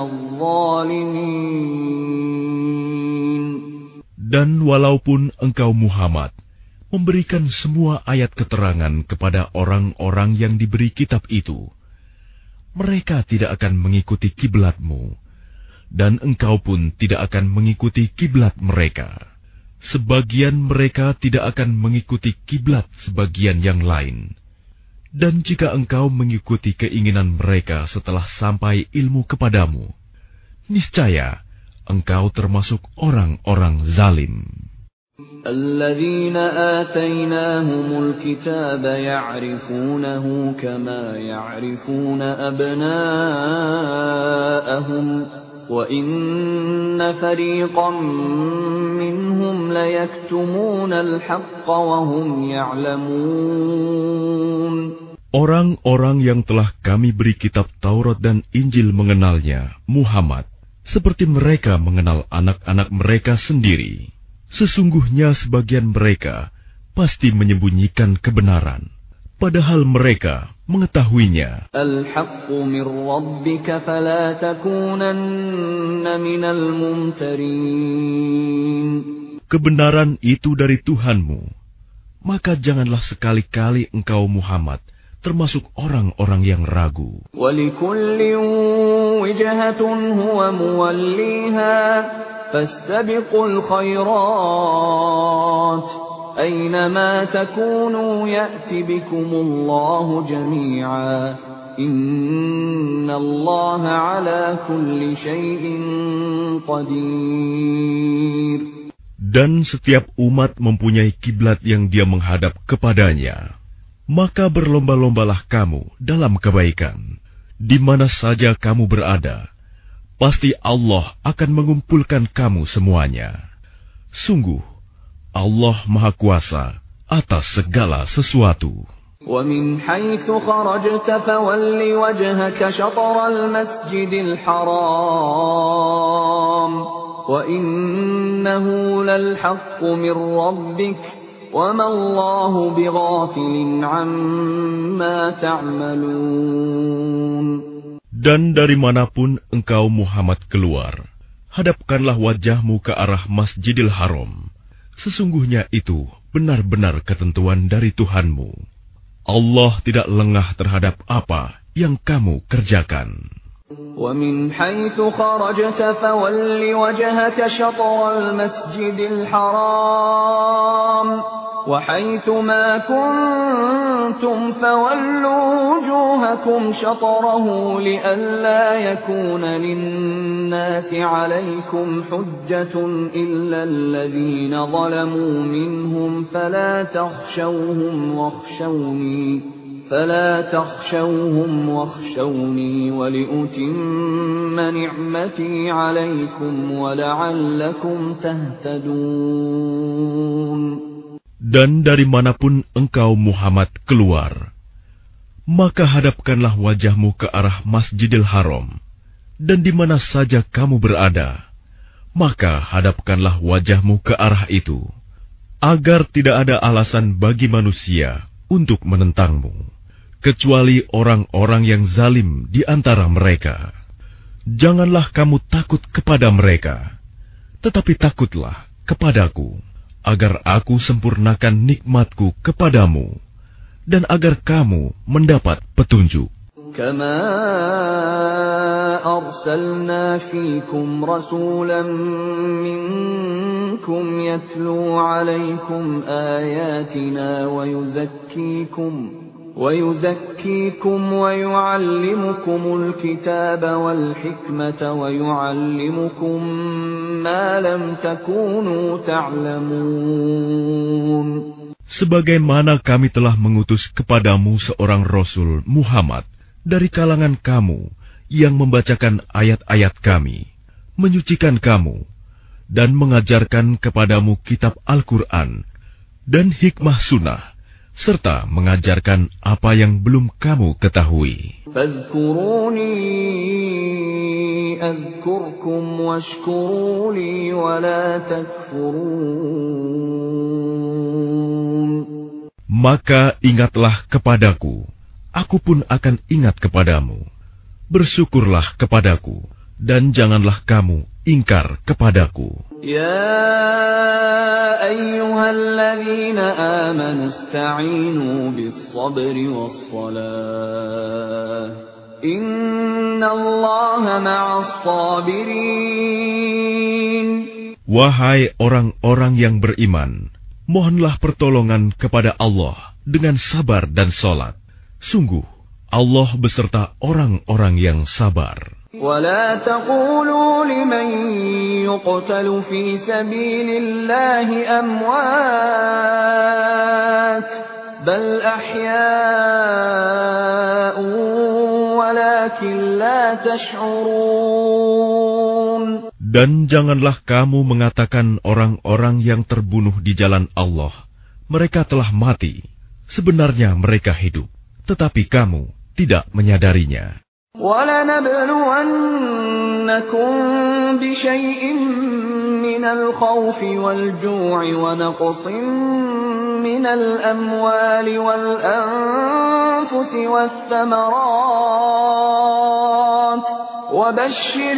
الظَّالِمِينَ. Dan walaupun engkau Muhammad memberikan semua ayat keterangan kepada orang-orang yang diberi kitab itu, mereka tidak akan mengikuti kiblatmu, dan engkau pun tidak akan mengikuti kiblat mereka. Sebagian mereka tidak akan mengikuti kiblat sebagian yang lain. Dan jika engkau mengikuti keinginan mereka setelah sampai ilmu kepadamu, niscaya engkau termasuk orang-orang zalim. الذين آتيناهم الكتاب يعرفونه كما يعرفون أبناءهم وَإِنَّ فَرِيقًا مِّنْهُمْ لَيَكْتُمُونَ الْحَقَّ وَهُمْ يَعْلَمُونَ. Orang-orang yang telah kami beri kitab Taurat dan Injil mengenalnya, Muhammad, seperti mereka mengenal anak-anak mereka sendiri. Sesungguhnya sebagian mereka pasti menyembunyikan kebenaran, padahal mereka mengetahuinya. Al-haqqu min rabbika fala takunanna minal mumtarin. Kebenaran itu dari Tuhanmu, maka janganlah sekali-kali engkau Muhammad termasuk orang-orang yang ragu. Walikullin wijhatun huwa muwalliha fastabiqul khairat. أينما تكونوا يأت بكم الله جميعا إن الله على كل شيء قدير. Dan setiap umat mempunyai kiblat yang dia menghadap kepadanya. Maka berlomba-lombalah kamu dalam kebaikan. Di mana saja kamu berada, pasti Allah akan mengumpulkan kamu semuanya. Sungguh, Allah Maha Kuasa atas segala sesuatu. وَمِنْ حَيْثُ خَرَجْتَ فَوَلِّ وَجْهَكَ شَطْرَ الْمَسْجِدِ الْحَرَامِ وَإِنَّهُ لَلْحَقُّ مِنْ رَبِّكَ وَمَا اللَّهُ بِغَافِلٍ عَمَّا تَعْمَلُونَ. Dan dari manapun engkau Muhammad keluar, hadapkanlah wajahmu ke arah Masjidil Haram. Sesungguhnya itu benar-benar ketentuan dari Tuhanmu. Allah tidak lengah terhadap apa yang kamu kerjakan. وَمِنْ حَيْثُ خَرَجْتَ فَوَلِّ وَجْهَكَ شَطْرَ الْمَسْجِدِ الْحَرَامِ وَحَيْثُ مَا كُنْتُمْ فَوَلُّوا وُجُوهَكُمْ شَطْرَهُ لِئَلَّا يَكُونَ لِلنَّاسِ عَلَيْكُمْ حُجَّةٌ إِلَّا الَّذِينَ ظَلَمُوا مِنْهُمْ فَلَا تَخْشَوْهُمْ وَاخْشَوْنِي فَلَا تَخْشَوْهُمْ وَاخْشَوْنِي وَلِأُتِمَّ نِعْمَتِي عَلَيْكُمْ وَلَعَلَّكُمْ تَهْتَدُونَ. Dan dari manapun engkau Muhammad keluar, maka hadapkanlah wajahmu ke arah Masjidil Haram, dan di mana saja kamu berada, maka hadapkanlah wajahmu ke arah itu, agar tidak ada alasan bagi manusia untuk menentangmu, kecuali orang-orang yang zalim di antara mereka. Janganlah kamu takut kepada mereka, tetapi takutlah kepadaku, agar aku sempurnakan nikmatku kepadamu, dan agar kamu mendapat petunjuk. Kama arsalna fiikum rasulan minkum منكم يتلو عليكم آياتنا ويزكيكم ويزكيكم ويعلمكم الكتاب والحكمة ويعلمكم ما لم تكونوا تعلمون. Sebagaimana kami telah mengutus kepadamu seorang Rasul Muhammad dari kalangan kamu yang membacakan ayat-ayat kami, menyucikan kamu, dan mengajarkan kepadamu kitab Al-Quran dan hikmah sunnah, serta mengajarkan apa yang belum kamu ketahui. Fadhkuruni adhkurkum washkuru li wa la takfurun. Maka ingatlah kepadaku, aku pun akan ingat kepadamu. Bersyukurlah kepadaku, dan janganlah kamu ingkar kepadaku. Ya ayyuhalladzina amanu ista'inu bis-sabri was-salah. Innallaha ma'as-sabirin. Wahai orang-orang yang beriman, mohonlah pertolongan kepada Allah dengan sabar dan salat. Sungguh, Allah beserta orang-orang yang sabar. ولا تقولوا لمن يقتل في سبيل الله أموات بل أحياء ولكن لا تشعرون. Dan janganlah kamu mengatakan orang-orang yang terbunuh di jalan Allah, mereka telah mati. Sebenarnya mereka hidup, tetapi kamu tidak menyadarinya. وَلَنَبْلُوَنَّكُمْ بِشَيْءٍ مِّنَ الْخَوْفِ وَالْجُوعِ وَنَقْصٍ مِّنَ الْأَمْوَالِ وَالْأَنفُسِ وَالثَّمَرَاتِ وَبَشِّرِ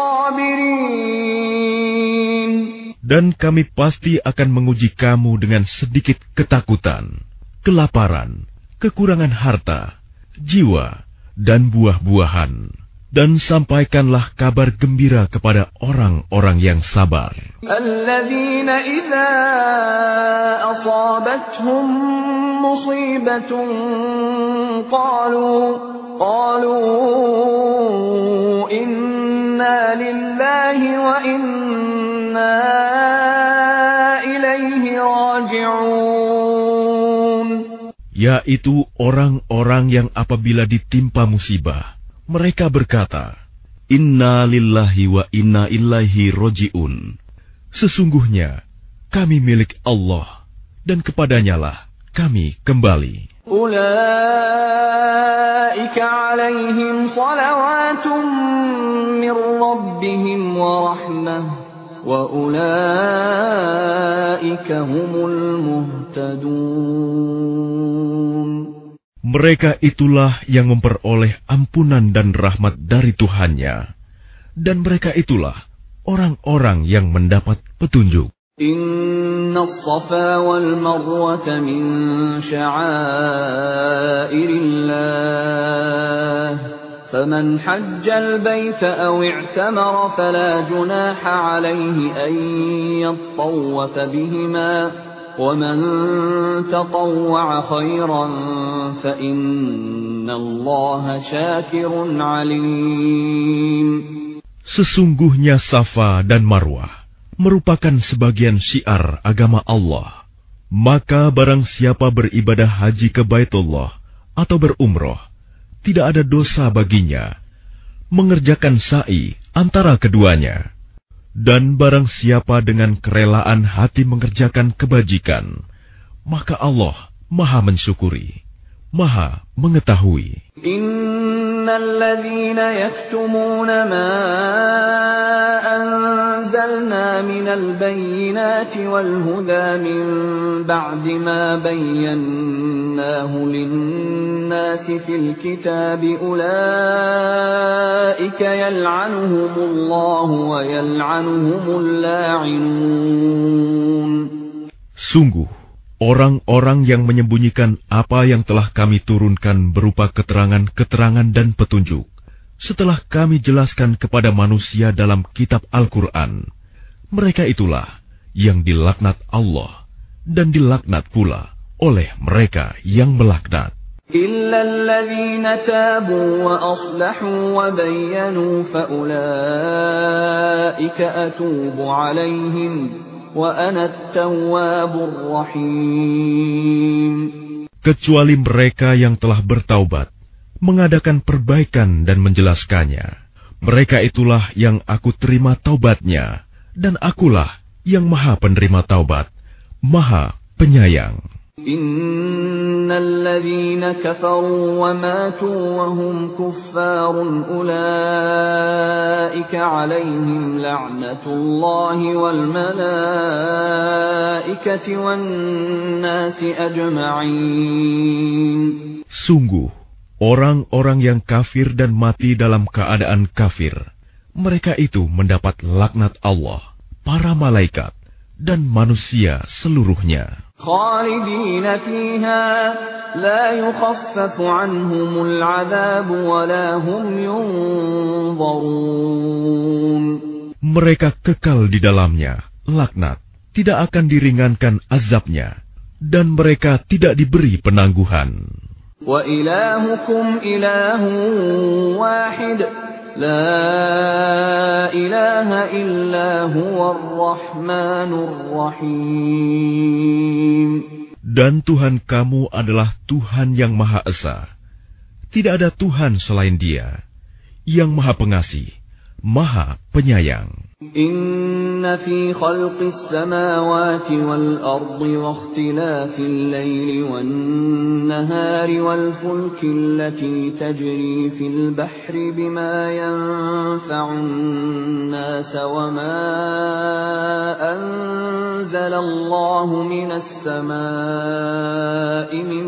الصَّابِرِينَ. Dan kami pasti akan menguji kamu dengan sedikit ketakutan, kelaparan, kekurangan harta, jiwa, dan buah-buahan, dan sampaikanlah kabar gembira kepada orang-orang yang sabar. Alladzina idza asabathum musibatun qalu qalu inna lillahi wa inna ilaihi raji'un. Yaitu orang-orang yang apabila ditimpa musibah, mereka berkata, Inna lillahi wa inna ilaihi roji'un. Sesungguhnya, kami milik Allah, dan kepadanyalah kami kembali. Ulaika alaihim salawatun min rabbihim wa rahmah, wa ulaika humul muhtadun. Mereka itulah yang memperoleh ampunan dan rahmat dari Tuhannya, dan mereka itulah orang-orang yang mendapat petunjuk. Inna as-safa wal marwata min sya'airillah, faman hajjal baita aw i'tamara fala junaha alayhi an yattawwafa bihima. وَمَنْ تَطَوَّعَ خَيْرًا فَإِنَّ اللَّهَ شَاكِرٌ عَلِيمٌ. Sesungguhnya Safa dan Marwah merupakan sebagian syiar agama Allah. Maka barang siapa beribadah haji ke Baitullah atau berumroh, tidak ada dosa baginya mengerjakan sa'i antara keduanya. Dan barang siapa dengan kerelaan hati mengerjakan kebajikan, maka Allah Maha mensyukuri, Maha mengetahui. Innal ladzina yaktumuna ma anzalna minal bayyinati wal huda min ba'di ma bayyanahu lin-nasi fil kitabi ulaika yal'anuhumullahu wa yal'anuhumul la'inun. Sungguh, orang-orang yang menyembunyikan apa yang telah kami turunkan berupa keterangan-keterangan dan petunjuk, setelah kami jelaskan kepada manusia dalam kitab Al-Quran, mereka itulah yang dilaknat Allah dan dilaknat pula oleh mereka yang melaknat. إلا الذين تابوا وأصلحوا وبينوا فأولئك أتوب عليهم وأنا التواب الرحيم. Kecuali mereka yang telah bertaubat, mengadakan perbaikan dan menjelaskannya. Mereka itulah yang aku terima taubatnya, dan akulah yang maha penerima taubat, maha penyayang. Innal ladzina kafaru wa matu wa hum kuffarun ulaika 'alaihim la'natullahi wal malaikati wan nasi ajma'in. Sungguh, orang-orang yang kafir dan mati dalam keadaan kafir, mereka itu mendapat laknat Allah, para malaikat, dan manusia seluruhnya. Khalidina fiha la yukhaffafu anhumul 'adzab wa la hum yunzarun. Mereka kekal di dalamnya, laknat, tidak akan diringankan azabnya, dan mereka tidak diberi penangguhan. Wa ilahukum ilahun wahid, la ilaha illa huwar rahmanur rahim. Dan Tuhan kamu adalah Tuhan yang Maha Esa. Tidak ada Tuhan selain Dia, yang Maha Pengasih, Maha Penyayang. Inna fi khalqis samawati wal ardi wa ikhtilafil laili wan nahari wal fulki allati tajri fil bahri bima yanfa'un nas wa ma anzala Allahu minas samaa'i min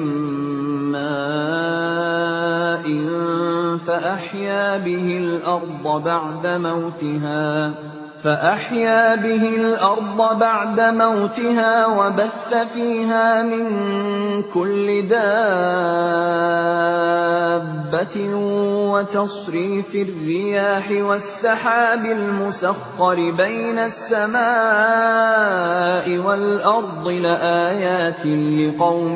ma'in fa ahya bihil arda ba'da mautiha فأحيا به الأرض بعد موتها وبث فيها من كل دابة وتصريف الرياح والسحاب المسخر بين السماء والأرض لآيات لقوم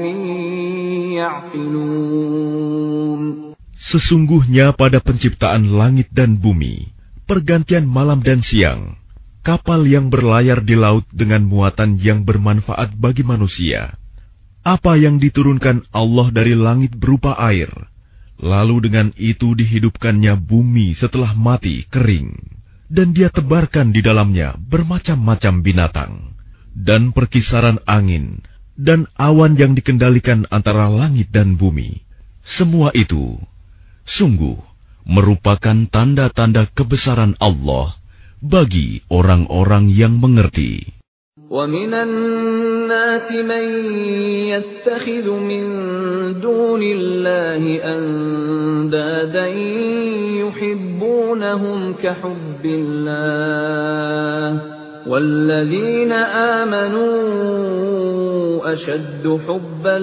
يعقلون. Sesungguhnya pada penciptaan langit dan bumi, pergantian malam dan siang, kapal yang berlayar di laut dengan muatan yang bermanfaat bagi manusia, apa yang diturunkan Allah dari langit berupa air, lalu dengan itu dihidupkannya bumi setelah mati kering, dan Dia tebarkan di dalamnya bermacam-macam binatang, dan perkisaran angin, dan awan yang dikendalikan antara langit dan bumi. Semua itu, sungguh, merupakan tanda-tanda kebesaran Allah bagi orang-orang yang mengerti. وَمِنَ النَّاسِ مَن يَتَّخِذُ مِن دُونِ اللَّهِ أَندَادًا يُحِبُّونَهُمْ كَحُبِّ اللَّهِ وَالَّذِينَ آمَنُوا أَشَدُّ حُبًّا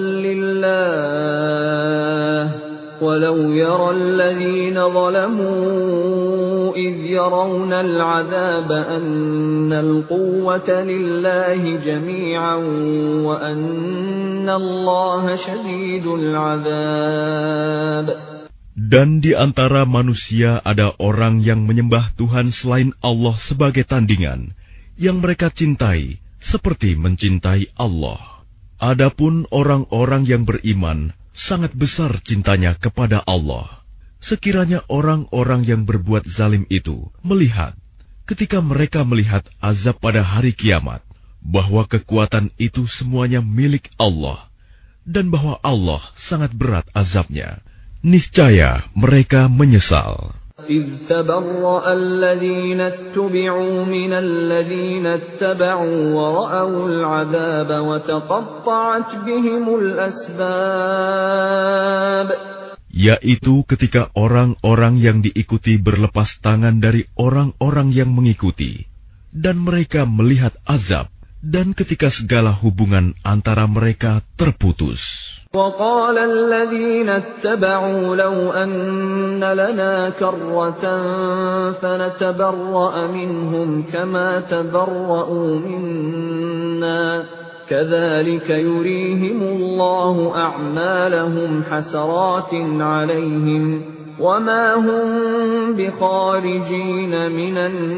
لِلَّهِ وَلَوْ يَرَى الَّذِينَ ظَلَمُوا إِذْ يَرَوْنَ الْعَذَابَ أَنَّ الْقُوَّةَ لِلَّهِ جَمِيعًا وَأَنَّ اللَّهَ شَدِيدُ الْعَذَابِ. Dan di antara manusia ada orang yang menyembah Tuhan selain Allah sebagai tandingan, yang mereka cintai seperti mencintai Allah. Adapun orang-orang yang beriman sangat besar cintanya kepada Allah. Sekiranya orang-orang yang berbuat zalim itu melihat, ketika mereka melihat azab pada hari kiamat, bahwa kekuatan itu semuanya milik Allah, dan bahwa Allah sangat berat azabnya, niscaya mereka menyesal. إِذْ تَبَرَّأَ الَّذِينَ اتُّبِعُوا مِنَ الَّذِينَ اتَّبَعُوا وَرَأَوُا الْعَذَابَ وَتَقَطَّعَتْ بِهِمُ الْأَسْبَابُ. Yaitu ketika orang-orang yang diikuti berlepas tangan dari orang-orang yang mengikuti, dan mereka melihat azab, dan ketika segala hubungan antara mereka terputus. وَقَالَ الَّذِينَ اتَّبَعُوا لَوْ أَنَّ لَنَا كَرَّةً فَنَتَبَرَّأَ مِنْهُمْ كَمَا تَبَرَّؤُوا مِنَّا كذلك يريهم الله أعمالهم حسرات عليهم وما هم بخارجين من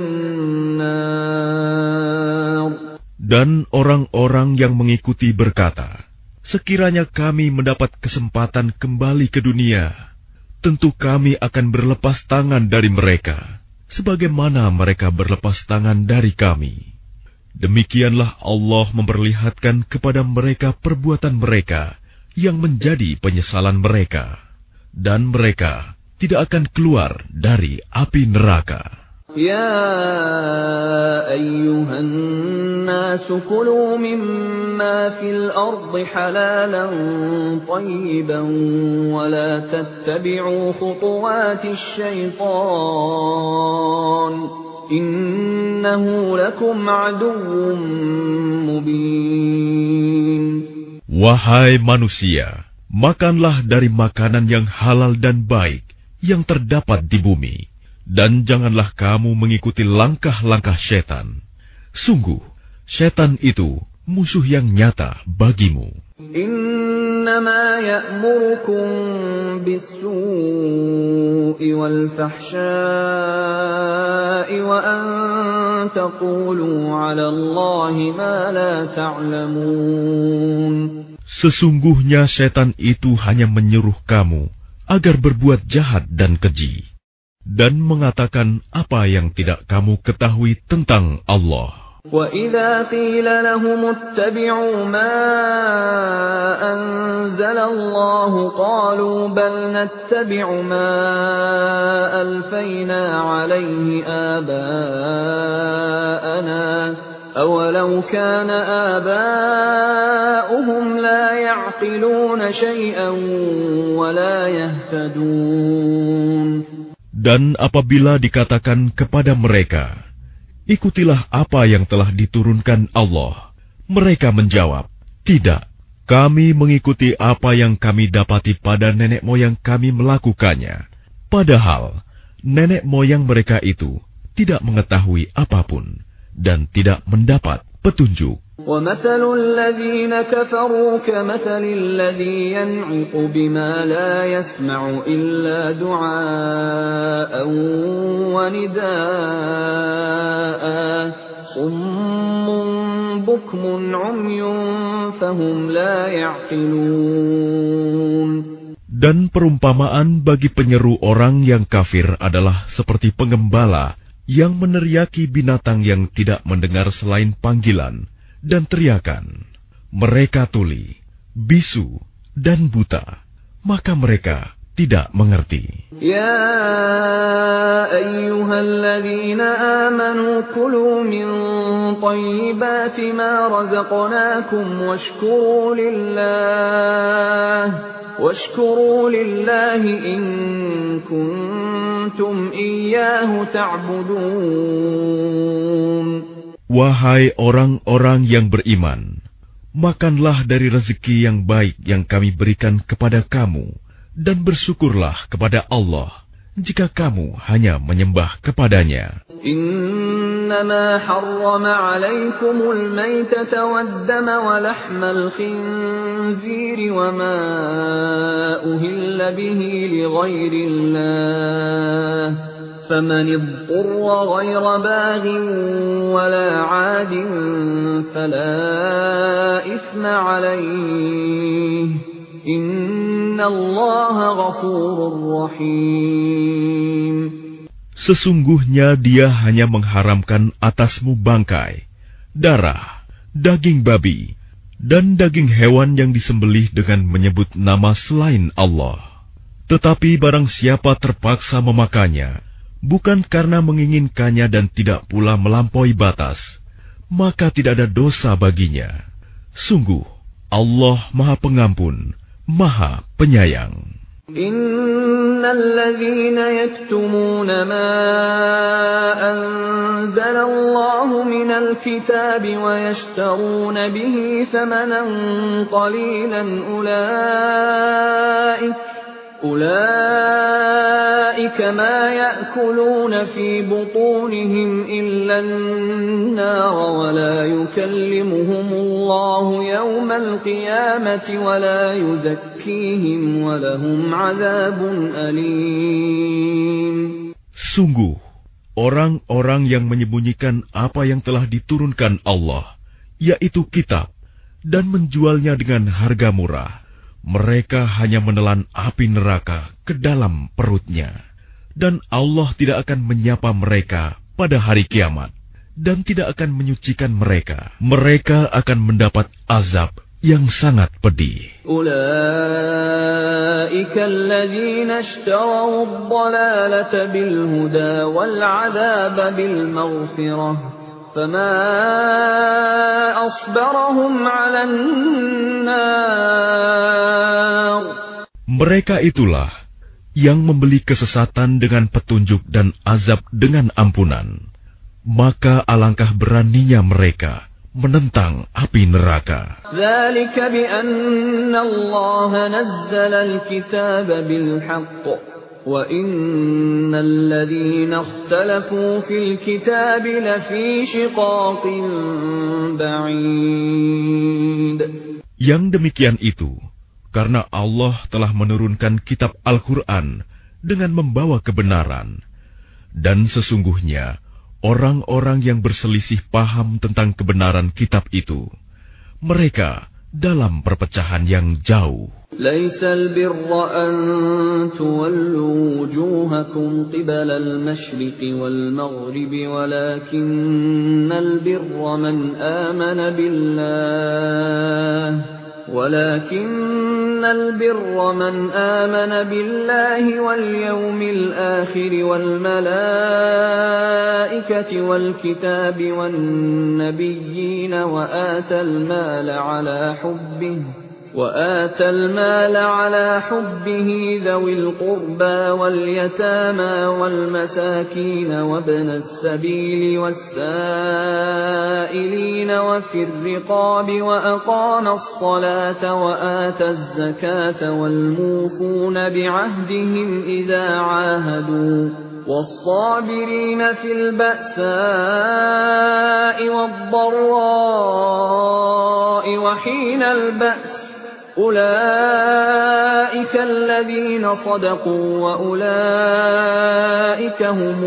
النار. Dan orang-orang yang mengikuti berkata, sekiranya kami mendapat kesempatan kembali ke dunia, tentu kami akan berlepas tangan dari mereka, sebagaimana mereka berlepas tangan dari kami. Demikianlah Allah memperlihatkan kepada mereka perbuatan mereka yang menjadi penyesalan mereka, dan mereka tidak akan keluar dari api neraka. Ya ayyuhan nas kulu mimma fil ardi halalan tayyiban wa la tattabi'u khutuwatis syaitan. Innahu lakum aduwwum mubin. Wahai manusia, makanlah dari makanan yang halal dan baik yang terdapat di bumi, dan janganlah kamu mengikuti langkah-langkah setan. Sungguh, setan itu musuh yang nyata bagimu. Innama ya'murukum bis-su'i wal-fahsya'i wa an taqulu 'ala Allahi ma la ta'lamun. Sesungguhnya setan itu hanya menyuruh kamu agar berbuat jahat dan keji, dan mengatakan apa yang tidak kamu ketahui tentang Allah. وَإِذَا قِيلَ لَهُمُ اتَّبِعُوا مَا أَنزَلَ اللَّهُ قَالُوا بَلْ نَتَّبِعُ مَا أَلْفَيْنَا عَلَيْهِ آبَاءَنَا أَوَلَوْ كَانَ آبَاؤُهُمْ لَا يَعْقِلُونَ شَيْئًا وَلَا يَهْتَدُونَ. Dan apabila dikatakan kepada mereka, ikutilah apa yang telah diturunkan Allah, mereka menjawab, tidak, kami mengikuti apa yang kami dapati pada nenek moyang kami melakukannya. Padahal, nenek moyang mereka itu tidak mengetahui apapun dan tidak mendapat petunjuk. وَمَثَلُ الَّذِينَ كَفَرُوا كَمَثَلِ الَّذِي يَنْعِقُ بِمَا لَا يَسْمَعُ إِلَّا دُعَاءً وَنِدَاءً صُمٌّ بُكْمٌ عُمْيٌ فَهُمْ لَا يَعْقِلُونَ. Dan perumpamaan bagi penyeru orang yang kafir adalah seperti pengembala yang meneriaki binatang yang tidak mendengar selain panggilan dan teriakan. Mereka tuli, bisu, dan buta, maka mereka tidak mengerti. Ya ayyuhalladzina amanu kulu min thayyibati ma razaqnakum washkuru lillah washkuru lillahi in kuntum iyyahu ta'budun. Wahai orang-orang yang beriman, makanlah dari rezeki yang baik yang kami berikan kepada kamu, dan bersyukurlah kepada Allah jika kamu hanya menyembah kepadanya. Innama harrama alaikumul maytata waddama wa lahmal khinziri wa ma uhilla bihi li ghairillah. فَمَنِ اضْطُرَّ غَيْرَ بَاغٍ وَلَا عَادٍ فَلَا إِثْمَ عَلَيْهِ إِنَّ اللَّهَ غَفُورٌ رَّحِيمٌ. Sesungguhnya Dia hanya mengharamkan atasmu bangkai, darah, daging babi, dan daging hewan yang disembelih dengan menyebut nama selain Allah. Tetapi barang siapa terpaksa memakannya, bukan karena menginginkannya dan tidak pula melampaui batas, maka tidak ada dosa baginya. Sungguh, Allah Maha Pengampun, Maha Penyayang. Innal ladzina yaktumuna ma anzalallahu minal kitabi wa yashtaruna bihi thamanan qalilan ulaika أولئك ما يأكلون في بطونهم إلا النار ولا يكلمهم الله يوم القيامة ولا يزكيهم ولهم عذاب أليم. Sungguh, orang-orang yang menyembunyikan apa yang telah diturunkan Allah, yaitu kitab, dan menjualnya dengan harga murah, mereka hanya menelan api neraka ke dalam perutnya. Dan Allah tidak akan menyapa mereka pada hari kiamat, dan tidak akan menyucikan mereka. Mereka akan mendapat azab yang sangat pedih. أولئك الذين اشتروا الضلالة بالهدى والعذاب بالمغفرة فما أصبرهم على النار. Mereka itulah yang membeli kesesatan dengan petunjuk dan azab dengan ampunan. Maka alangkah beraninya mereka menentang api neraka. ذلك بأن الله نزل الكتاب بالحق وإن الذين اختلفوا في الكتاب لفي شقاق بعيد. Yang demikian itu karena Allah telah menurunkan kitab Al-Quran dengan membawa kebenaran. Dan sesungguhnya orang-orang yang berselisih paham tentang kebenaran kitab itu, mereka dalam perpecahan yang jauh. ليس البر أن تولوا وجوهكم قبل المشرق والمغرب ولكن البر من آمن بالله ولكن البر من آمن بالله واليوم الآخر والملائكة والكتاب والنبيين وآتى المال على حبه وآتى المال على حبه ذوي القربى واليتامى والمساكين وابن السبيل والسائلين وفي الرقاب وأقام الصلاة وآتى الزكاة والموفون بعهدهم إذا عاهدوا والصابرين في البأساء والضراء وحين البأس أولئك الذين صدقوا وأولئك هم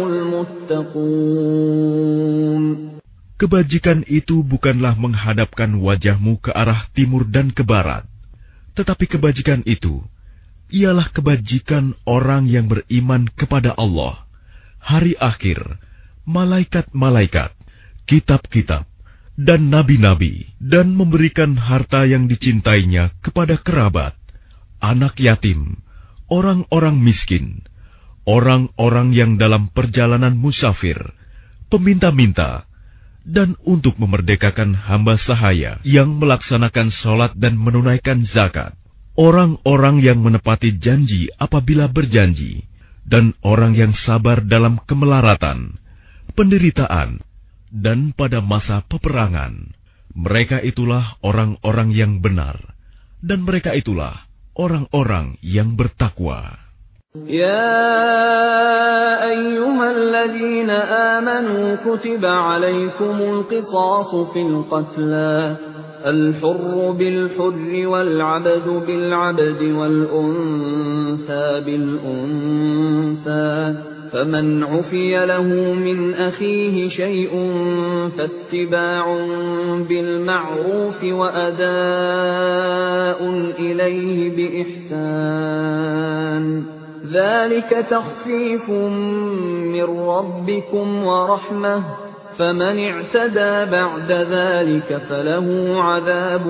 المتقون. Kebajikan itu bukanlah menghadapkan wajahmu ke arah timur dan ke barat, tetapi kebajikan itu ialah kebajikan orang yang beriman kepada Allah, hari akhir, malaikat-malaikat, kitab-kitab, dan nabi-nabi, dan memberikan harta yang dicintainya kepada kerabat, anak yatim, orang-orang miskin, orang-orang yang dalam perjalanan musafir, peminta-minta, dan untuk memerdekakan hamba sahaya yang melaksanakan sholat dan menunaikan zakat, orang-orang yang menepati janji apabila berjanji, dan orang yang sabar dalam kemelaratan, penderitaan, dan pada masa peperangan. Mereka itulah orang-orang yang benar, dan mereka itulah orang-orang yang bertakwa. يا أيها الذين آمنوا كتب عليكم القصاص في القتلى الحر بالحر والعبد بالعبد والأنثى بالأنثى فمن عفي له من أخيه شيء فاتباع بالمعروف وأداء إليه بإحسان ذلك تخفيف من ربكم ورحمة فمن اعتدى بعد ذلك فله عذاب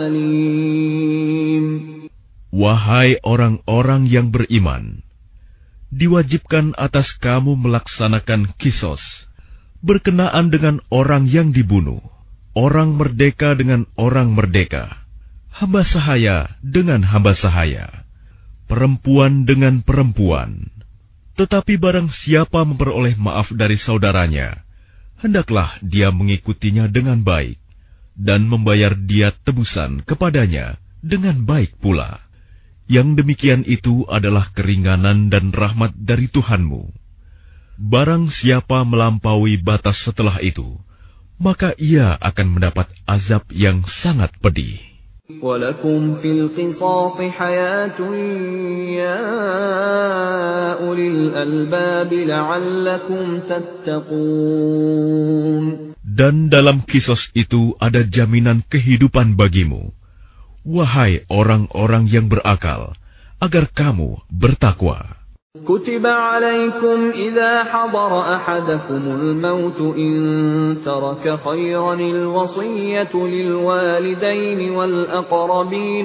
أليم. Wahai orang-orang yang beriman, diwajibkan atas kamu melaksanakan kisos, berkenaan dengan orang yang dibunuh, orang merdeka dengan orang merdeka, hamba sahaya dengan hamba sahaya, perempuan dengan perempuan. Tetapi barang siapa memperoleh maaf dari saudaranya, hendaklah dia mengikutinya dengan baik, dan membayar dia tebusan kepadanya dengan baik pula. Yang demikian itu adalah keringanan dan rahmat dari Tuhanmu. Barang siapa melampaui batas setelah itu, maka ia akan mendapat azab yang sangat pedih. وَلَكُمْ فِي الْقِصَاصِ حَيَاةٌ يَا أُولِي الْأَلْبَابِ لَعَلَّكُمْ تَتَّقُونَ. Dan dalam kisos itu ada jaminan kehidupan bagimu, wahai orang-orang yang berakal, agar kamu bertakwa. كتب عليكم إذا حضر أحدكم الموت إن ترك خيرا الوصية للوالدين والأقربين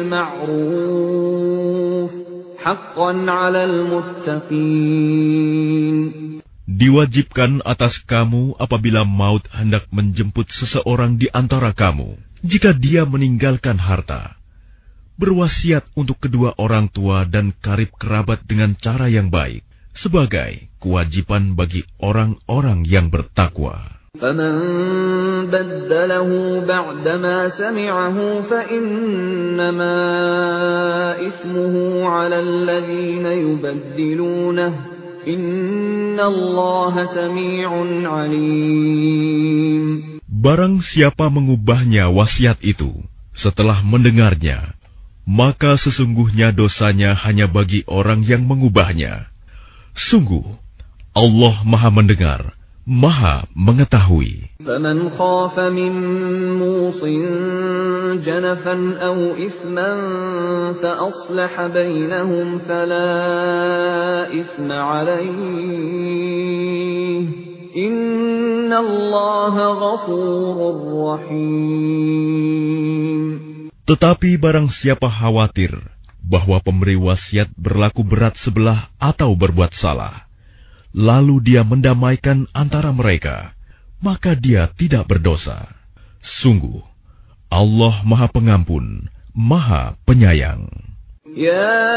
بالمعروف حقا على المتقين. Diwajibkan atas kamu apabila maut hendak menjemput seseorang di antara kamu, jika dia meninggalkan harta, berwasiat untuk kedua orang tua dan karib kerabat dengan cara yang baik, sebagai kewajiban bagi orang-orang yang bertakwa. فَمَنْ بَدَّلَهُ بَعْدَمَا سَمِعَهُ فَإِنَّمَا إِثْمُهُ عَلَى الَّذِينَ يُبَدِّلُونَهُ إِنَّ اللَّهَ سَمِيعٌ عَلِيمٌ. Barang siapa mengubahnya wasiat itu setelah mendengarnya, maka sesungguhnya dosanya hanya bagi orang yang mengubahnya. Sungguh, Allah Maha Mendengar, Maha Mengetahui. فَمَنْ خَافَ مِنْ مُوصٍ جَنَفًا أَوْ إِثْمًا فَأَصْلَحَ بَيْنَهُمْ فَلَا إِثْمَ عَلَيْهِ إِنَّ اللَّهَ غَفُورٌ رَحِيمٌ. Tetapi barang siapa khawatir bahwa pemberi wasiat berlaku berat sebelah atau berbuat salah, lalu dia mendamaikan antara mereka, maka dia tidak berdosa. Sungguh, Allah Maha Pengampun, Maha Penyayang. يا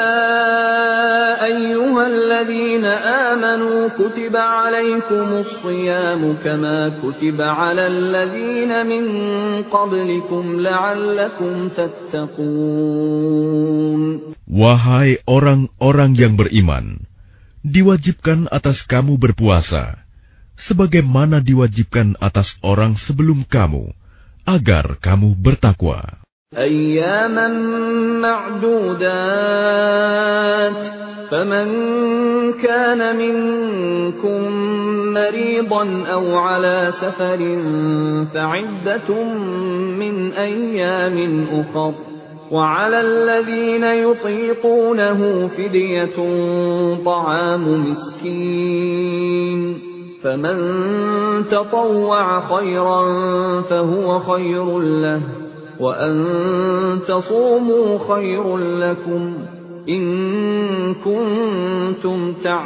أيها الذين آمنوا كتب عليكم الصيام كما كتب على الذين من قبلكم لعلكم تتقون. Wahai orang-orang yang beriman, diwajibkan atas kamu berpuasa, sebagaimana diwajibkan atas orang sebelum kamu, agar kamu bertakwa. أياما معدودات فمن كان منكم مريضا أو على سفر فعدة من أيام أخر وعلى الذين يطيقونه فدية طعام مسكين فمن تطوع خيرا فهو خير له وأن تصوموا خير لكم إن كنتم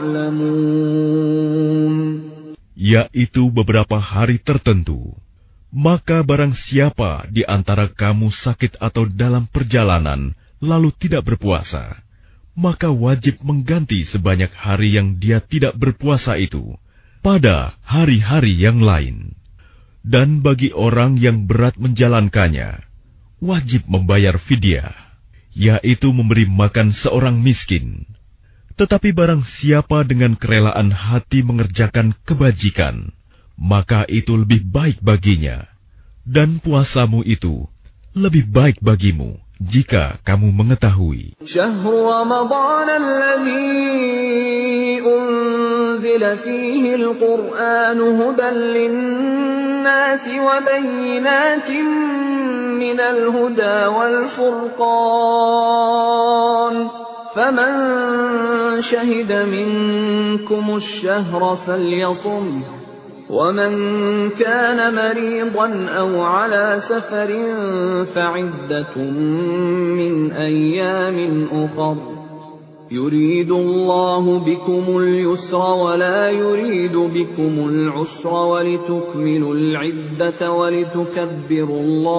تعلمون. Yaitu beberapa hari tertentu. Maka barang siapa di antara kamu sakit atau dalam perjalanan lalu tidak berpuasa, maka wajib mengganti sebanyak hari yang dia tidak berpuasa itu pada hari-hari yang lain. Dan bagi orang yang berat menjalankannya, wajib membayar fidyah, yaitu memberi makan seorang miskin. Tetapi barang siapa dengan kerelaan hati mengerjakan kebajikan, maka itu lebih baik baginya. Dan puasamu itu lebih baik bagimu jika kamu mengetahui. Syahrul Ramadan alladzi unzila fihi al-Qur'an hudan lin-nasi wa bayyinatin minal huda wal furqan. Faman shahida minkum ash-shahra falyasum. وَمَنْ كَانَ مَرِيضًا أَوْ عَلَى سَفَرٍ فَعِدَّةٌ مِّنْ أَيَّامٍ أُخَرَ يُرِيدُ اللَّهُ بِكُمُ الْيُسْرَ وَلَا يُرِيدُ بِكُمُ الْعُسْرَ وَلِتُكْمِلُوا الْعِدَّةَ وَلِتُكَبِّرُوا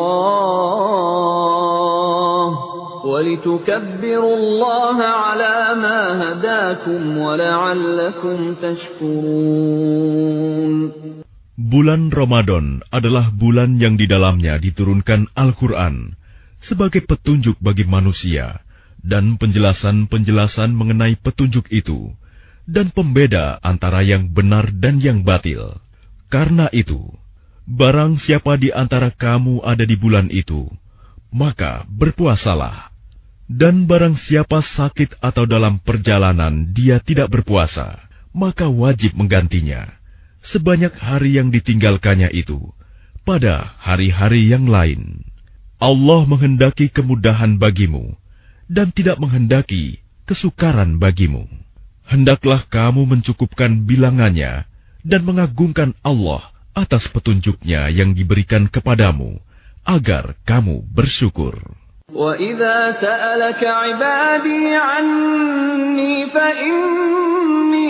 اللَّهَ وَلِتُكَبِّرُوا اللَّهَ عَلَى مَا هَدَاكُمْ وَلَعَلَّكُمْ تَشْكُرُونَ. Bulan Ramadan adalah bulan yang di dalamnya diturunkan Al-Quran sebagai petunjuk bagi manusia dan penjelasan-penjelasan mengenai petunjuk itu dan pembeda antara yang benar dan yang batil. Karena itu, Barang siapa di antara kamu ada di bulan itu, maka berpuasalah. Dan barang siapa sakit atau dalam perjalanan dia tidak berpuasa, maka wajib menggantinya sebanyak hari yang ditinggalkannya itu pada hari-hari yang lain. Allah menghendaki kemudahan bagimu dan tidak menghendaki kesukaran bagimu. Hendaklah kamu mencukupkan bilangannya dan mengagungkan Allah atas petunjuknya yang diberikan kepadamu, agar kamu bersyukur. وَإِذَا سَأَلَكَ عِبَادِي عَنِّي فَإِنِّي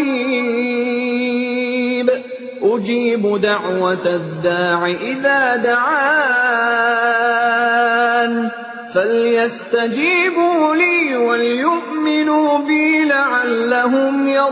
قَرِيبٌ أُجِيبُ دَعْوَةَ الدَّاعِ إِذَا دَعَانِ فَلْيَسْتَجِيبُوا لِي وَلْيُؤْمِنُوا بِي لَعَلَّهُمْ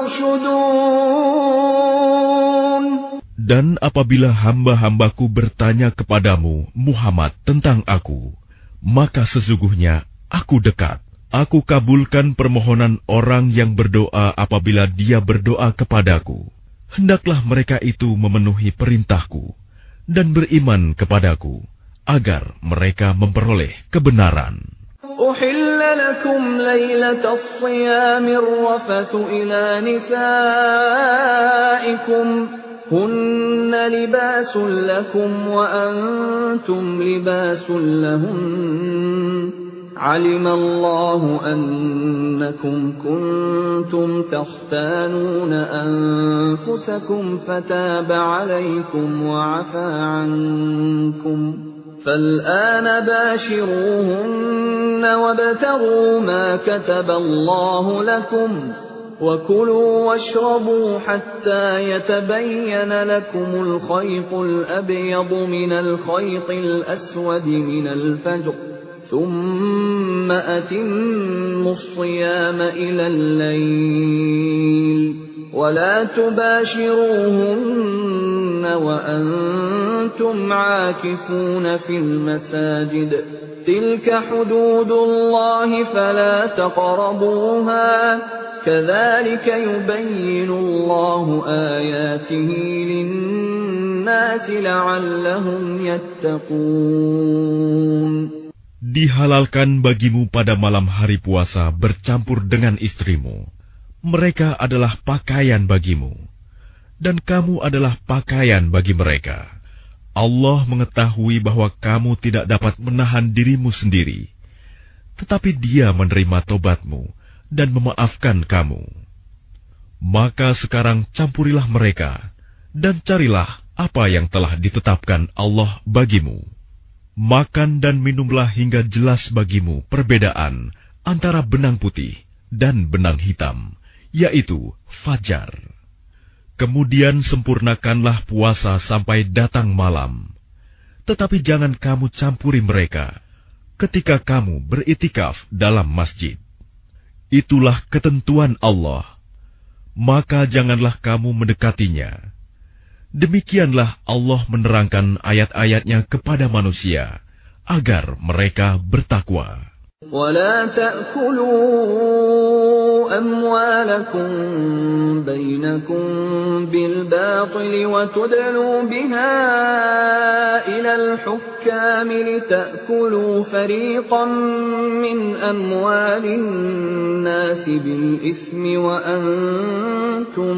يَرْشُدُونَ. Dan apabila hamba-hambaku bertanya kepadamu, Muhammad, tentang aku, maka sesungguhnya aku dekat. Aku kabulkan permohonan orang yang berdoa apabila dia berdoa kepadaku. Hendaklah mereka itu memenuhi perintahku dan beriman kepadaku, agar mereka memperoleh kebenaran. أُحِلَّ لَكُمْ لَيْلَةَ الصِّيَامِ الرَّفَثُ إِلَى نِسَائِكُمْ هُنَّ لِبَاسٌ لَكُمْ وَأَنْتُمْ لِبَاسٌ لَهُنَّ عَلِمَ اللَّهُ أَنَّكُمْ كُنْتُمْ تَخْتَانُونَ أَنفُسَكُمْ فَتَابَ عَلَيْكُمْ وَعَفَا عَنْكُمْ فَالْآنَ بَاشِرُوهُنَّ وَابْتَغُوا مَا كَتَبَ اللَّهُ لَكُمْ وَكُلُوا وَاشْرَبُوا حَتَّى يَتَبَيَّنَ لَكُمُ الْخَيْطُ الْأَبْيَضُ مِنَ الْخَيْطِ الْأَسْوَدِ مِنَ الْفَجْرِ ثُمَّ أَتِمُّوا الصِّيَامَ إِلَى اللَّيْلِ وَلَا تُبَاشِرُوهُنَّ وَأَنْتُمْ عَاكِفُونَ فِي الْمَسَاجِدِ تِلْكَ حُدُودُ اللَّهِ فَلَا تَقْرَبُوهَا كَذَلِكَ يُبَيِّنُ اللَّهُ آيَاتِهِ لِلنَّاسِ لَعَلَّهُمْ يَتَّقُونَ. Dihalalkan bagimu pada malam hari puasa bercampur dengan istrimu. Mereka adalah pakaian bagimu, dan kamu adalah pakaian bagi mereka. Allah mengetahui bahwa kamu tidak dapat menahan dirimu sendiri, tetapi Dia menerima tobatmu dan memaafkan kamu. Maka sekarang campurilah mereka, dan carilah apa yang telah ditetapkan Allah bagimu. Makan dan minumlah hingga jelas bagimu perbedaan antara benang putih dan benang hitam, yaitu fajar. Kemudian sempurnakanlah puasa sampai datang malam. Tetapi jangan kamu campuri mereka ketika kamu beritikaf dalam masjid. Itulah ketentuan Allah. Maka janganlah kamu mendekatinya. Demikianlah Allah menerangkan ayat-ayatnya kepada manusia, agar mereka bertakwa. وَلَا تَأْكُلُوا أَمْوَالَكُمْ بَيْنَكُمْ بِالْبَاطِلِ وَتُدْلُوا بِهَا إِلَى الْحُكَّامِ لِتَأْكُلُوا فَرِيقًا مِنْ أَمْوَالِ النَّاسِ بِالْإِثْمِ وَأَنْتُمْ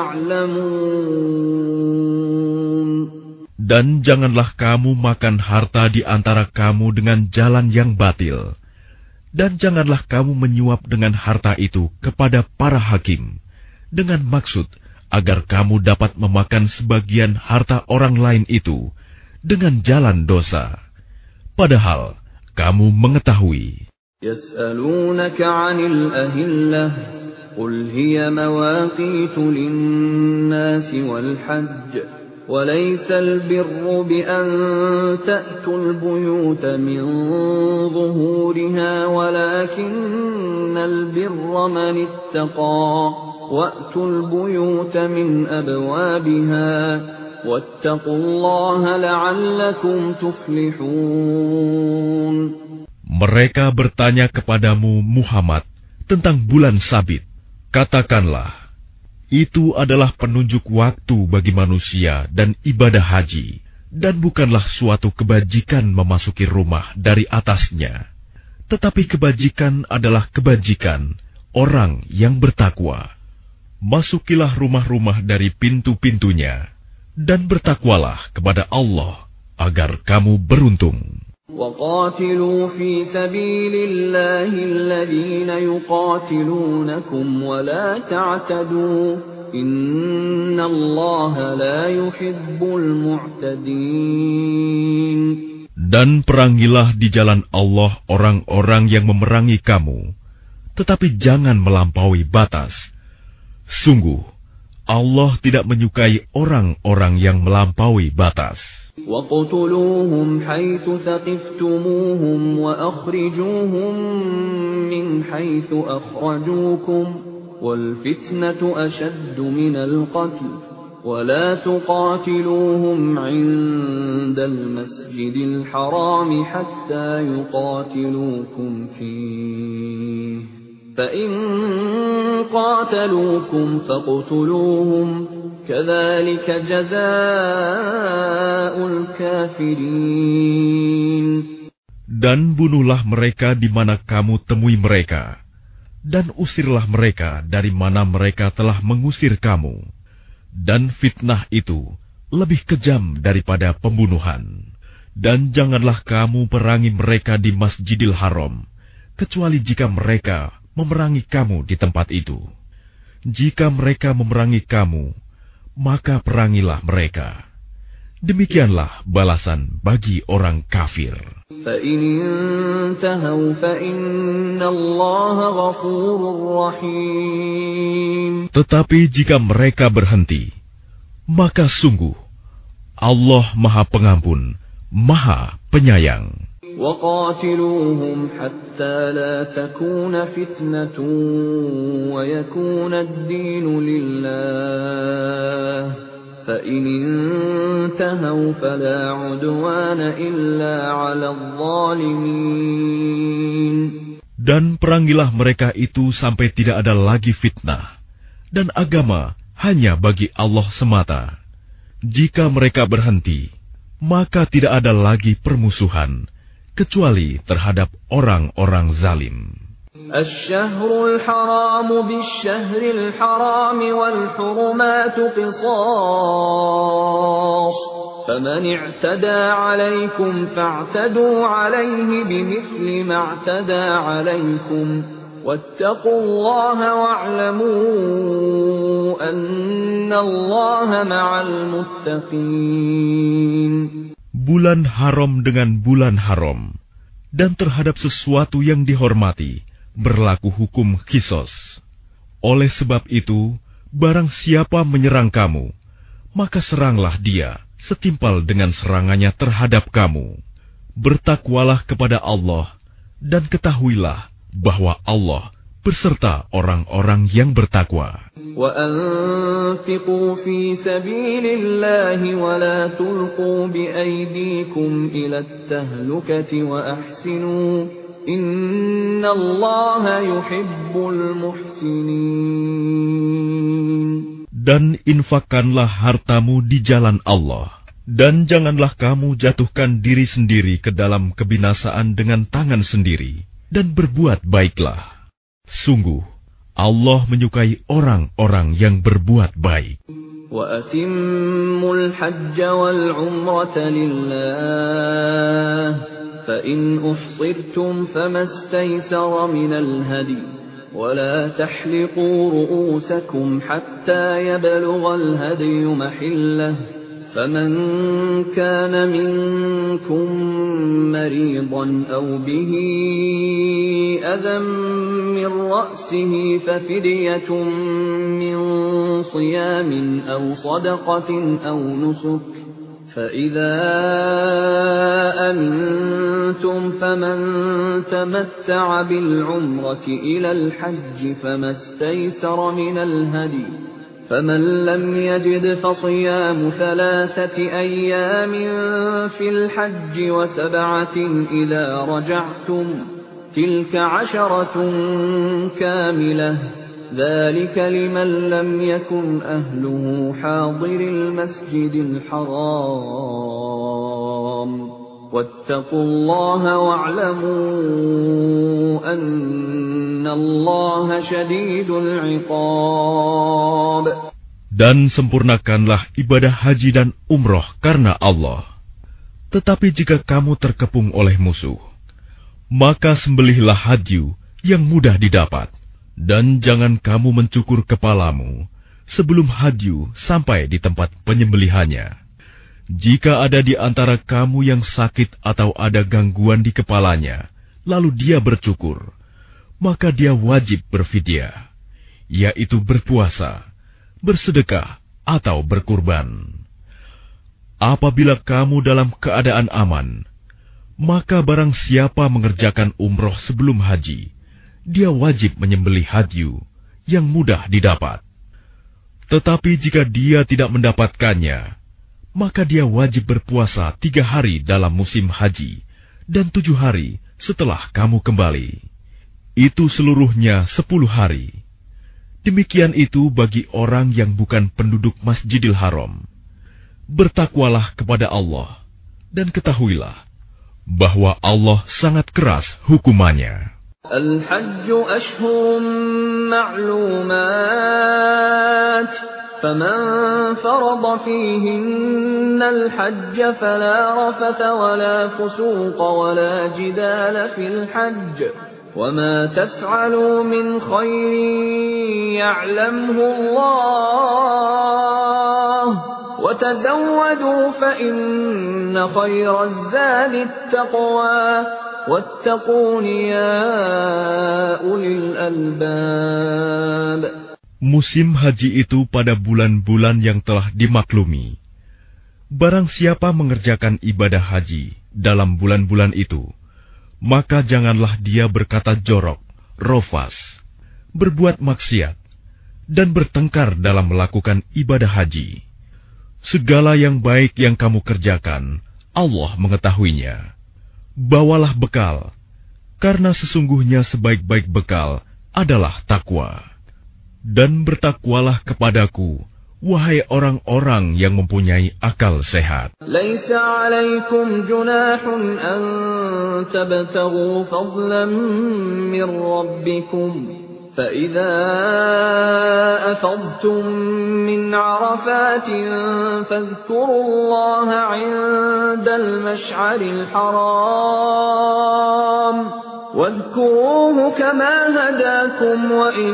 تَعْلَمُونَ. Dan janganlah kamu makan harta di antara kamu dengan jalan yang batil. Dan janganlah kamu menyuap dengan harta itu kepada para hakim, dengan maksud agar kamu dapat memakan sebagian harta orang lain itu dengan jalan dosa. Padahal kamu mengetahui. يَسْأَلُونَكَ عَنِ الْأَهِلَّةِ قُلْ هِيَ مَوَاقِيتُ لِلنَّاسِ وَالْحَجِّ وَلَيْسَ الْبِرُّ بِأَن تَأْتُوا الْبُيُوتَ مِنْ ظُهُورِهَا وَلَكِنَّ الْبِرَّ مَنِ اتَّقَى وَأْتُوا الْبُيُوتَ مِنْ أَبْوَابِهَا وَاتَّقُوا اللَّهَ لَعَلَّكُمْ تُفْلِحُونَ. Mereka bertanya kepadamu, Muhammad, tentang bulan Sabit. Katakanlah, itu adalah penunjuk waktu bagi manusia dan ibadah haji. Dan bukanlah suatu kebajikan memasuki rumah dari atasnya, tetapi kebajikan adalah kebajikan orang yang bertakwa. Masukilah rumah-rumah dari pintu-pintunya, dan bertakwalah kepada Allah agar kamu beruntung. وَقَاتِلُوا فِي سَبِيلِ اللَّهِ الَّذِينَ يُقَاتِلُونَكُمْ وَلَا تَعْتَدُوا إِنَّ اللَّهَ لَا يُحِبُّ الْمُعْتَدِينَ. Dan perangilah di jalan Allah orang-orang yang memerangi kamu, tetapi jangan melampaui batas. Sungguh, Allah tidak menyukai orang-orang yang melampaui batas. وَاقْتُلُوهُمْ حَيْثُ ثَقِفْتُمُوهُمْ وَأَخْرِجُوهُمْ مِنْ حَيْثُ أَخْرَجُوكُمْ وَالْفِتْنَةُ أَشَدُّ مِنَ الْقَتْلِ وَلَا تُقَاتِلُوهُمْ عِندَ الْمَسْجِدِ الْحَرَامِ حَتَّى يُقَاتِلُوكُمْ فِيهِ فَإِنْ قَاتَلُوكُمْ فَاقْتُلُوهُمْ كَذَلِكَ جَزَاءُ الْكَافِرِينَ. Dan bunuhlah mereka di mana kamu temui mereka, dan usirlah mereka dari mana mereka telah mengusir kamu. Dan fitnah itu lebih kejam daripada pembunuhan. Dan janganlah kamu perangi mereka di Masjidil Haram, kecuali jika mereka memerangi kamu di tempat itu. Jika mereka memerangi kamu, maka perangilah mereka. Demikianlah balasan bagi orang kafir. فَإِنِ انْتَهَوْا فَإِنَّ اللَّهَ غَفُورٌ رَحِيمٌ. Tetapi jika mereka berhenti, maka sungguh Allah Maha Pengampun, Maha Penyayang. وَقَاتِلُوهُمْ حَتَّى لَا تَكُونَ فِتْنَةٌ وَيَكُونَ الدِّينُ لِلَّهِ فَإِنِ انْتَهَوْا فَلَا عُدْوَانَ إِلَّا عَلَى الظَّالِمِينَ. Dan perangilah mereka itu sampai tidak ada lagi fitnah, dan agama hanya bagi Allah semata. Jika mereka berhenti, maka tidak ada lagi permusuhan, kecuali terhadap orang-orang zalim. الشهر الحرام بالشهر الحرام والحرمات قصاص فمن اعتدى عليكم فاعتدوا عليه بمثل ما اعتدى عليكم واتقوا الله واعلموا أن الله مع المتقين. Bulan haram dengan bulan haram, dan terhadap sesuatu yang dihormati berlaku hukum qisas. Oleh sebab itu, barang siapa menyerang kamu, maka seranglah dia setimpal dengan serangannya terhadap kamu. Bertakwalah kepada Allah, dan ketahuilah bahwa Allah beserta orang-orang yang bertakwa. وَأَنْفِقُوا فِي سَبِيلِ اللَّهِ وَلَا تُلْقُوا بِأَيْدِيكُمْ إِلَى التَّهْلُكَةِ وَأَحْسِنُوا إِنَّ اللَّهَ يُحِبُّ الْمُحْسِنِينَ. Dan infakkanlah hartamu di jalan Allah, dan janganlah kamu jatuhkan diri sendiri ke dalam kebinasaan dengan tangan sendiri, dan berbuat baiklah. Sungguh, Allah menyukai orang-orang yang berbuat baik. وَأَتِمُّوا الْحَجَّ وَالْعُمْرَةَ لِلَّهِ فَإِنْ أُحْصِرْتُمْ فَمَا اسْتَيْسَرَ مِنَ الْهَدْيِ وَلَا تَحْلِقُوا رُؤُوسَكُمْ حَتَّى يَبْلُغَ الْهَدْيُ مَحِلَّهُ فَمَنْ كَانَ مِنْكُمْ مَرِيضًا أَوْ بِهِ أَذًى مِنْ رَأْسِهِ فَفِدْيَةٌ مِنْ صِيَامٍ أَوْ صَدَقَةٍ أَوْ نُسُكٍ فَإِذَا أَمِنْتُمْ فَمَنْ تَمَتَّعَ بِالْعُمْرَةِ إِلَى الْحَجِّ فَمَا اسْتَيْسَرَ مِنَ الْهَدْيِ فَمَنْ لَمْ يَجِدْ فَصِيَامُ ثَلَاثَةِ أَيَّامٍ فِي الْحَجِّ وَسَبْعَةٍ إِذَا رَجَعْتُمْ تِلْكَ عَشَرَةٌ كَامِلَةٌ ذَلِكَ لِمَنْ لَمْ يَكُنْ أَهْلُهُ حَاضِرِي الْمَسْجِدِ الْحَرَامِ واتقوا الله واعلموا أن الله شديد العقاب. Dan sempurnakanlah ibadah haji dan umroh karena Allah. Tetapi jika kamu terkepung oleh musuh, maka sembelihlah hadyu yang mudah didapat. Dan jangan kamu mencukur kepalamu sebelum hadyu sampai di tempat penyembelihannya. Jika ada di antara kamu yang sakit atau ada gangguan di kepalanya, lalu dia bercukur, maka dia wajib berfidyah, yaitu berpuasa, bersedekah, atau berkurban. Apabila kamu dalam keadaan aman, maka barang siapa mengerjakan umroh sebelum haji, dia wajib menyembelih hadyu yang mudah didapat. Tetapi jika dia tidak mendapatkannya, maka dia wajib berpuasa tiga hari dalam musim haji dan tujuh hari setelah kamu kembali. Itu seluruhnya sepuluh hari. Demikian itu bagi orang yang bukan penduduk Masjidil Haram. Bertakwalah kepada Allah dan ketahuilah bahwa Allah sangat keras hukumannya. الحج أشهر معلومات فمن فرض فيهن الحج فلا رفث ولا فسوق ولا جدال في الحج وما تفعلوا من خير يعلمه الله وتزودوا فإن خير الزاد التقوى واتقون يا أولي الألباب. Musim haji itu pada bulan-bulan yang telah dimaklumi. Barang siapa mengerjakan ibadah haji dalam bulan-bulan itu, maka janganlah dia berkata jorok, rofas, berbuat maksiat, dan bertengkar dalam melakukan ibadah haji. Segala yang baik yang kamu kerjakan, Allah mengetahuinya. Bawalah bekal, karena sesungguhnya sebaik-baik bekal adalah takwa. Dan bertakwalah kepadaku, wahai orang-orang yang mempunyai akal sehat. Laisa 'alaikum junahun an tabtaghu fadlan min rabbikum. فإذا أفضتم من عرفات فاذكروا الله عند المشعر الحرام واذكروه كما هداكم وإن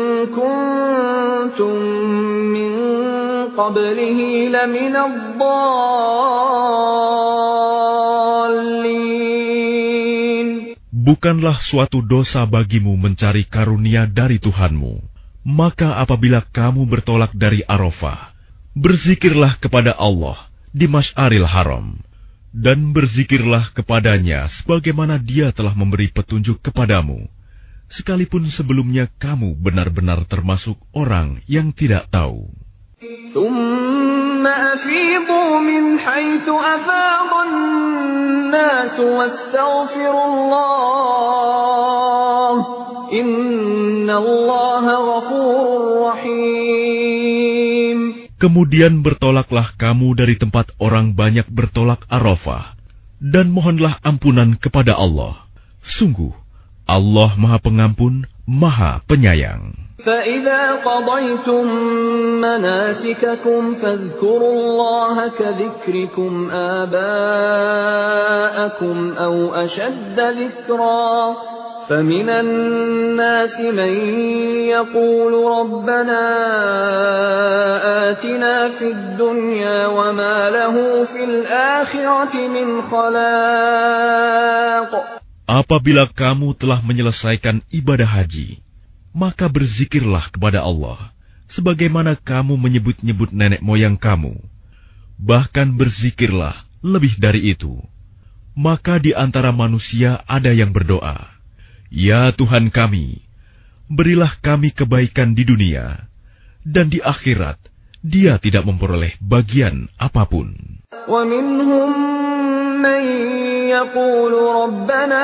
كنتم من قبله لمن الضالين. Bukanlah suatu dosa bagimu mencari karunia dari Tuhanmu. Maka apabila kamu bertolak dari Arafah, berzikirlah kepada Allah di Masy'aril Haram, dan berzikirlah kepadanya sebagaimana Dia telah memberi petunjuk kepadamu, sekalipun sebelumnya kamu benar-benar termasuk orang yang tidak tahu. ثم أفيضوا من حيث أفاض الناس واستغفروا الله إن الله غفور رحيم. Kemudian bertolaklah kamu dari tempat orang banyak bertolak Arafah, dan mohonlah ampunan kepada Allah. Sungguh, Allah Maha Pengampun, Maha Penyayang. فَإِذَا قَضَيْتُم مَّنَاسِكَكُمْ فَاذْكُرُوا اللَّهَ كَذِكْرِكُمْ آبَاءَكُمْ أَوْ أَشَدَّ ذِكْرًا فَمِنَ النَّاسِ مَن يَقُولُ رَبَّنَا آتِنَا فِي الدُّنْيَا وَمَا لَهُ فِي الْآخِرَةِ مِنْ خَلَاقٍ. Apabila kamu telah menyelesaikan ibadah haji, maka berzikirlah kepada Allah, sebagaimana kamu menyebut-nyebut nenek moyang kamu. Bahkan berzikirlah lebih dari itu. Maka di antara manusia ada yang berdoa, "Ya Tuhan kami, berilah kami kebaikan di dunia, dan di akhirat Dia tidak memperoleh bagian apapun." وَمِنْهُمْ مَنْ يَقُولُ رَبَّنَا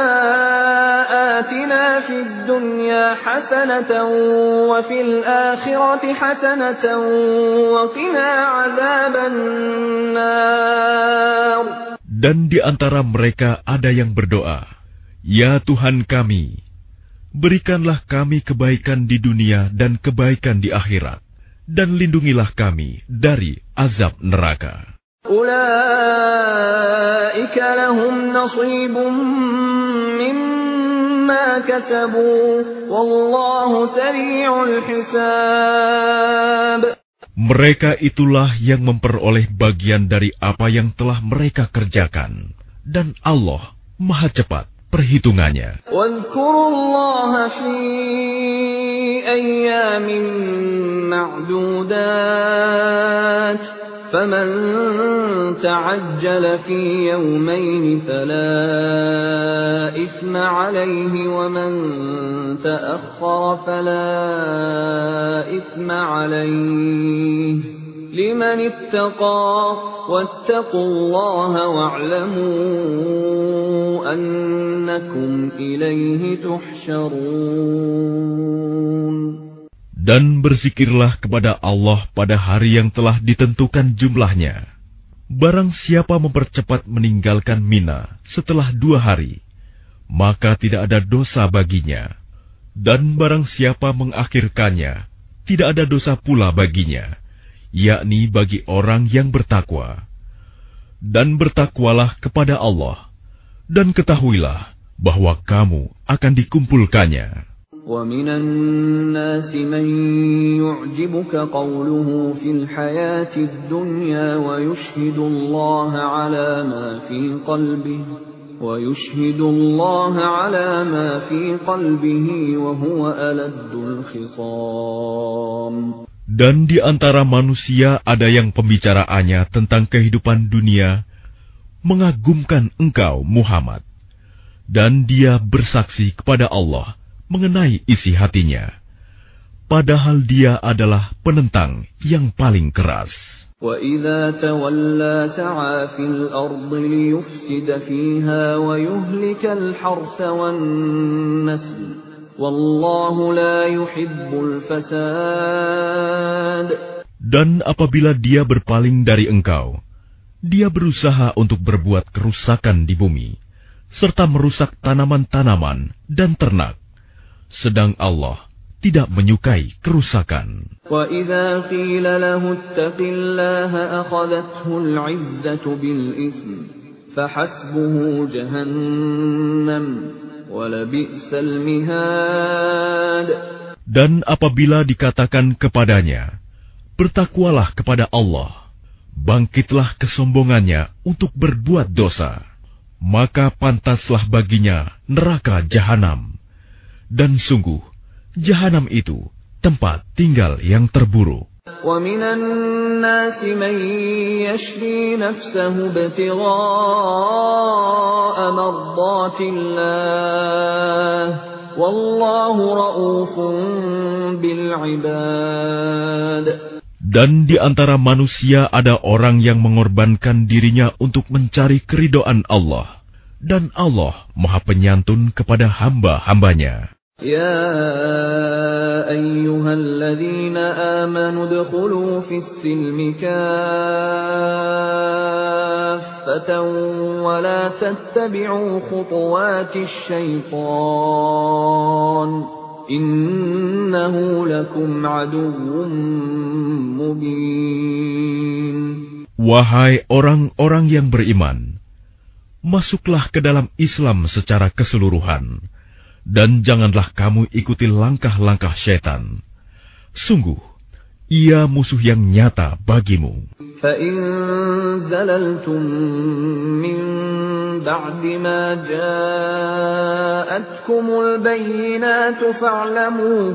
آتِنَا فِي الدُّنْيَا حَسَنَةً وَفِي الْآخِرَةِ حَسَنَةً وَقِنَا عَذَابَ النَّارِ. Dan di antara mereka ada yang berdoa, "Ya Tuhan kami, berikanlah kami kebaikan di dunia dan kebaikan di akhirat, dan lindungilah kami dari azab neraka." Ulaika lahum nasibun mimma kasabu, wallahu sari'ul hisab. Mereka itulah yang memperoleh bagian dari apa yang telah mereka kerjakan, dan Allah Maha cepat perhitungannya. Wadhkurullaha fi ayyamin ma'dudat. فمن تعجل في يومين فلا إثم عليه ومن تأخر فلا إثم عليه لمن اتقى واتقوا الله واعلموا أنكم إليه تحشرون. Dan berzikirlah kepada Allah pada hari yang telah ditentukan jumlahnya. Barang siapa mempercepat meninggalkan Mina setelah dua hari, maka tidak ada dosa baginya. Dan barang siapa mengakhirkannya, tidak ada dosa pula baginya, yakni bagi orang yang bertakwa. Dan bertakwalah kepada Allah, dan ketahuilah bahwa kamu akan dikumpulkannya. وَمِنَ النَّاسِ مَن يُعْجِبُكَ قَوْلُهُ فِي الْحَيَاةِ الدُّنْيَا وَيُشْهِدُ اللَّهَ عَلَى مَا فِي قَلْبِهِ وَيُشْهِدُ اللَّهَ عَلَى مَا فِي قَلْبِهِ وَهُوَ أَلَدُّ الْخِصَامِ. Dan di antara manusia ada yang pembicaraannya tentang kehidupan dunia mengagumkan engkau Muhammad, dan dia bersaksi kepada Allah mengenai isi hatinya, padahal dia adalah penentang yang paling keras. وَإِذَا تَوَلَّى سَعَى فِي الْأَرْضِ لِيُفْسِدَ فِيهَا وَيُهْلِكَ الْحَرْثَ وَالنَّسْلَ وَاللَّهُ لَا يُحِبُّ الْفَسَادَ. Dan apabila dia berpaling dari engkau, dia berusaha untuk berbuat kerusakan di bumi, serta merusak tanaman-tanaman dan ternak. Sedang Allah tidak menyukai kerusakan. وَإِذَا قِيلَ لَهُ اتَّقِ اللَّهَ أَخَذَتْهُ الْعِزَّةُ بِالْإِثْمِ فَحَسْبُهُ جَهَنَّمُ وَلَبِئْسَ الْمِهَادُ. Dan apabila dikatakan kepadanya, bertakwalah kepada Allah, bangkitlah kesombongannya untuk berbuat dosa, maka pantaslah baginya neraka jahanam. Dan sungguh, jahanam itu tempat tinggal yang terburuk. وَمِنَ النَّاسِ مَن يَشْرِي نَفْسَهُ ابْتِغَاءَ مَرْضَاتِ اللَّهِ وَاللَّهُ رَءُوفٌ بِالْعِبَادِ. Dan di antara manusia ada orang yang mengorbankan dirinya untuk mencari keridhaan Allah, dan Allah Maha Penyantun kepada hamba-hambanya. يا أيها الذين آمنوا ادخلوا في السلم كافة ولا تتبعوا خطوات الشيطان إنه لكم عدو مبين. Wahai orang-orang yang beriman, masuklah ke dalam Islam secara keseluruhan, dan janganlah kamu ikuti langkah-langkah syaitan. Sungguh, ia musuh yang nyata bagimu. فَإِن زَلَلْتُم مِّن بَعْدِ مَا جَاءَتْكُمُ الْبَيِّنَاتُ فَاعْلَمُوا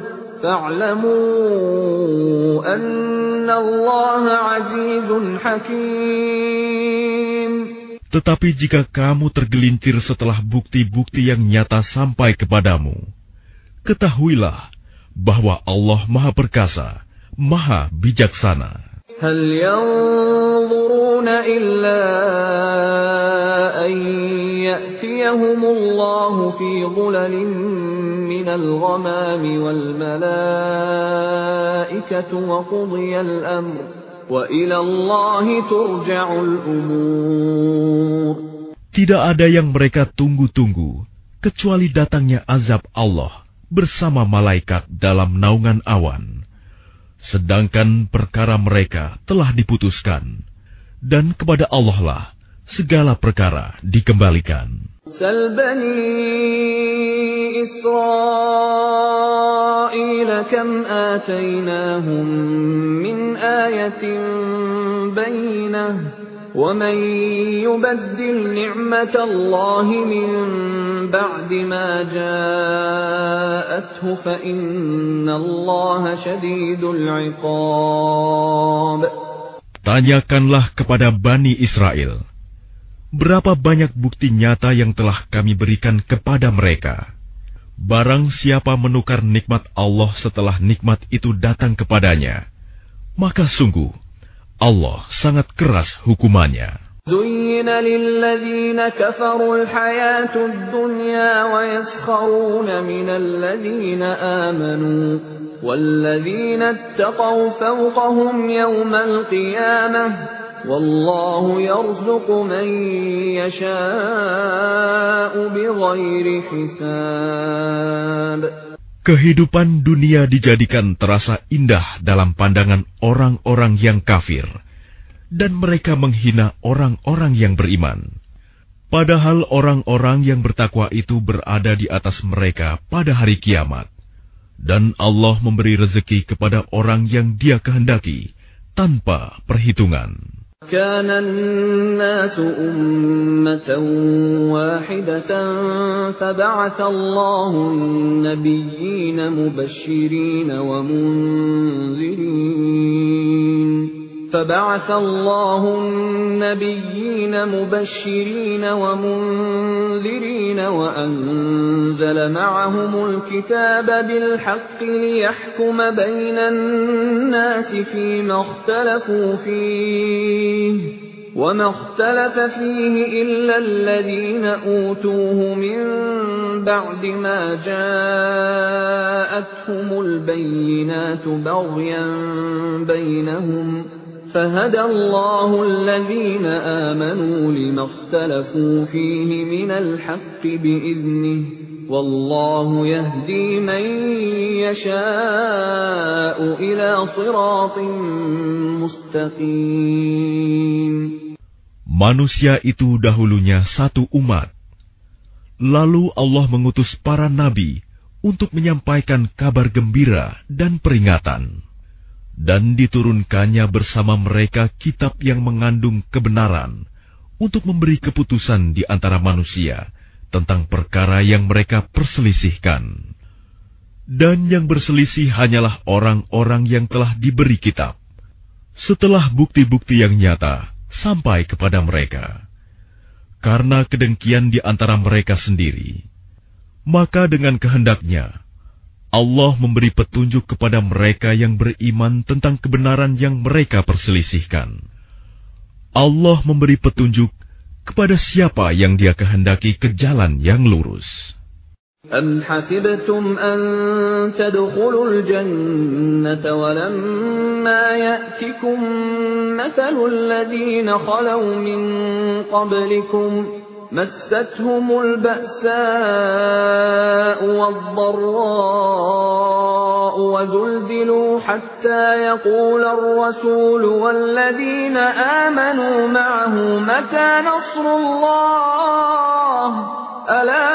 فَاعْلَمُوا أَنَّ اللَّهَ عَزِيزٌ حَكِيمٌ. Tetapi jika kamu tergelincir setelah bukti-bukti yang nyata sampai kepadamu, ketahuilah bahwa Allah Maha Perkasa, Maha Bijaksana. هل ينظرون إلا أن يأتيهم الله في ظلل من الغمام والملائكة وقضي الأمر وإلى الله ترجع الأمور. Tidak ada yang mereka tunggu-tunggu, kecuali datangnya azab Allah bersama malaikat dalam naungan awan. Sedangkan perkara mereka telah diputuskan, dan kepada Allah lah segala perkara dikembalikan. Sal bani Israil kam atainahum min ayatin bayyinah wa man yubaddil ni'matallahi min ba'di ma ja'athu fa innallaha syadidul 'iqab. Tanyakanlah kepada Bani Israel, berapa banyak bukti nyata yang telah kami berikan kepada mereka. Barang siapa menukar nikmat Allah setelah nikmat itu datang kepadanya, maka sungguh Allah sangat keras hukumannya. زين للذين كفروا الحياة الدنيا ويسخرون من الذين آمنوا والذين اتقوا فوقهم يوم القيامة والله يرزق من يشاء بغير حساب. Kehidupan dunia dijadikan terasa indah dalam pandangan orang-orang yang kafir, dan mereka menghina orang-orang yang beriman. Padahal orang-orang yang bertakwa itu berada di atas mereka pada hari kiamat. Dan Allah memberi rezeki kepada orang yang Dia kehendaki tanpa perhitungan. كان الناس أمة واحدة فبعث الله النبيين مبشرين ومنذرين فبعث الله النبيين مبشرين ومنذرين وأنزل معهم الكتاب بالحق ليحكم بين الناس فيما اختلفوا فيه وما اختلف فيه إلا الذين أوتوه من بعد ما جاءتهم البينات بغيا بينهم فهدى الله الذين آمنوا لما اختلفوا فيه من الحق بإذنه والله يهدي من يشاء إلى صراط مستقيم. Manusia itu dahulunya satu umat. Lalu Allah mengutus para nabi untuk menyampaikan kabar gembira dan peringatan. Dan diturunkannya bersama mereka kitab yang mengandung kebenaran untuk memberi keputusan di antara manusia tentang perkara yang mereka perselisihkan. Dan yang berselisih hanyalah orang-orang yang telah diberi kitab, setelah bukti-bukti yang nyata sampai kepada mereka. Karena kedengkian di antara mereka sendiri, maka dengan kehendaknya Allah memberi petunjuk kepada mereka yang beriman tentang kebenaran yang mereka perselisihkan. Allah memberi petunjuk kepada siapa yang Dia kehendaki ke jalan yang lurus. أم حسبتم أن تدخلوا الجنة ولما يأتكم مثل الذين خلوا من قبلكم مستهم البأساء والضراء وزلزلوا حتى يقول الرسول والذين آمنوا معه متى نصر الله ألا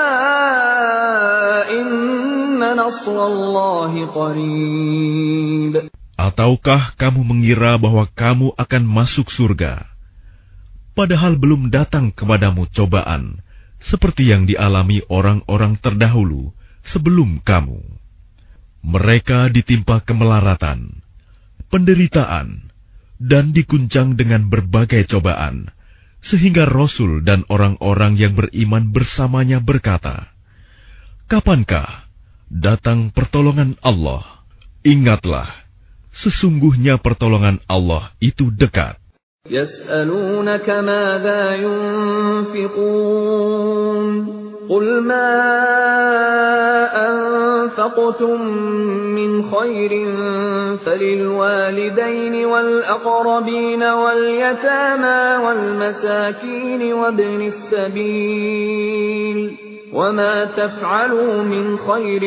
إن نصر الله قريب. Ataukah kamu mengira bahwa kamu akan masuk surga, padahal belum datang kepadamu cobaan seperti yang dialami orang-orang terdahulu sebelum kamu? Mereka ditimpa kemelaratan, penderitaan, dan diguncang dengan berbagai cobaan, sehingga Rasul dan orang-orang yang beriman bersamanya berkata, "Kapankah datang pertolongan Allah?" Ingatlah, sesungguhnya pertolongan Allah itu dekat. يسألونك ماذا ينفقون قل ما أنفقتم من خير فللوالدين والأقربين واليتامى والمساكين وابن السبيل وما تفعلوا من خير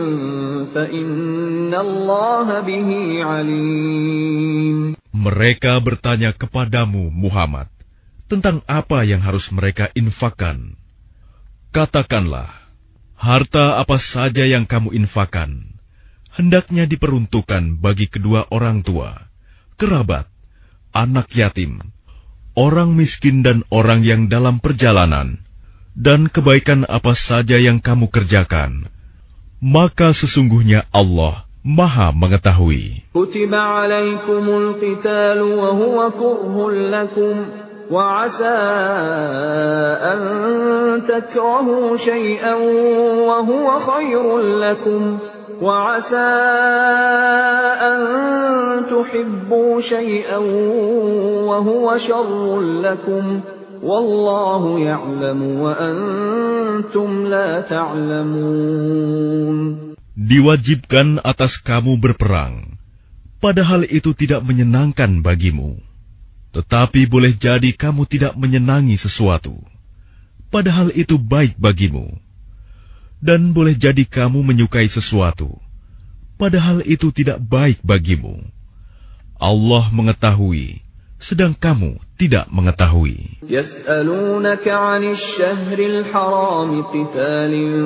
فإن الله به عليم. Mereka bertanya kepadamu, Muhammad, tentang apa yang harus mereka infakkan. Katakanlah, harta apa saja yang kamu infakkan, hendaknya diperuntukkan bagi kedua orang tua, kerabat, anak yatim, orang miskin dan orang yang dalam perjalanan, dan kebaikan apa saja yang kamu kerjakan, maka sesungguhnya Allah Maha mengetahui. Kutiba alaikumul qitalu wa huwa kurhun lakum wa 'asa an takrahu shay'an wa huwa khairun lakum wa 'asa an tuhibbu shay'an wa huwa sharrun lakum wallahu ya'lamu wa antum la ta'lamun. Diwajibkan atas kamu berperang, padahal itu tidak menyenangkan bagimu. Tetapi boleh jadi kamu tidak menyenangi sesuatu, padahal itu baik bagimu. Dan boleh jadi kamu menyukai sesuatu, padahal itu tidak baik bagimu. Allah mengetahui, sedang kamu tidak mengetahui. Yas'alunaka 'anil syahril haram qitalin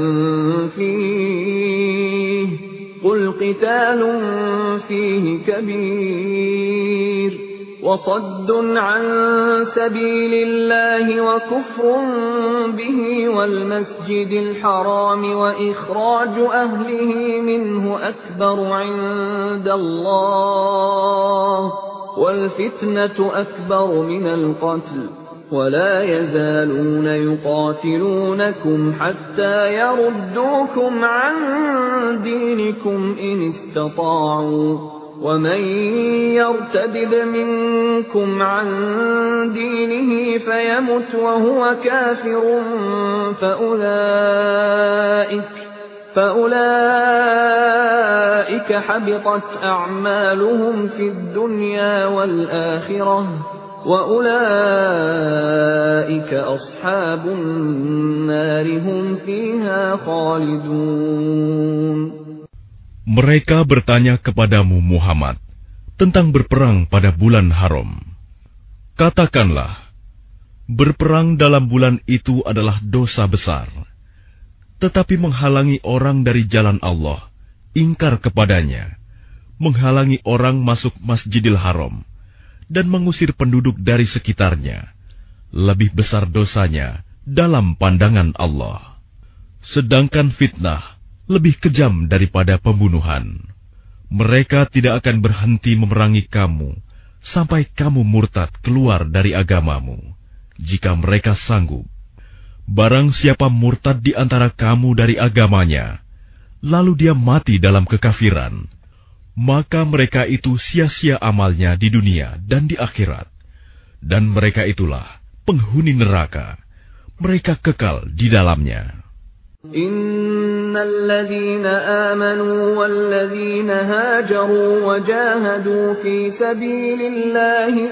fihi qul qitalun fihi kabir wa saddun 'an sabilillahi wa kufrun bihi wal masjidil haram wa ikhraju ahlihi minhu akbaru 'inda Allah والفتنة أكبر من القتل ولا يزالون يقاتلونكم حتى يردوكم عن دينكم إن استطاعوا ومن يرتد منكم عن دينه فيمت وهو كافر فأولئك فأولئك حبطت أعمالهم في الدنيا والآخرة وأولئك أصحاب النار هم فيها خالدون. Mereka bertanya kepadamu Muhammad tentang berperang pada bulan haram. Katakanlah, berperang dalam bulan itu adalah dosa besar. Tetapi menghalangi orang dari jalan Allah, ingkar kepadanya, menghalangi orang masuk Masjidil Haram, dan mengusir penduduk dari sekitarnya, lebih besar dosanya dalam pandangan Allah. Sedangkan fitnah lebih kejam daripada pembunuhan. Mereka tidak akan berhenti memerangi kamu, sampai kamu murtad keluar dari agamamu, jika mereka sanggup. Barang siapa murtad di antara kamu dari agamanya, lalu dia mati dalam kekafiran, maka mereka itu sia-sia amalnya di dunia dan di akhirat. Dan mereka itulah penghuni neraka, mereka kekal di dalamnya. Innal ladzina amanu wal ladzina hajaru wa jahadu fi sabilillahi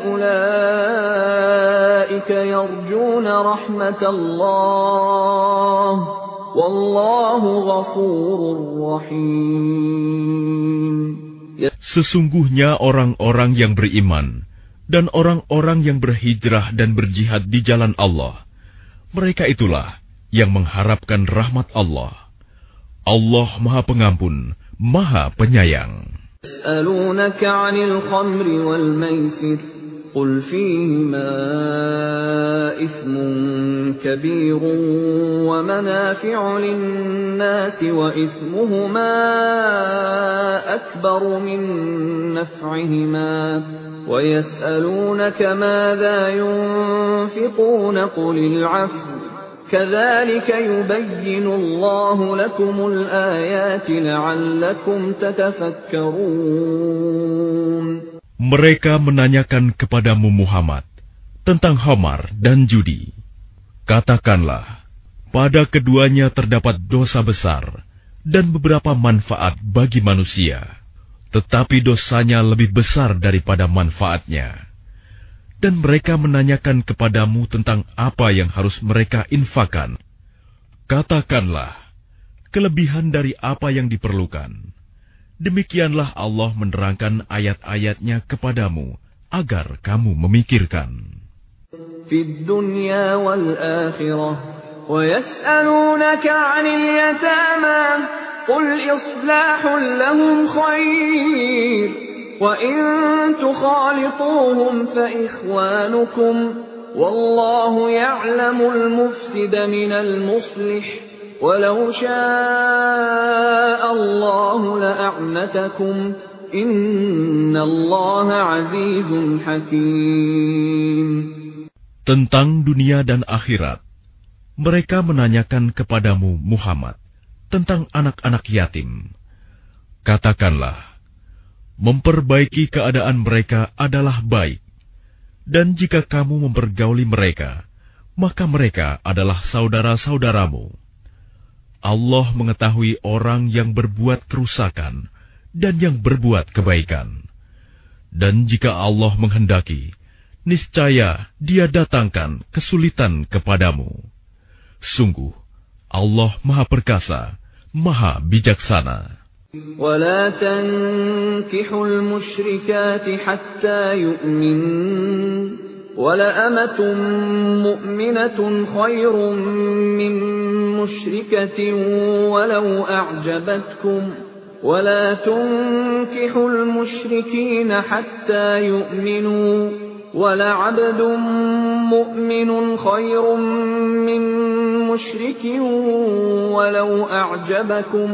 ulaika yarjuna rahmatallah wallahu ghafurur rahim. Sesungguhnya orang-orang yang beriman dan orang-orang yang berhijrah dan berjihad di jalan Allah, mereka itulah yang mengharapkan rahmat Allah. Allah Maha Pengampun, Maha Penyayang. Yas'alunaka 'anil khamri wal maisir qul fihima ithmun kabirun wa manafi'u lin-nasi wa ithmuhuma akbaru min naf'ihima wa yas'alunaka madha yunfiquna qulil 'afwa كذلك يبين الله لكم الآيات لعلكم تتفكرون. Mereka menanyakan kepadamu Muhammad tentang khamar dan judi. Katakanlah, pada keduanya terdapat dosa besar dan beberapa manfaat bagi manusia, tetapi dosanya lebih besar daripada manfaatnya. Dan mereka menanyakan kepadamu tentang apa yang harus mereka infakkan. Katakanlah, kelebihan dari apa yang diperlukan. Demikianlah Allah menerangkan ayat-ayatnya kepadamu, agar kamu memikirkan. Fid dunya wal akhirah, wa yas'alunaka 'anil yatama, qul islahun lahum khair, wa in tukhalituhum fa ikhwanukum, wallahu ya'lamul mufsida minal muslih. Walau syaa Allah la'a'natakum, innallaha azizun hakim. Tentang dunia dan akhirat, mereka menanyakan kepadamu Muhammad tentang anak-anak yatim. Katakanlah, memperbaiki keadaan mereka adalah baik, dan jika kamu mempergauli mereka, maka mereka adalah saudara-saudaramu. Allah mengetahui orang yang berbuat kerusakan dan yang berbuat kebaikan. Dan jika Allah menghendaki, niscaya Dia datangkan kesulitan kepadamu. Sungguh, Allah Maha Perkasa, Maha Bijaksana. ولا تنكحوا المشركات حتى يؤمنن ولأمة مؤمنة خير من مشركة ولو أعجبتكم ولا تنكحوا المشركين حتى يؤمنوا ولعبد مؤمن خير من مشرك ولو أعجبكم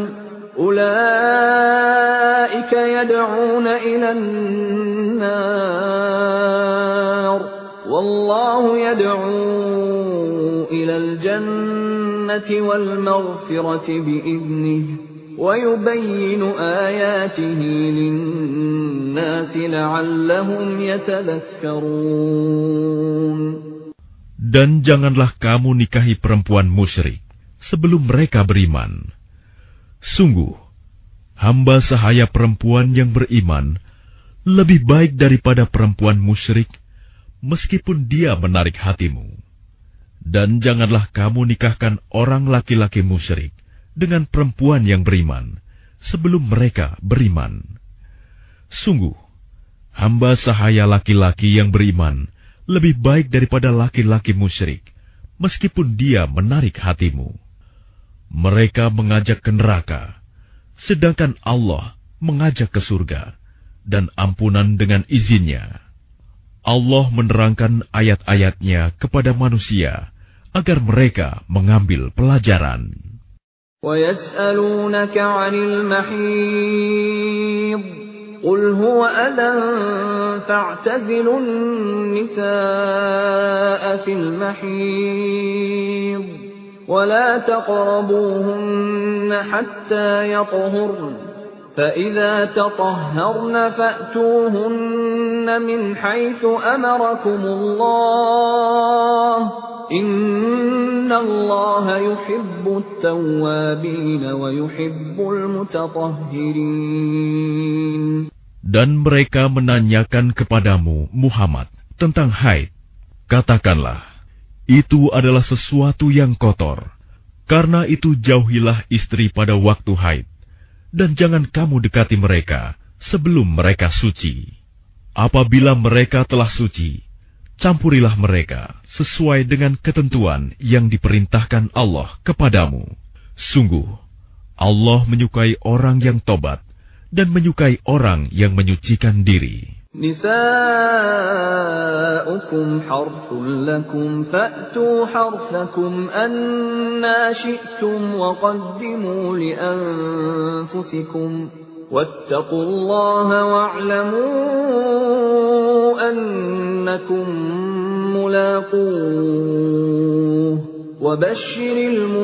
أولئك يدعون إلى النار والله يدعو إلى الجنة والمغفرة بإذنه ويبين آياته للناس لعلهم يتذكرون. Dan janganlah kamu nikahi perempuan musyrik sebelum mereka beriman. Sungguh, hamba sahaya perempuan yang beriman lebih baik daripada perempuan musyrik, meskipun dia menarik hatimu. Dan janganlah kamu nikahkan orang laki-laki musyrik dengan perempuan yang beriman sebelum mereka beriman. Sungguh, hamba sahaya laki-laki yang beriman lebih baik daripada laki-laki musyrik, meskipun dia menarik hatimu. Mereka mengajak ke neraka, sedangkan Allah mengajak ke surga, dan ampunan dengan izinnya. Allah menerangkan ayat-ayatnya kepada manusia, agar mereka mengambil pelajaran. وَيَسْأَلُونَكَ عَنِ الْمَحِيضِ قُلْ هُوَ أَذًى فَاعْتَزِلُوا النِّسَاءَ فِي الْمَحِيضِ ولا تقربوهن حتى يطهرن فإذا تطهرن فأتوهن من حيث أمركم الله إن الله يحب التوابين ويحب المتطهرين. Dan mereka menanyakan kepadamu Muhammad tentang haid. Katakanlah, itu adalah sesuatu yang kotor. Karena itu jauhilah istri pada waktu haid, dan jangan kamu dekati mereka sebelum mereka suci. Apabila mereka telah suci, campurilah mereka sesuai dengan ketentuan yang diperintahkan Allah kepadamu. Sungguh, Allah menyukai orang yang tobat dan menyukai orang yang menyucikan diri. نساؤكم حرث لكم فأتوا حرثكم أنى شئتم وقدموا لأنفسكم واتقوا الله واعلموا أنكم ملاقوه وبشر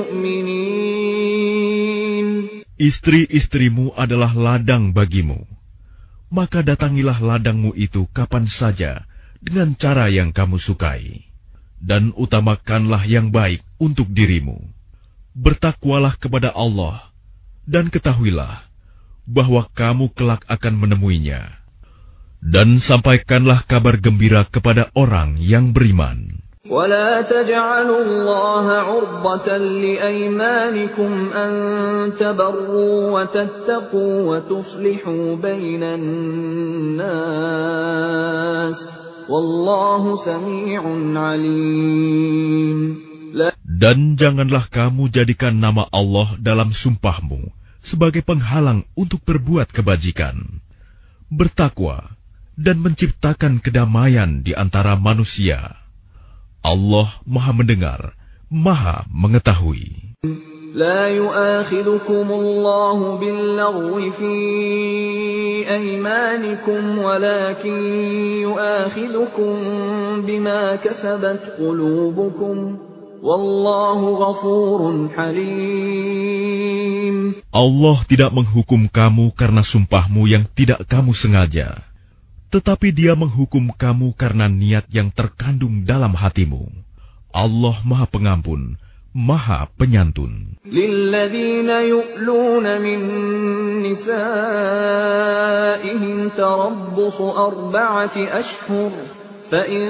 المؤمنين. Istri-istrimu adalah ladang bagimu. Maka datangilah ladangmu itu kapan saja dengan cara yang kamu sukai. Dan utamakanlah yang baik untuk dirimu. Bertakwalah kepada Allah Dan ketahuilah bahwa kamu kelak akan menemuinya. Dan sampaikanlah kabar gembira kepada orang yang beriman. ولا تجعلوا الله عرضة لأيمانكم أن تبروا وتتقوا وتصلحوا بين الناس والله سميع عليم. Dan janganlah kamu jadikan nama Allah dalam sumpahmu sebagai penghalang untuk berbuat kebajikan. Bertakwa dan menciptakan kedamaian di antara manusia. Allah Maha Mendengar, Maha Mengetahui. لا يؤاخذكم الله باللغو في أيمانكم ولكن يؤاخذكم بما كسبت قلوبكم والله غفور حليم. Allah tidak menghukum kamu karena sumpahmu yang tidak kamu sengaja. Tetapi Dia menghukum kamu karena niat yang terkandung dalam hatimu. Allah Maha Pengampun, Maha Penyantun. لِلَّذِينَ يُؤْلُونَ مِن نِّسَائِهِمْ تَرَبُّصُ أَرْبَعَةِ أَشْهُرٍ فَإِن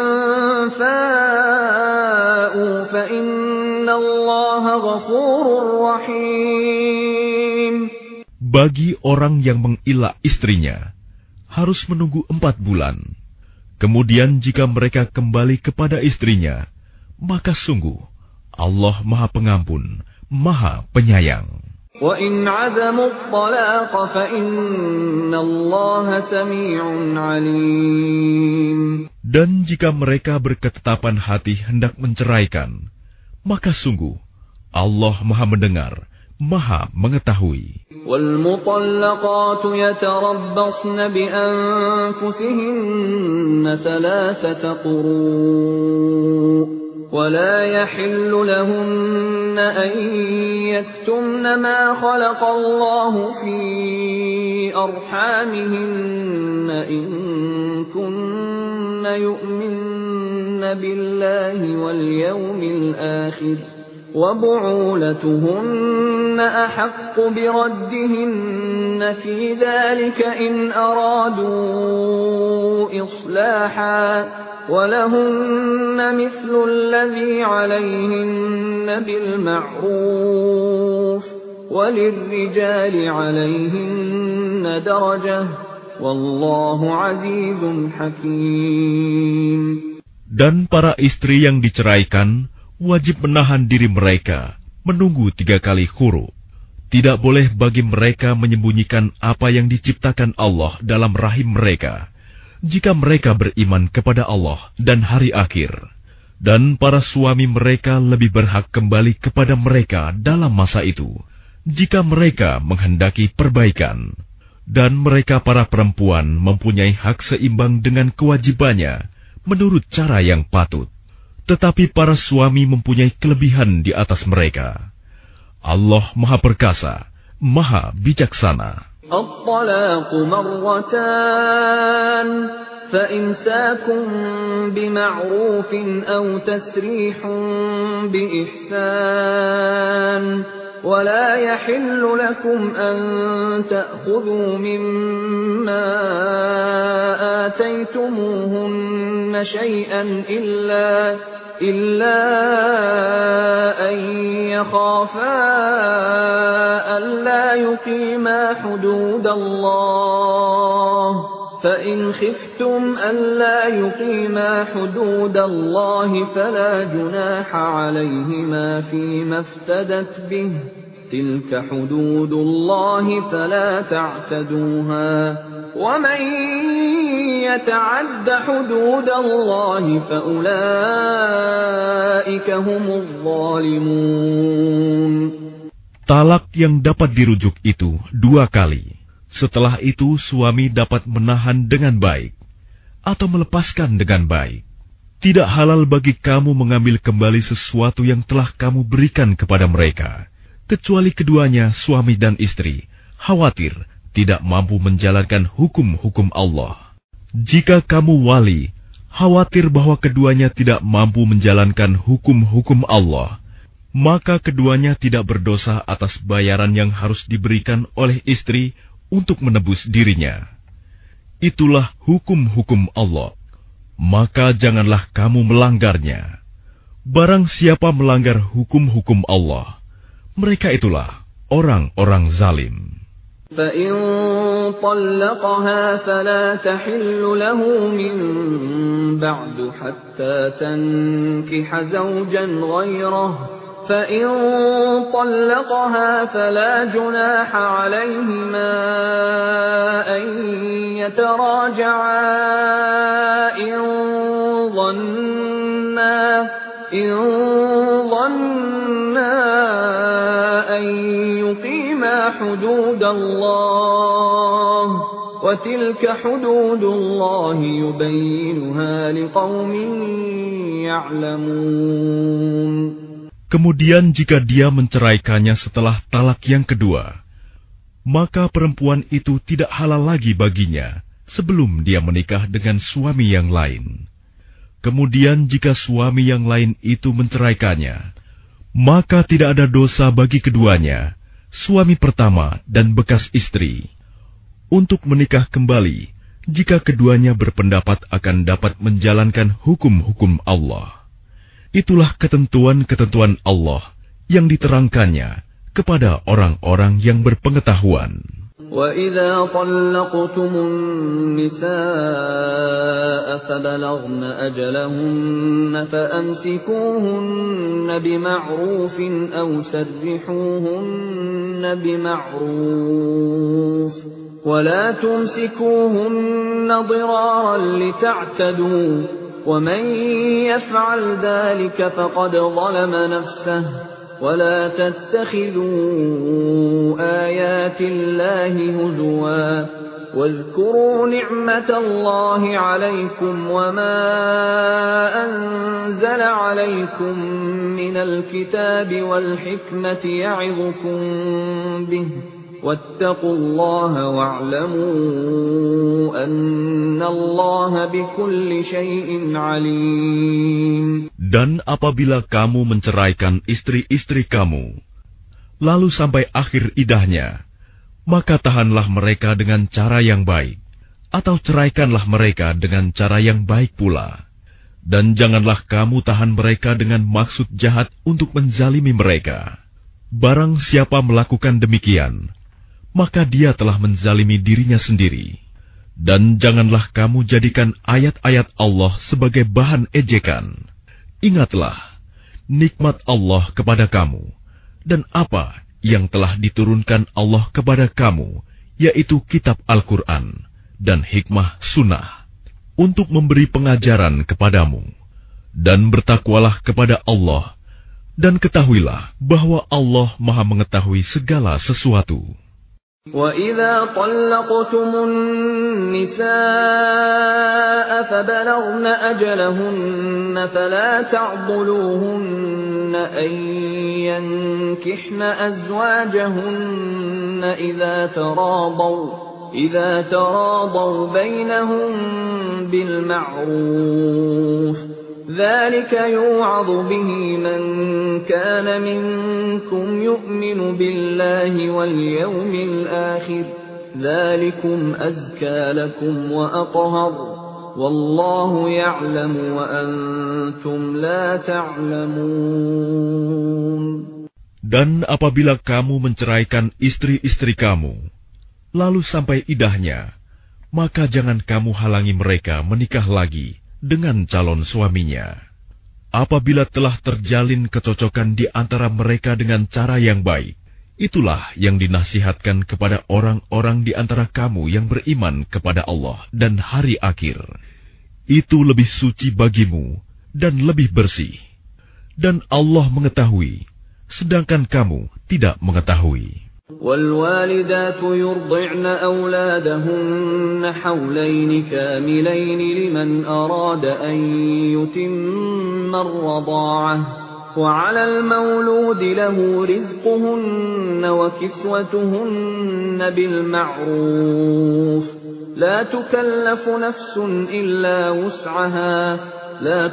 فَاءُوا فَإِنَّ اللَّهَ غَفُورٌ رَّحِيمٌ. Bagi orang yang mengilah istrinya, harus menunggu empat bulan. Kemudian jika mereka kembali kepada istrinya, maka sungguh Allah Maha Pengampun, Maha Penyayang. وَإِنْ عَزَمُوا الطَّلَاقَ فَإِنَّ اللَّهَ سَمِيعٌ عَلِيمٌ. Dan jika mereka berketetapan hati hendak menceraikan, maka sungguh Allah Maha Mendengar, Maha Mengetahui. وَالْمُطَلَّقَاتُ يَتَرَبَّصْنَ بِأَنفُسِهِنَّ ثَلَاثَةَ قُرُوءٍ وَلَا يَحِلُّ لَهُنَّ أَن يَكْتُمْنَ مَا خَلَقَ اللَّهُ فِي أَرْحَامِهِنَّ إِن كُنَّ يُؤْمِنَّ بِاللَّهِ وَالْيَوْمِ الْآخِرِ وَبُعُولَتُهُنَّ أَحَقُّ بِرَدِّهِنَّ فِي ذَلِكَ إِنْ أَرَادُوا إِصْلَاحًا وَلَهُنَّ مِثْلُ الَّذِي عَلَيْهِنَّ بِالْمَعْرُوفِ وَلِلرِّجَالِ عَلَيْهِنَّ دَرَجَةٌ وَاللَّهُ عَزِيزٌ حَكِيمٌ. Dan para istri yang diceraikan wajib menahan diri mereka menunggu tiga kali khuru. Tidak boleh bagi mereka menyembunyikan apa yang diciptakan Allah dalam rahim mereka, jika mereka beriman kepada Allah dan hari akhir. Dan para suami mereka lebih berhak kembali kepada mereka dalam masa itu, jika mereka menghendaki perbaikan. Dan mereka para perempuan mempunyai hak seimbang dengan kewajibannya menurut cara yang patut. Tetapi para suami mempunyai kelebihan di atas mereka. Allah Maha Perkasa, Maha Bijaksana. الطلاق مرتان فإمساك بمعروف أو تسريح بإحسان ولا يحل لكم أن تأخذوا مما آتيتموهن شيئا إلا إلا أن يخافا ألا يقيما حدود الله فإن خفتم ألا يقيما حدود الله فلا جناح عليهما فيما افتدت به تلك حدود الله فلا تعتدوها ومن يتعد حدود الله فأولئك هم الظالمون. Talak yang dapat dirujuk itu dua kali. Setelah itu suami dapat menahan dengan baik atau melepaskan dengan baik. Tidak halal bagi kamu mengambil kembali sesuatu yang telah kamu berikan kepada mereka, kecuali keduanya suami dan istri khawatir tidak mampu menjalankan hukum-hukum Allah. Jika kamu wali khawatir bahwa keduanya tidak mampu menjalankan hukum-hukum Allah, maka keduanya tidak berdosa atas bayaran yang harus diberikan oleh istri untuk menebus dirinya. Itulah hukum-hukum Allah, maka janganlah kamu melanggarnya. Barang siapa melanggar hukum-hukum Allah, mereka itulah orang-orang zalim. فَإِن طَلَّقَهَا فَلَا تَحِلُّ لَهُ مِن بَعْدُ حَتَّى تَنكِحَ زَوْجًا غَيْرَهُ فَإِن طَلَّقَهَا فَلَا جُنَاحَ عَلَيْهِمَا أَن يَتَرَاجَعَا إِن ظَنَّا إِن ظَنَّا أَن يُقِيمَا حُدُودَ اللَّهِ وَتِلْكَ حُدُودُ اللَّهِ يُبَيِّنُهَا لِقَوْمٍ يَعْلَمُونَ. Kemudian jika dia menceraikannya setelah talak yang kedua, maka perempuan itu tidak halal lagi baginya sebelum dia menikah dengan suami yang lain. Kemudian jika suami yang lain itu menceraikannya, maka tidak ada dosa bagi keduanya, suami pertama dan bekas istri, untuk menikah kembali jika keduanya berpendapat akan dapat menjalankan hukum-hukum Allah. Itulah ketentuan-ketentuan Allah yang diterangkannya kepada orang-orang yang berpengetahuan. وَإِذَا طَلَّقْتُمُ النِّسَاءَ فَبَلَغْنَ أَجَلَهُنَّ فَأَمْسِكُوهُنَّ بِمَعْرُوفٍ أَوْ سَرِّحُوهُنَّ بِمَعْرُوفٍ وَلَا تُمْسِكُوهُنَّ ضِرَارًا لِتَعْتَدُوا وَمَنْ يَفْعَلْ ذَلِكَ فَقَدْ ظَلَمَ نَفْسَهُ وَلَا تَتَّخِذُوا آيَاتِ اللَّهِ هُزُوًا وَاذْكُرُوا نِعْمَةَ اللَّهِ عَلَيْكُمْ وَمَا أَنزَلَ عَلَيْكُمْ مِنَ الْكِتَابِ وَالْحِكْمَةِ يَعِظُكُمْ بِهِ وَاتَّقُوا اللَّهَ وَاعْلَمُوا أَنَّ اللَّهَ بِكُلِّ شَيْءٍ عَلِيمٌ. Dan apabila kamu menceraikan istri-istri kamu, lalu sampai akhir idahnya, maka tahanlah mereka dengan cara yang baik, atau ceraikanlah mereka dengan cara yang baik pula. Dan janganlah kamu tahan mereka dengan maksud jahat untuk menzalimi mereka. Barang siapa melakukan demikian, maka dia telah menzalimi dirinya sendiri. Dan janganlah kamu jadikan ayat-ayat Allah sebagai bahan ejekan. Ingatlah nikmat Allah kepada kamu, dan apa yang telah diturunkan Allah kepada kamu, yaitu kitab Al-Quran dan hikmah sunnah, untuk memberi pengajaran kepadamu. Dan bertakwalah kepada Allah, dan ketahuilah bahwa Allah Maha mengetahui segala sesuatu. وَإِذَا طَلَّقْتُمُ النِّسَاءَ فَبَلَغْنَ أَجَلَهُنَّ فَلَا تَعْضُلُوهُنَّ أَن يَنكِحْنَ أَزْوَاجَهُنَّ إِذَا تَرَاضَوْا إِذَا تَرَاضَوْا بَيْنَهُم بِالْمَعْرُوفِ ذَلِكَ يُوعَظُ بِهِ مَن كَانَ مِنكُمْ يُؤْمِنُ بِاللَّهِ وَالْيَوْمِ الْآخِرِ ذَلِكُمْ أَزْكَى لَكُمْ وَأَطْهَرُ وَاللَّهُ يَعْلَمُ وَأَنْتُمْ لَا تَعْلَمُونَ. Dan apabila kamu menceraikan istri-istri kamu, lalu sampai idahnya, maka jangan kamu halangi mereka menikah lagi dengan calon suaminya. Apabila telah terjalin kecocokan di antara mereka dengan cara yang baik, itulah yang dinasihatkan kepada orang-orang di antara kamu yang beriman kepada Allah dan hari akhir. Itu lebih suci bagimu dan lebih bersih. Dan Allah mengetahui, sedangkan kamu tidak mengetahui. وَالْوَالِدَاتُ يُرْضِعْنَ أَوْلَادَهُنَّ حَوْلَيْنِ كَامِلَيْنِ لِمَنْ أَرَادَ أَنْ يُتِمَّ الرَّضَاعَةَ وَعَلَى الْمَوْلُودِ لَهُ رِزْقُهُنَّ وَكِسْوَتُهُنَّ بِالْمَعْرُوفِ لَا تُكَلَّفُ نَفْسٌ إِلَّا وُسْعَهَا لا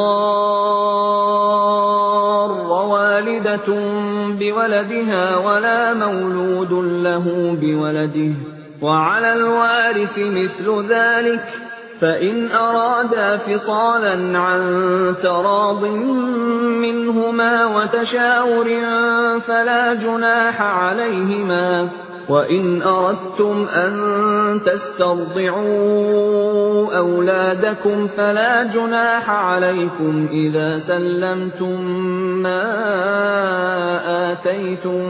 تضار والدة بولدها ولا مولود له بولده وعلى الوارث مثل ذلك فإن أرادا فصالا عن تراض منهما وتشاور فلا جناح عليهما وإن أردتم أن تسترضعوا أولادكم فلا جناح عليكم إذا سلمتم ما آتيتم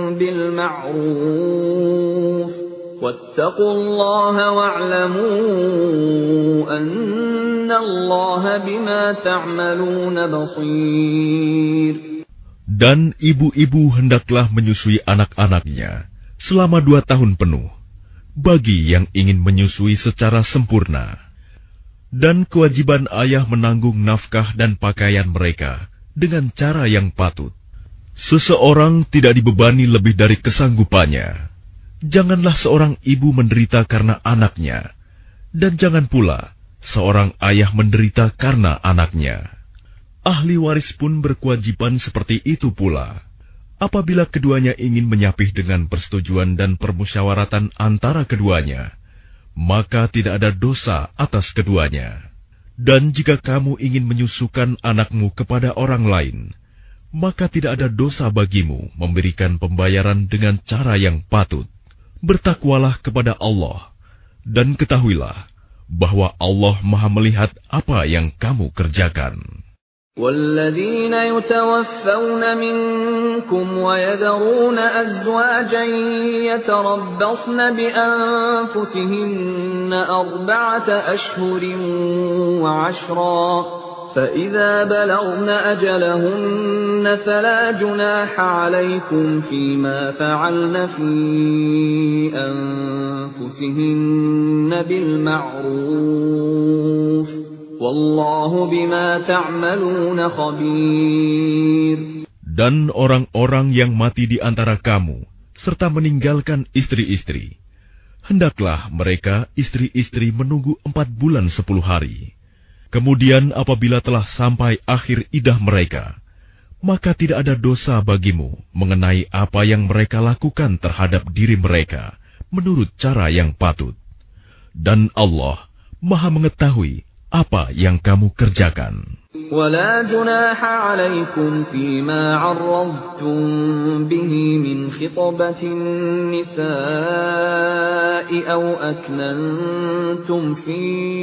بالمعروف واتقوا الله واعلموا أن الله بما تعملون بصير. Dan ibu-ibu hendaklah menyusui anak-anaknya selama dua tahun penuh, bagi yang ingin menyusui secara sempurna. Dan kewajiban ayah menanggung nafkah dan pakaian mereka dengan cara yang patut. Seseorang tidak dibebani lebih dari kesanggupannya. Janganlah seorang ibu menderita karena anaknya, dan jangan pula seorang ayah menderita karena anaknya. Ahli waris pun berkewajiban seperti itu pula. Apabila keduanya ingin menyapih dengan persetujuan dan permusyawaratan antara keduanya, maka tidak ada dosa atas keduanya. Dan jika kamu ingin menyusukan anakmu kepada orang lain, maka tidak ada dosa bagimu memberikan pembayaran dengan cara yang patut. Bertakwalah kepada Allah, dan ketahuilah bahwa Allah Maha melihat apa yang kamu kerjakan. والذين يتوفون منكم ويذرون أزواجا يتربصن بأنفسهن أربعة أشهر وعشرا فإذا بلغن أجلهن فلا جناح عليكم فيما فعلن في أنفسهن بالمعروف Wallahu bima ta'maluna khabir. Dan orang-orang yang mati di antara kamu, serta meninggalkan istri-istri, hendaklah mereka istri-istri menunggu empat bulan sepuluh hari. Kemudian apabila telah sampai akhir idah mereka, maka tidak ada dosa bagimu mengenai apa yang mereka lakukan terhadap diri mereka, menurut cara yang patut. Dan Allah Maha mengetahui apa yang kamu kerjakan. ولا جناح عليكم فيما عرضتم به من خطبة النساء أو أكننتم في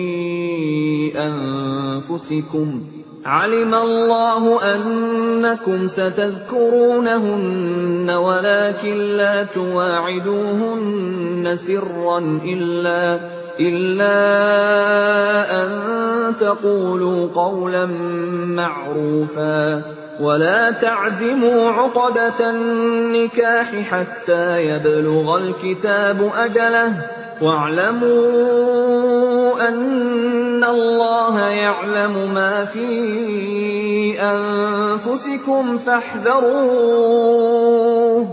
أنفسكم علم الله أنكم ستذكرونهن ولكن لا تواعدوهن سرا إلا إلا أن تقولوا قولا معروفا ولا تعزموا عقدة النكاح حتى يبلغ الكتاب أجله واعلموا أن الله يعلم ما في أنفسكم فاحذروه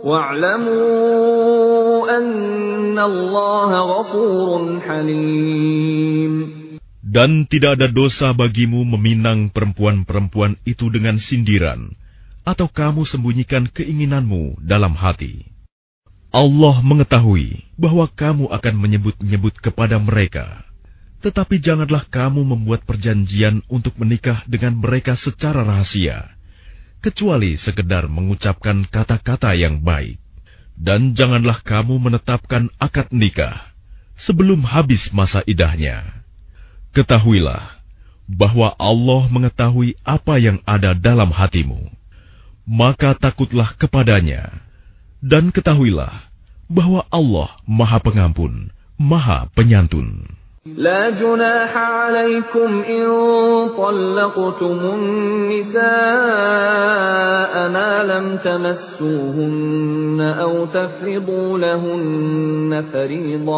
واعلموا أن الله غفور حليم. Dan tidak ada dosa bagimu meminang perempuan-perempuan itu dengan sindiran, atau kamu sembunyikan keinginanmu dalam hati. Allah mengetahui bahwa kamu akan menyebut-nyebut kepada mereka. Tetapi janganlah kamu membuat perjanjian untuk menikah dengan mereka secara rahasia, kecuali sekedar mengucapkan kata-kata yang baik. Dan janganlah kamu menetapkan akad nikah sebelum habis masa idahnya. Ketahuilah bahwa Allah mengetahui apa yang ada dalam hatimu. Maka takutlah kepadanya. Dan ketahuilah bahwa Allah Maha Pengampun, Maha Penyantun. لا جناح عليكم إن طلقتم النساء ما لم تمسوهن أو تفرضوا لهن فريضة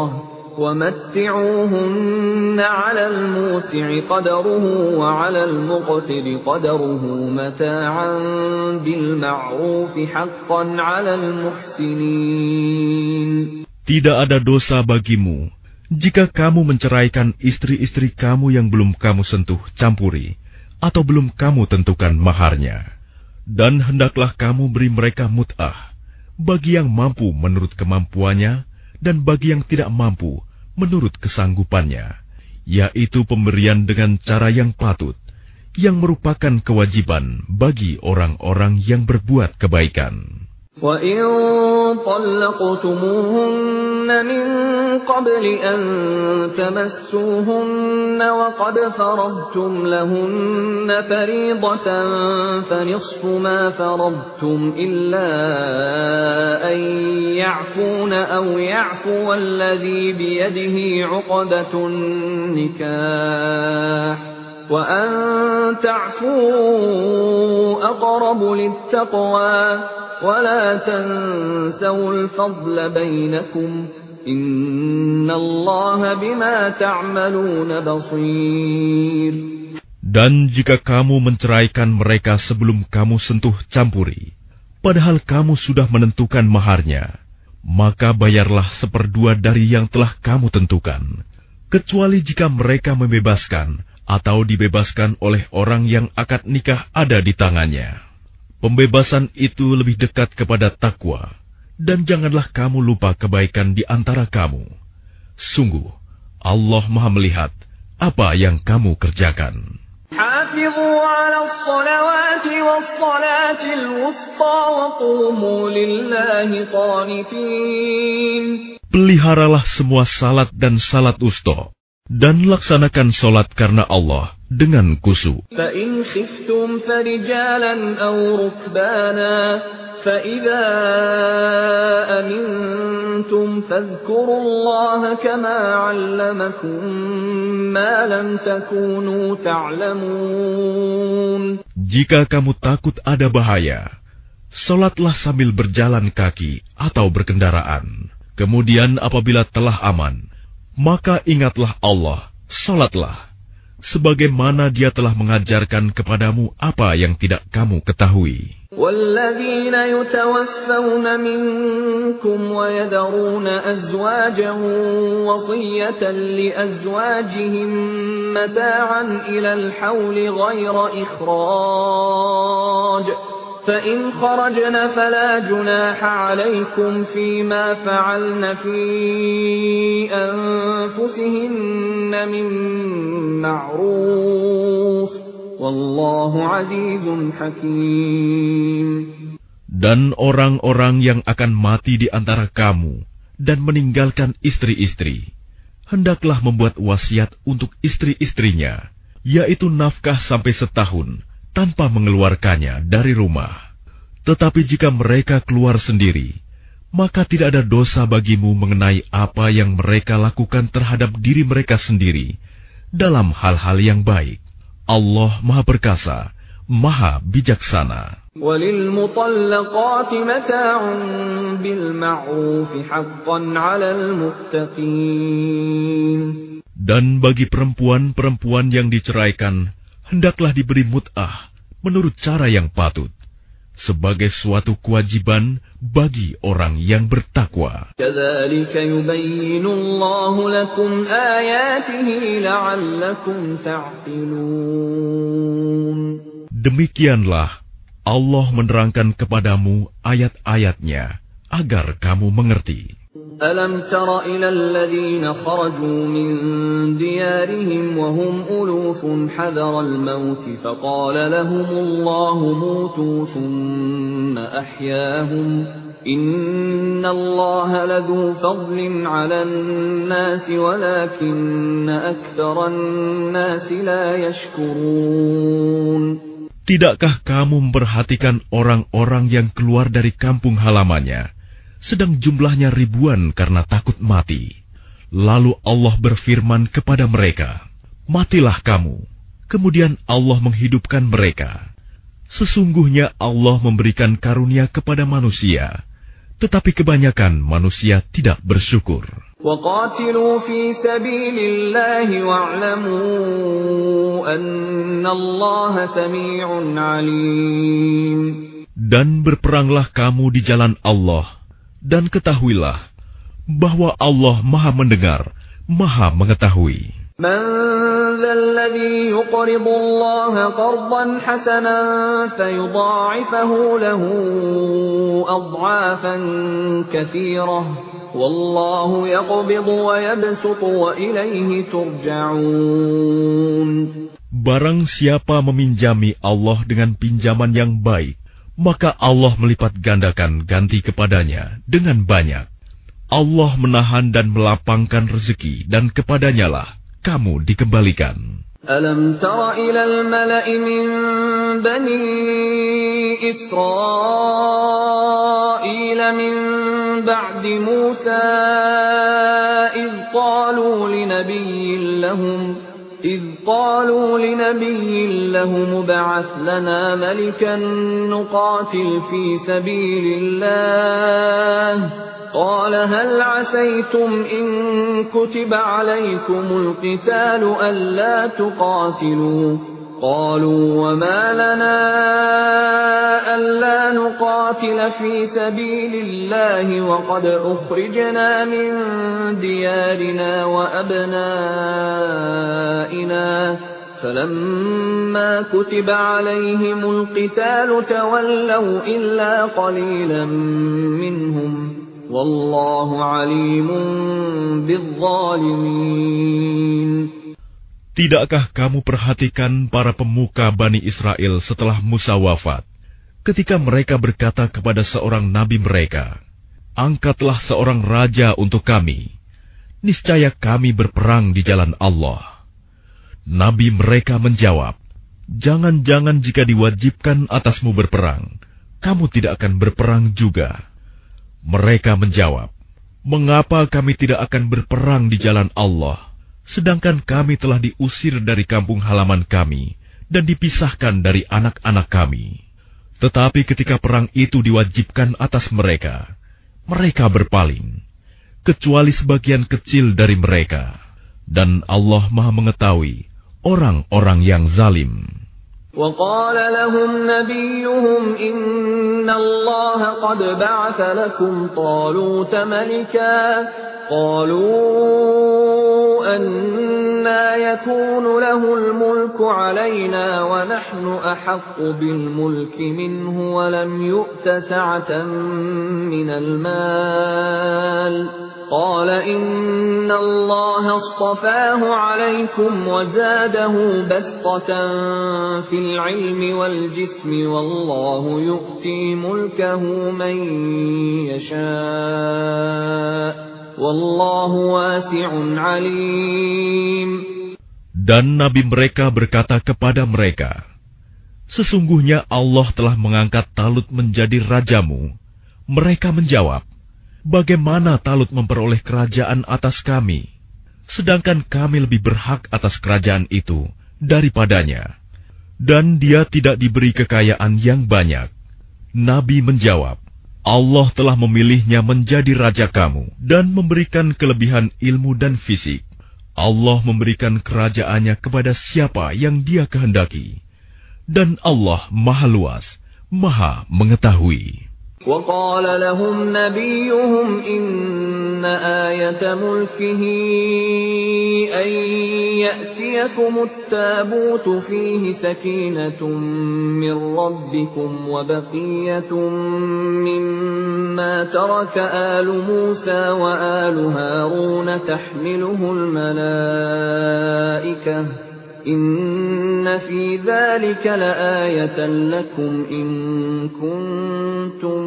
ومتعوهن على الموسع قدره وعلى المقتر قدره متاعا بالمعروف حقا على المحسنين. Tidak ada dosa bagimu Jika kamu menceraikan istri-istri kamu yang belum kamu sentuh campuri, atau belum kamu tentukan maharnya, dan hendaklah kamu beri mereka mut'ah, bagi yang mampu menurut kemampuannya, dan bagi yang tidak mampu menurut kesanggupannya, yaitu pemberian dengan cara yang patut, yang merupakan kewajiban bagi orang-orang yang berbuat kebaikan. وَإِن طَلَّقْتُمُوهُنَّ مِن قَبْلِ أَن تَمَسُّوهُنَّ وَقَدْ فَرَضْتُمْ لَهُنَّ فَرِيضَةً فَنِصْفُ مَا فَرَضْتُمْ إِلَّا أَن يَعْفُونَ أَوْ يَعْفُوَ الَّذِي بِيَدِهِ عُقْدَةُ النِّكَاحِ وَأَن تَعْفُوا أَقْرَبُ لِلتَّقْوَى وَلَا تَنْسَوُا الْفَضْلَ بَيْنَكُمْ إِنَّ اللَّهَ بِمَا تَعْمَلُونَ بَصِيرٌ. Dan jika kamu menceraikan mereka sebelum kamu sentuh campuri, padahal kamu sudah menentukan maharnya, maka bayarlah seperdua dari yang telah kamu tentukan, kecuali jika mereka membebaskan atau dibebaskan oleh orang yang akad nikah ada di tangannya. Pembebasan itu lebih dekat kepada takwa, dan janganlah kamu lupa kebaikan di antara kamu. Sungguh, Allah Maha melihat apa yang kamu kerjakan. حافظوا على الصلوات والصلاة الوسطى وقوموا لله قانتين. Peliharalah semua salat dan salat wusta, dan laksanakan salat karena Allah dengan khusyuk. فَإِنْ خِفْتُمْ فَرِجَالًا أَوْ رُكْبَانًا فَإِذَا أَمِنْتُمْ فَاذْكُرُوا اللَّهَ كَمَا عَلَّمَكُمْ مَا لَمْ تَكُونُوا تَعْلَمُونَ. Jika kamu takut ada bahaya, salatlah sambil berjalan kaki atau berkendaraan. Kemudian apabila telah aman, maka ingatlah Allah, salatlah, sebagaimana Dia telah mengajarkan kepadamu apa yang tidak kamu ketahui. وَالَّذِينَ يُتَوَفَّوْنَ مِنكُمْ وَيَذَرُونَ أَزْوَاجًا وَصِيَّةً لِأَزْوَاجِهِم مَّتَاعًا إِلَى الْحَوْلِ غَيْرَ إِخْرَاجٍ فَإِنْ خَرَجْنَ فَلَا جُنَاحَ عَلَيْكُمْ فِيمَا فَعَلْنَ فِي أَنفُسِهِنَّ مِن مَّعْرُوفٍ وَاللَّهُ عَزِيزٌ حَكِيمٌ. Dan orang-orang yang akan mati di antara kamu dan meninggalkan istri-istri, hendaklah membuat wasiat untuk istri-istrinya, yaitu nafkah sampai setahun, tanpa mengeluarkannya dari rumah. Tetapi jika mereka keluar sendiri, maka tidak ada dosa bagimu mengenai apa yang mereka lakukan terhadap diri mereka sendiri dalam hal-hal yang baik. Allah Maha Perkasa, Maha Bijaksana. وَلِلْمُطَلَّقَاتِ مَتَاعٌ بِالْمَعْرُوفِ حَقًّا عَلَى الْمُتَّقِينَ. Dan bagi perempuan-perempuan yang diceraikan, hendaklah diberi mut'ah menurut cara yang patut, sebagai suatu kewajiban bagi orang yang bertakwa. كَذَلِكَ يُبَيِّنُ اللَّهُ لَكُمْ آيَاتِهِ لَعَلَّكُمْ تَعْقِلُونَ. Demikianlah Allah menerangkan kepadamu ayat-ayatnya agar kamu mengerti. أَلَمْ تَرَ إِلَى الَّذِينَ خَرَجُوا مِنْ دِيَارِهِمْ وَهُمْ أُلُوفٌ حَذَرَ الْمَوْتِ فَقَالَ لَهُمُ اللَّهُ مُوتُوا ثُمَّ أَحْيَاهُمْ إِنَّ اللَّهَ لَذُو فَضْلٍ عَلَى النَّاسِ وَلَكِنَّ أَكْثَرَ النَّاسِ لَا يَشْكُرُونَ. Tidakkah kamu memperhatikan orang-orang yang keluar dari kampung halamannya, sedang jumlahnya ribuan karena takut mati? Lalu Allah berfirman kepada mereka, matilah kamu. Kemudian Allah menghidupkan mereka. Sesungguhnya Allah memberikan karunia kepada manusia, tetapi kebanyakan manusia tidak bersyukur. وَقَاتِلُوا فِي سَبِيلِ اللَّهِ وَاعْلَمُوا أَنَّ اللَّهَ سَمِيعٌ عَلِيمٌ. Dan berperanglah kamu di jalan Allah, dan ketahuilah bahwa Allah Maha mendengar, Maha Mengetahui. من ذا الذي يقرض الله قرضا حسنا فيضاعفه له أضعافا كثيرة والله يقبض ويبسط وإليه ترجعون. Barang siapa meminjami Allah dengan pinjaman yang baik, maka Allah melipat gandakan ganti kepadanya dengan banyak. Allah menahan dan melapangkan rezeki, dan kepadanyalah kamu dikembalikan. Alam tara ilal mala'i min bani Israil min ba'di Musa idh qalu linabiyyin lahum إذ قالوا لنبي لهم ابعث لنا ملكا نقاتل في سبيل الله قال هل عسيتم إن كتب عليكم القتال ألا تقاتلوا قالوا وما لنا ألا نقاتل في سبيل الله وقد أخرجنا من ديارنا وأبنائنا فلما كتب عليهم القتال تولوا إلا قليلا منهم والله عليم بالظالمين. Tidakkah kamu perhatikan para pemuka Bani Israel setelah Musa wafat, ketika mereka berkata kepada seorang nabi mereka, "Angkatlah seorang raja untuk kami, niscaya kami berperang di jalan Allah." Nabi mereka menjawab, "Jangan-jangan jika diwajibkan atasmu berperang, kamu tidak akan berperang juga." Mereka menjawab, "Mengapa kami tidak akan berperang di jalan Allah, sedangkan kami telah diusir dari kampung halaman kami dan dipisahkan dari anak-anak kami?" Tetapi ketika perang itu diwajibkan atas mereka, mereka berpaling, kecuali sebagian kecil dari mereka. Dan Allah Maha Mengetahui orang-orang yang zalim. وقال لهم نبيهم إن الله قد بعث لكم طالوت ملكا قالوا أنى يكون له الملك علينا ونحن أحق بالملك منه ولم يؤت سعة من المال قال إن الله اصطفاه عليكم وزاده بسطة في العلم والجسم والله يؤتي ملكه من يشاء والله واسع عليم. Dan nabi mereka berkata kepada mereka, "Sesungguhnya Allah telah mengangkat Talut menjadi rajamu." Mereka menjawab, "Bagaimana Talut memperoleh kerajaan atas kami, sedangkan kami lebih berhak atas kerajaan itu daripadanya, dan dia tidak diberi kekayaan yang banyak." Nabi menjawab, "Allah telah memilihnya menjadi raja kamu dan memberikan kelebihan ilmu dan fisik. Allah memberikan kerajaannya kepada siapa yang Dia kehendaki, dan Allah Maha Luas, Maha Mengetahui." وقال لهم نبيهم إن آية ملكه أن يأتيكم التابوت فيه سكينة من ربكم وبقية مما ترك آل موسى وآل هارون تحمله الملائكة إن في ذلك لآية لكم إن كنتم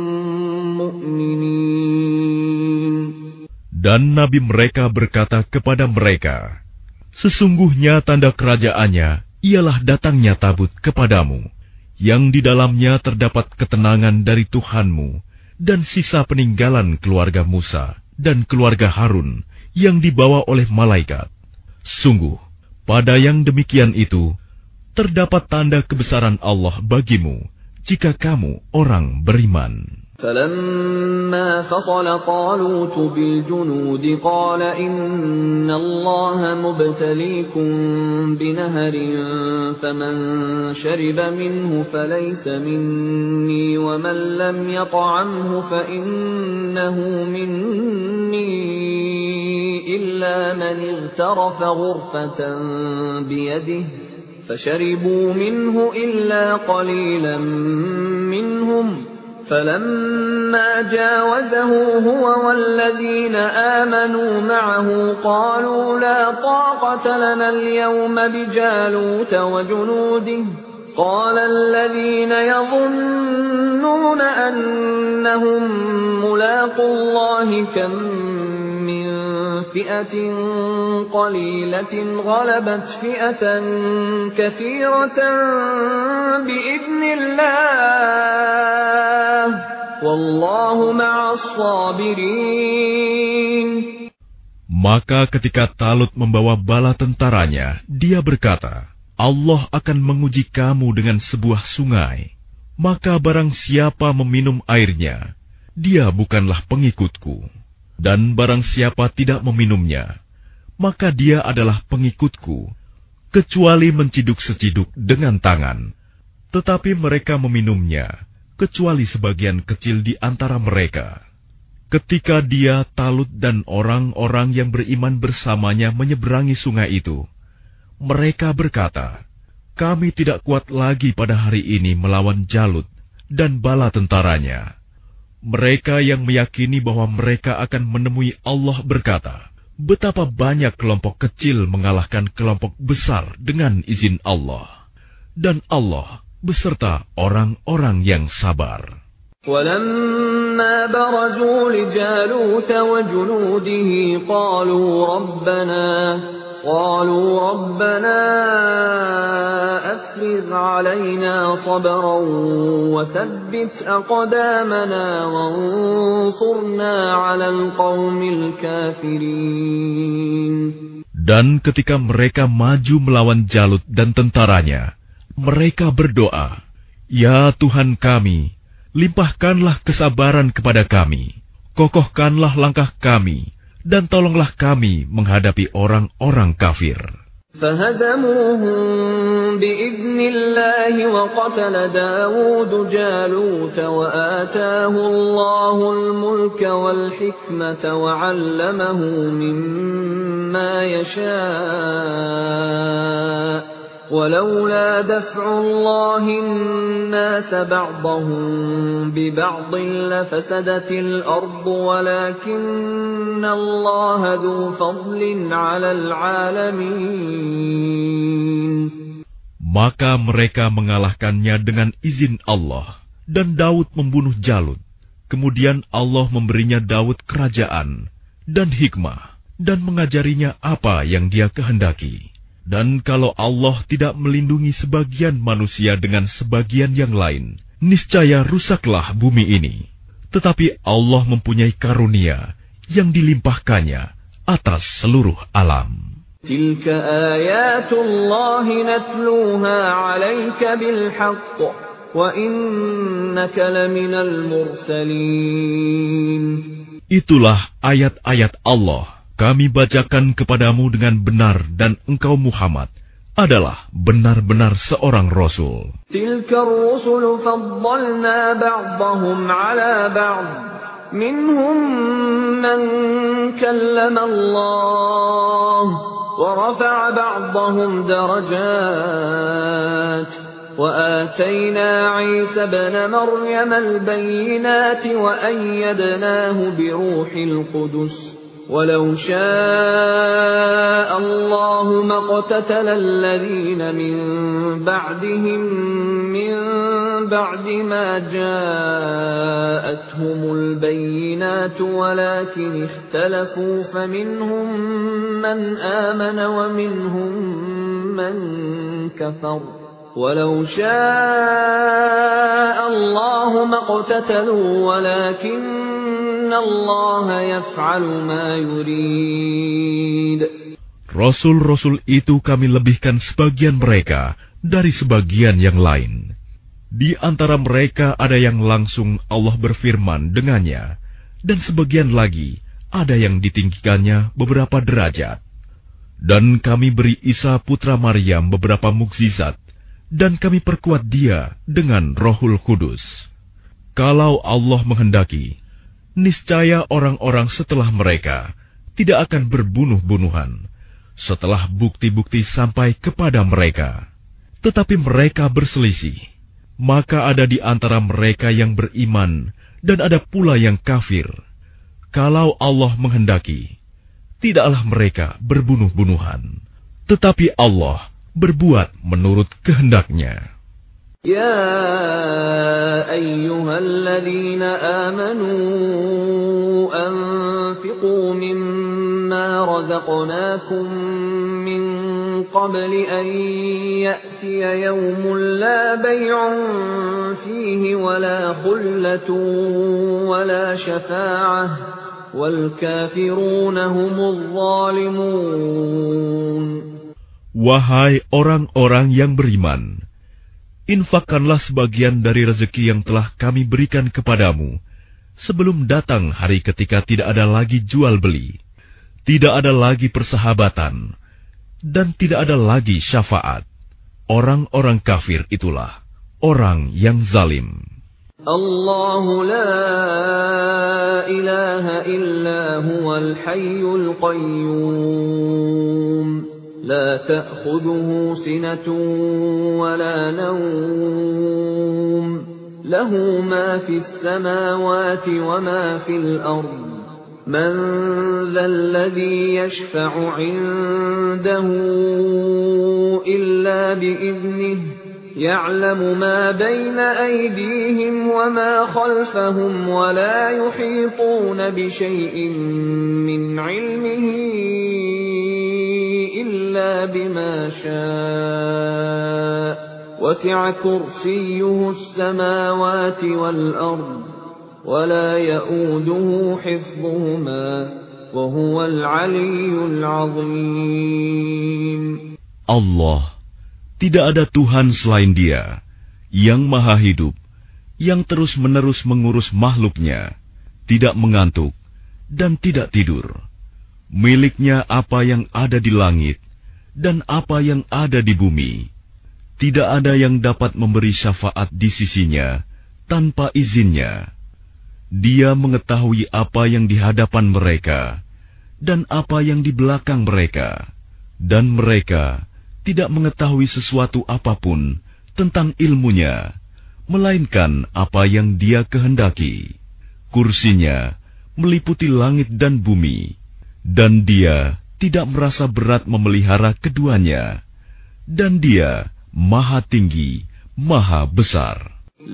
مؤمنين. Dan nabi mereka berkata kepada mereka, "Sesungguhnya tanda kerajaannya ialah datangnya tabut kepadamu, yang di dalamnya terdapat ketenangan dari Tuhanmu dan sisa peninggalan keluarga Musa dan keluarga Harun yang dibawa oleh malaikat. Sungguh, pada yang demikian itu, terdapat tanda kebesaran Allah bagimu, jika kamu orang beriman." فَلَمَّا فَصَلَ طَالُوتُ بِالْجُنُودِ قَالَ إِنَّ اللَّهَ مُبْتَلِيكُم بِنَهَرٍ فَمَن شَرِبَ مِنْهُ فَلَيْسَ مِنِّي وَمَن لَّمْ يَطْعَمْهُ فَإِنَّهُ مِنِّي إِلَّا مَنِ اغْتَرَفَ غُرْفَةً بِيَدِهِ فَشَرِبُوا مِنْهُ إِلَّا قَلِيلًا مِّنْهُمْ فَلَمَّا جَاوَزَهُ هُوَ وَالَّذِينَ آمَنُوا مَعَهُ قَالُوا لَا طَاقَةَ لَنَا الْيَوْمَ بِجَالُوتَ وَجُنُودِهِ قَالَ الَّذِينَ يَظُنُّونَ أَنَّهُم مُّلَاقُو اللَّهِ كَم مِّن فِئَةٍ قَلِيلَةٍ غَلَبَتْ فِئَةً كَثِيرَةً بِإِذْنِ اللَّهِ وَاللَّهُ مَعَ الصَّابِرِينَ. Maka ketika Talut membawa bala tentaranya, dia berkata, Allah akan menguji kamu dengan sebuah sungai. Maka barang siapa meminum airnya, dia bukanlah pengikutku. Dan barang siapa tidak meminumnya, maka dia adalah pengikutku, kecuali menciduk seciduk dengan tangan. Tetapi mereka meminumnya, kecuali sebagian kecil di antara mereka. Ketika dia, Talut dan orang-orang yang beriman bersamanya menyeberangi sungai itu, mereka berkata, kami tidak kuat lagi pada hari ini melawan Jalut dan bala tentaranya. Mereka yang meyakini bahwa mereka akan menemui Allah berkata, betapa banyak kelompok kecil mengalahkan kelompok besar dengan izin Allah. Dan Allah beserta orang-orang yang sabar. وَلَمَّا بَرَزُوا لِجَالُوتَ وَجُنُودِهِ قَالُوا رَبَّنَا قَالُوا رَبَّنَا أَفْرِغْ عَلَيْنَا صَبْرًا وَثَبِّتْ أَقْدَامَنَا وَانصُرْنَا عَلَى الْقَوْمِ الْكَافِرِينَ. Dan ketika mereka maju melawan Jalut dan tentaranya, mereka berdoa, Ya Tuhan kami, limpahkanlah kesabaran kepada kami, kokohkanlah langkah kami, dan tolonglah kami menghadapi orang-orang kafir. فَهَزَمُوهُم بِإِذْنِ اللَّهِ وَقَتَلَ دَاوُودُ جَالُوتَ وَآتَاهُ اللَّهُ الْمُلْكَ وَالْحِكْمَةَ وَعَلَّمَهُ مِمَّا يَشَاءُ وَلَوْلَا دَفْعُ اللَّهِ النَّاسَ بَعْضَهُم بِبَعْضٍ لَفَسَدَتِ الْأَرْضُ وَلَكِنَّ اللَّهَ ذُو فَضْلٍ عَلَى الْعَالَمِينَ. Maka mereka mengalahkannya dengan izin Allah, dan Daud membunuh Jalut. Kemudian Allah memberinya Daud kerajaan dan hikmah, dan mengajarinya apa yang dia kehendaki. Dan kalau Allah tidak melindungi sebagian manusia dengan sebagian yang lain, niscaya rusaklah bumi ini. Tetapi Allah mempunyai karunia yang dilimpahkannya atas seluruh alam. Tilka ayatullahi natluha 'alaika bilhaqq wa innaka laminal mursalin. Itulah ayat-ayat Allah. Kami bacakan kepadamu dengan benar dan engkau Muhammad adalah benar-benar seorang Rasul. Tilka ar-rusulu faddalna ba'dahum 'ala ba'd. Minhum man kallama Allah wa rafa'a ba'dahum darajat. وآتينا عيسى ابن مريم البينات وأيدناه بروح القدس ولو شاء الله ما اقتتل الذين من بعدهم من بعد ما جاءتهم البينات ولكن اختلفوا فمنهم من آمن ومنهم من كفر ولو شاء الله ما اقتتلوا ولكن الله يفعل ما يريد. Rasul-rasul itu kami lebihkan sebagian mereka dari sebagian yang lain. Di antara mereka ada yang langsung Allah berfirman dengannya, dan sebagian lagi ada yang ditinggikannya beberapa derajat. Dan kami beri Isa putra Maryam beberapa mukjizat, dan kami perkuat dia dengan Rohul Kudus. Kalau Allah menghendaki, niscaya orang-orang setelah mereka tidak akan berbunuh-bunuhan, setelah bukti-bukti sampai kepada mereka. Tetapi mereka berselisih. Maka ada di antara mereka yang beriman, dan ada pula yang kafir. Kalau Allah menghendaki, tidaklah mereka berbunuh-bunuhan, tetapi Allah berbuat menurut kehendaknya. Ya ayyuhalladzina amanu anfiqu mimma razaqnakum min qabli an ya'tiya yawmun la bay'un fihi wala khullatun wala syafa'ah wal kafiruna humuz zalimun. Wahai orang-orang yang beriman, infakkanlah sebagian dari rezeki yang telah kami berikan kepadamu sebelum datang hari ketika tidak ada lagi jual beli, tidak ada lagi persahabatan, dan tidak ada lagi syafaat. Orang-orang kafir itulah orang yang zalim. Allahu la ilaha illa huwal hayyul qayyum. La ta'khudhuhu sinatun wa la nawm. Lahu ma fis samawati wa ma fil ardh. Man dhal ladhi yashfa'u 'indahu illa bi'idhnihi. Ya'lamu ma bayna aydihim wa ma khalfahum wa la yuhituna bi shay'in min 'ilmihi illa bima sha'a. Wasi'a kursiyyuhu as-samawati wal ardh wa la ya'uduhu hifdhuhuma wa huwal 'aliyyul 'azim. Allah, tidak ada Tuhan selain Dia, yang maha hidup, yang terus-menerus mengurus makhluknya, tidak mengantuk, dan tidak tidur. Miliknya apa yang ada di langit, dan apa yang ada di bumi. Tidak ada yang dapat memberi syafaat di sisinya, tanpa izinnya. Dia mengetahui apa yang di hadapan mereka, dan apa yang di belakang mereka, dan mereka tidak mengetahui sesuatu apapun tentang ilmunya, melainkan apa yang Dia kehendaki. Kursinya meliputi langit dan bumi, dan Dia tidak merasa berat memelihara keduanya, dan Dia Maha Tinggi, Maha Besar.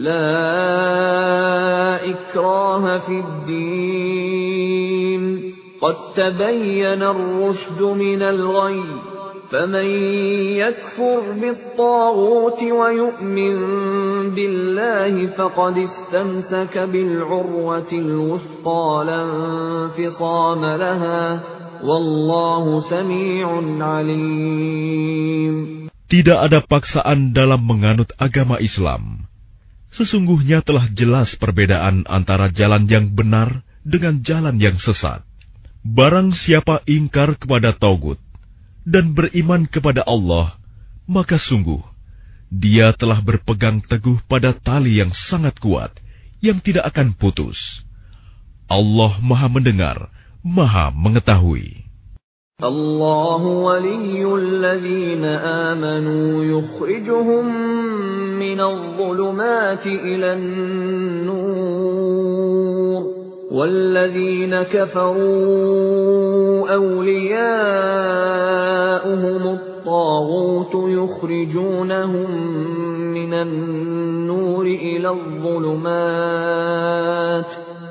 La ikraha fid din, qad tabayyana ar-rushdu minal ghayy. فمن يكفر بالطاغوت ويؤمن بالله فقد استمسك بالعروة الوثقى لا انفصام لها والله سميع عليم. Tidak ada paksaan dalam menganut agama Islam. Sesungguhnya telah jelas perbedaan antara jalan yang benar dengan jalan yang sesat. Barang siapa ingkar kepada Taugut dan beriman kepada Allah, maka sungguh dia telah berpegang teguh pada tali yang sangat kuat, yang tidak akan putus. Allah Maha Mendengar, Maha Mengetahui. Allahu waliyyul ladzina amanu yukhrijuhum minadh dhulumati ilan nur. وَالَّذِينَ كَفَرُوا أَوْلِيَاؤُهُمُ الطَّاغُوتُ يُخْرِجُونَهُم مِّنَ النُّورِ إِلَى الظُّلُمَاتِ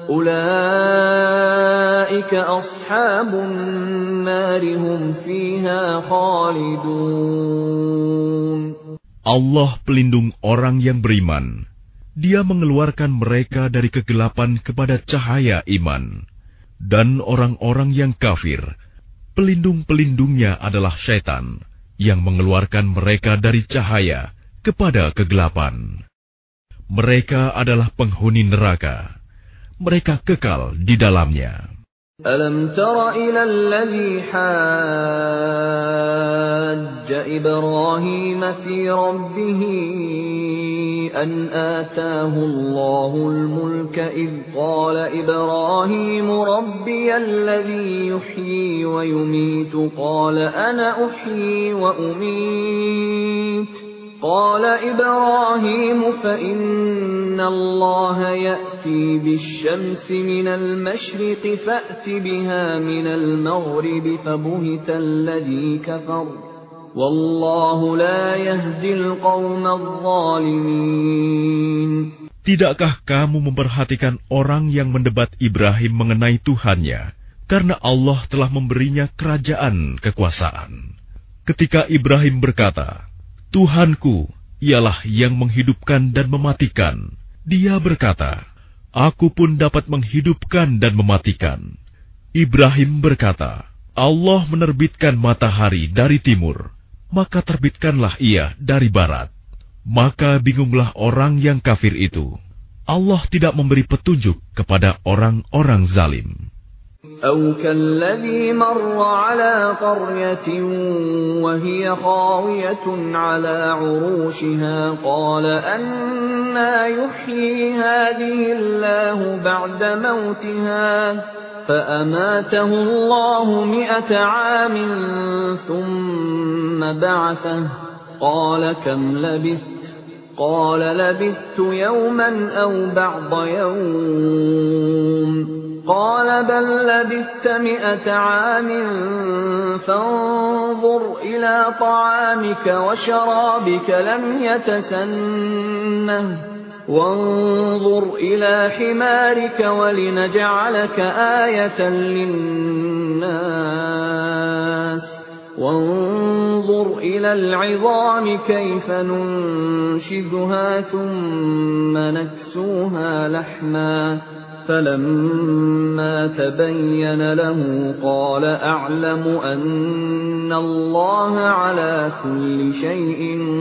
أُولَئِكَ أَصْحَابُ النَّارِ هُمْ فِيهَا خَالِدُونَ. Allah pelindung orang yang beriman. Dia mengeluarkan mereka dari kegelapan kepada cahaya iman. Dan orang-orang yang kafir, pelindung-pelindungnya adalah syaitan, yang mengeluarkan mereka dari cahaya kepada kegelapan. Mereka adalah penghuni neraka. Mereka kekal di dalamnya. ألم تر إلى الذي حاج إبراهيم في ربه أن آتاه الله الملك إذ قال إبراهيم ربي الذي يحيي ويميت قال أنا أحيي وأميت قال إبراهيم فإن الله يأتي بالشمس من المشرق فأت بها من المغرب فبهت الذي كفر والله لا يهدي القوم الظالمين. Tidakkah kamu memperhatikan orang yang mendebat Ibrahim mengenai Tuhannya, karena Allah telah memberinya kerajaan kekuasaan? Ketika Ibrahim berkata, Tuhanku ialah yang menghidupkan dan mematikan. Dia berkata, aku pun dapat menghidupkan dan mematikan. Ibrahim berkata, Allah menerbitkan matahari dari timur, maka terbitkanlah ia dari barat. Maka bingunglah orang yang kafir itu. Allah tidak memberi petunjuk kepada orang-orang zalim. أو كالذي مر على قرية وهي خاوية على عروشها قال أنى يحيي هذه الله بعد موتها فأماته الله مئة عام ثم بعثه قال كم لبثت قال لبثت يوما أو بعض يوم قال بل لبثت مئة عام فانظر إلى طعامك وشرابك لم يتسنه وانظر إلى حمارك ولنجعلك آية للناس وانظر إلى العظام كيف ننشزها ثم نكسوها لحما فلما تبين له قال أعلم أن الله على كل شيء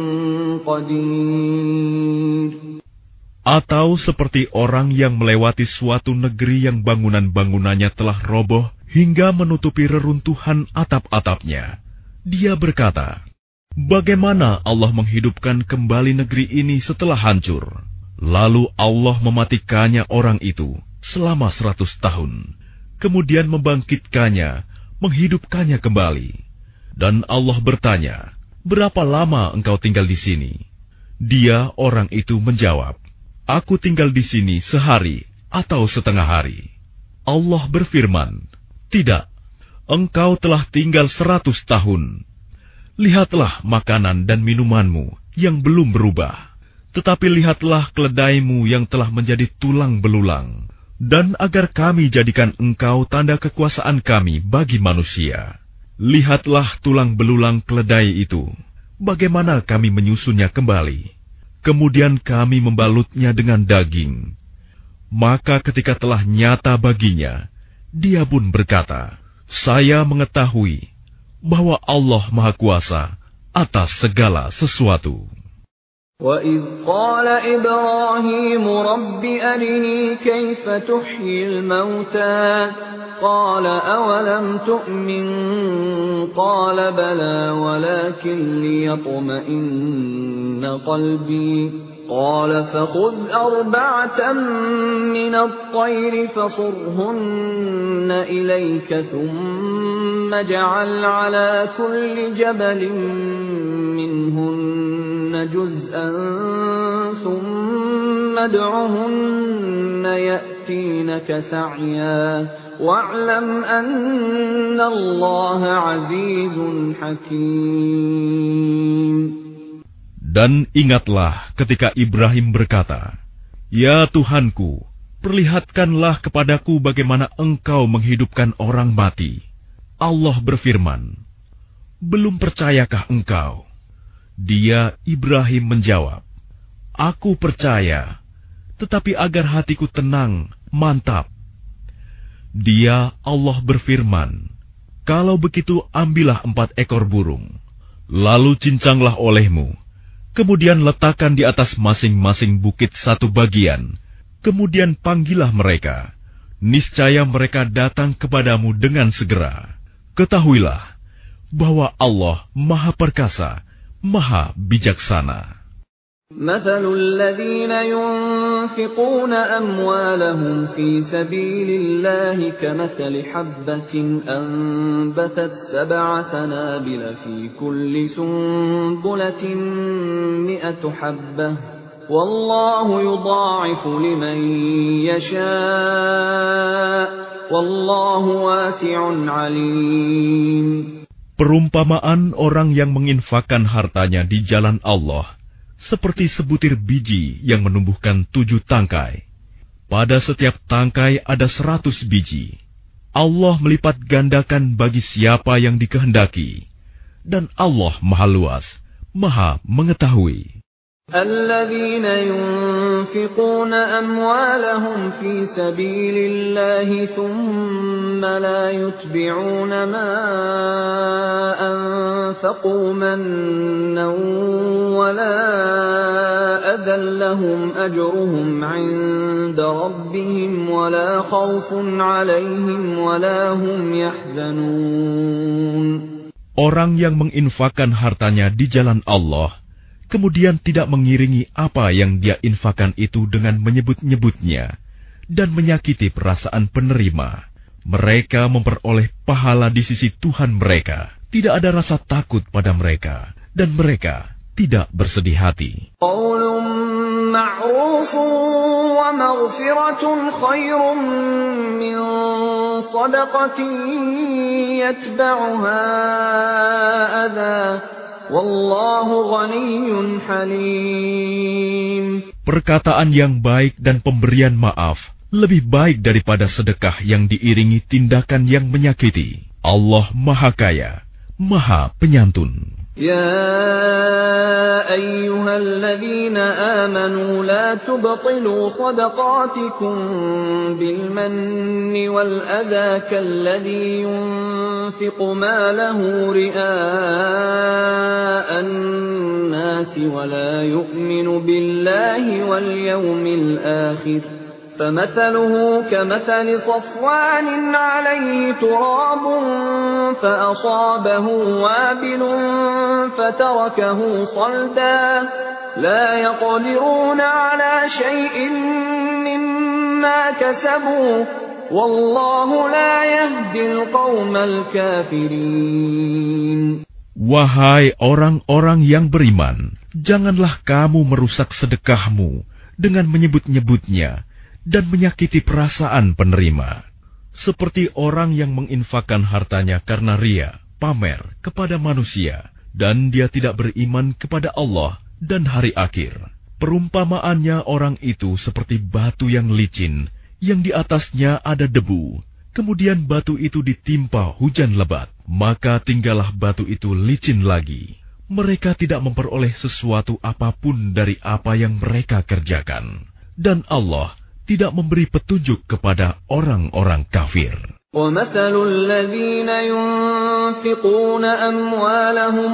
قدير. Atau seperti orang yang melewati suatu negeri yang bangunan-bangunannya telah roboh hingga menutupi reruntuhan atap-atapnya. Dia berkata, bagaimana Allah menghidupkan kembali negeri ini setelah hancur? Lalu Allah mematikannya orang itu selama seratus tahun, kemudian membangkitkannya, menghidupkannya kembali. Dan Allah bertanya, berapa lama engkau tinggal di sini? Dia, orang itu, menjawab, aku tinggal di sini sehari atau setengah hari. Allah berfirman, tidak, engkau telah tinggal seratus tahun. Lihatlah makanan dan minumanmu yang belum berubah, tetapi lihatlah keledaimu yang telah menjadi tulang belulang. Dan agar kami jadikan engkau tanda kekuasaan kami bagi manusia, lihatlah tulang belulang keledai itu, bagaimana kami menyusunnya kembali. Kemudian kami membalutnya dengan daging. Maka ketika telah nyata baginya, dia pun berkata, saya mengetahui bahwa Allah Maha Kuasa atas segala sesuatu. وَإِذْ قَالَ إِبْرَاهِيمُ رَبِّ أَرِنِي كَيْفَ تُحْيِي الْمَوْتَى قَالَ أَوَلَمْ تُؤْمِنْ قَالَ بَلَى وَلَكِنْ لِيَطْمَئِنَّ قَلْبِي قَالَ فَخُذْ أَرْبَعَةً مِنَ الطَّيْرِ فَصُرْهُنَّ إِلَيْكَ ثُمَّ اجْعَلْ عَلَى كُلِّ جَبَلٍ مِنْهُنَّ جزءا ثم ادعهن يأتينك سعيا واعلم أن الله عزيز حكيم. Dan ingatlah ketika Ibrahim berkata, ya Tuhanku, perlihatkanlah kepadaku bagaimana engkau menghidupkan orang mati. Allah berfirman, belum percayakah engkau? Dia, Ibrahim, menjawab, aku percaya, tetapi agar hatiku tenang, mantap. Dia, Allah berfirman, kalau begitu ambillah empat ekor burung, lalu cincanglah olehmu, Kemudian letakkan di atas masing-masing bukit satu bagian. Kemudian panggillah mereka. Niscaya mereka datang kepadamu dengan segera. Ketahuilah bahwa Allah Maha Perkasa, Maha Bijaksana. مثل الذين ينفقون أموالهم في سبيل الله كمثل حبة أنبتت سبع سنابل في كل سنبلة مئة حبة والله يضاعف لمن يشاء والله واسع عليم. Perumpamaan orang yang menginfakkan hartanya di jalan Allah seperti sebutir biji yang menumbuhkan tujuh tangkai. Pada setiap tangkai ada seratus biji. Allah melipat gandakan bagi siapa yang dikehendaki. Dan Allah Maha Luas, Maha Mengetahui. الذين ينفقون أموالهم في سبيل الله ثم لا يتبعون ما أنفقوا منا ولا أذى لهم أجرهم عند ربهم ولا خوف عليهم ولا هم يحزنون. Orang yang menginfakkan hartanya di jalan Allah kemudian tidak mengiringi apa yang dia infakkan itu dengan menyebut-nyebutnya dan menyakiti perasaan penerima. Mereka memperoleh pahala di sisi Tuhan mereka. Tidak ada rasa takut pada mereka dan mereka tidak bersedih hati. Qaulun ma'rufun wa maghfiratun khairun min shadaqatin yatba'uha adha. Wallahu ghaniyyun halim. Perkataan yang baik dan pemberian maaf lebih baik daripada sedekah yang diiringi tindakan yang menyakiti. Allah Maha Kaya, Maha Penyantun. يا أيها الذين آمنوا لا تبطلوا صدقاتكم بالمن والأذى كالذي ينفق ماله رئاء الناس ولا يؤمن بالله واليوم الآخر فمثله كمثل صفوان عليه تراب فأصابه وابل فتركه صلدا لا يقدرون على شيء مما كسبوا والله لا يهدي القوم الكافرين. Wahai orang-orang yang beriman, janganlah kamu merusak sedekahmu dengan menyebut-nyebutnya dan menyakiti perasaan penerima. Seperti orang yang menginfakkan hartanya karena ria, pamer kepada manusia, dan dia tidak beriman kepada Allah dan hari akhir. Perumpamaannya orang itu seperti batu yang licin, yang di atasnya ada debu. Kemudian batu itu ditimpa hujan lebat, maka tinggallah batu itu licin lagi. Mereka tidak memperoleh sesuatu apapun dari apa yang mereka kerjakan. Dan Allah tidak memberi petunjuk kepada orang-orang kafir. وَمَثَلُ الَّذِينَ يُنْفِقُونَ أَمْوَالَهُمُ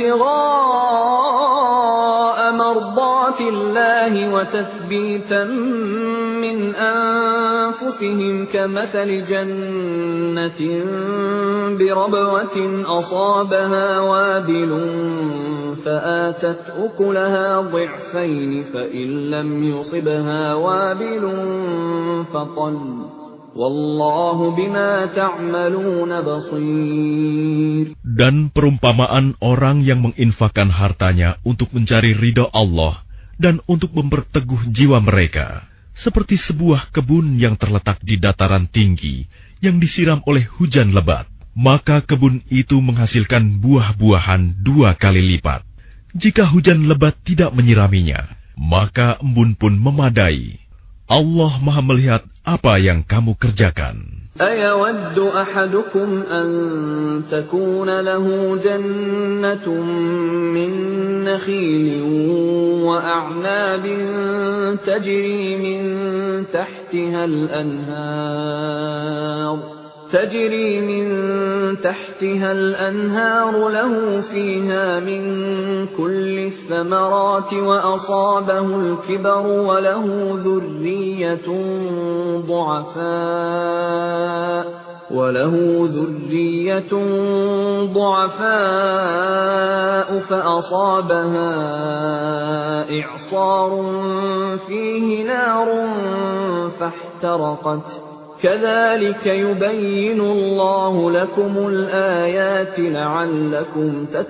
ابْتِغَاءَ مَرْضَاتِ اللَّهِ وَتَثْبِيتًا مِنْ أَنفُسِهِمْ كَمَثَلِ جَنَّةٍ بِرَبْوَةٍ أَصَابَهَا وَابِلٌ فَآتَتْ أُكُلَهَا ضِعْفَيْنِ فَإِنْ لَمْ يُصِبْهَا وَابِلٌ فَطَلٌّ Wallahu bima ta'maluna basir. Dan perumpamaan orang yang menginfakkan hartanya untuk mencari ridha Allah dan untuk memperteguh jiwa mereka, seperti sebuah kebun yang terletak di dataran tinggi yang disiram oleh hujan lebat, maka kebun itu menghasilkan buah-buahan dua kali lipat. Jika hujan lebat tidak menyiraminya, maka embun pun memadai. Allah Maha melihat apa yang kamu kerjakan. أَيَوَدُّ أَحَدُكُمْ أَن تَكُونَ لَهُ جَنَّةٌ مِّن نَّخِيلٍ وَأَعْنَابٍ تَجْرِي مِن تَحْتِهَا الْأَنْهَارُ تجري من تحتها الأنهار له فيها من كل الثمرات وأصابه الكبر وله ذرية ضعفاء وله ذرية ضعفاء فأصابها إعصار فيه نار فاحترقت كذلك يبين الله لكم الآيات لعلكم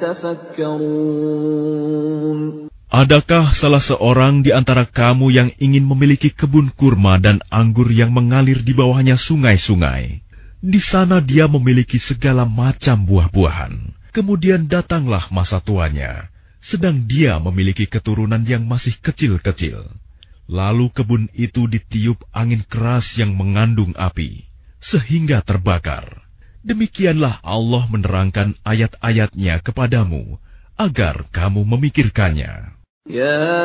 تتفكرون. Adakah salah seorang di antara kamu yang ingin memiliki kebun kurma dan anggur yang mengalir di bawahnya sungai-sungai? Di sana dia memiliki segala macam buah-buahan. Kemudian datanglah masa tuanya, sedang dia memiliki keturunan yang masih kecil-kecil. Lalu kebun itu ditiup angin keras yang mengandung api, sehingga terbakar. Demikianlah Allah menerangkan ayat-ayatnya kepadamu, agar kamu memikirkannya. Ya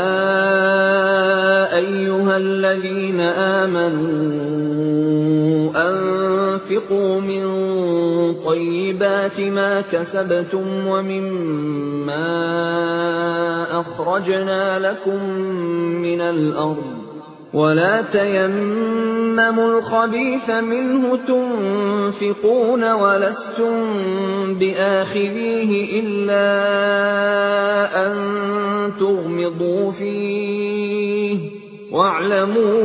ayyuhalladzina amanu anfiqu min tayyibati ma kasabtum wa mimma akhrajna lakum minal ardh ولا تيمموا الخبيث منه تنفقون ولستم بآخذيه إلا أن تغمضوا فيه واعلموا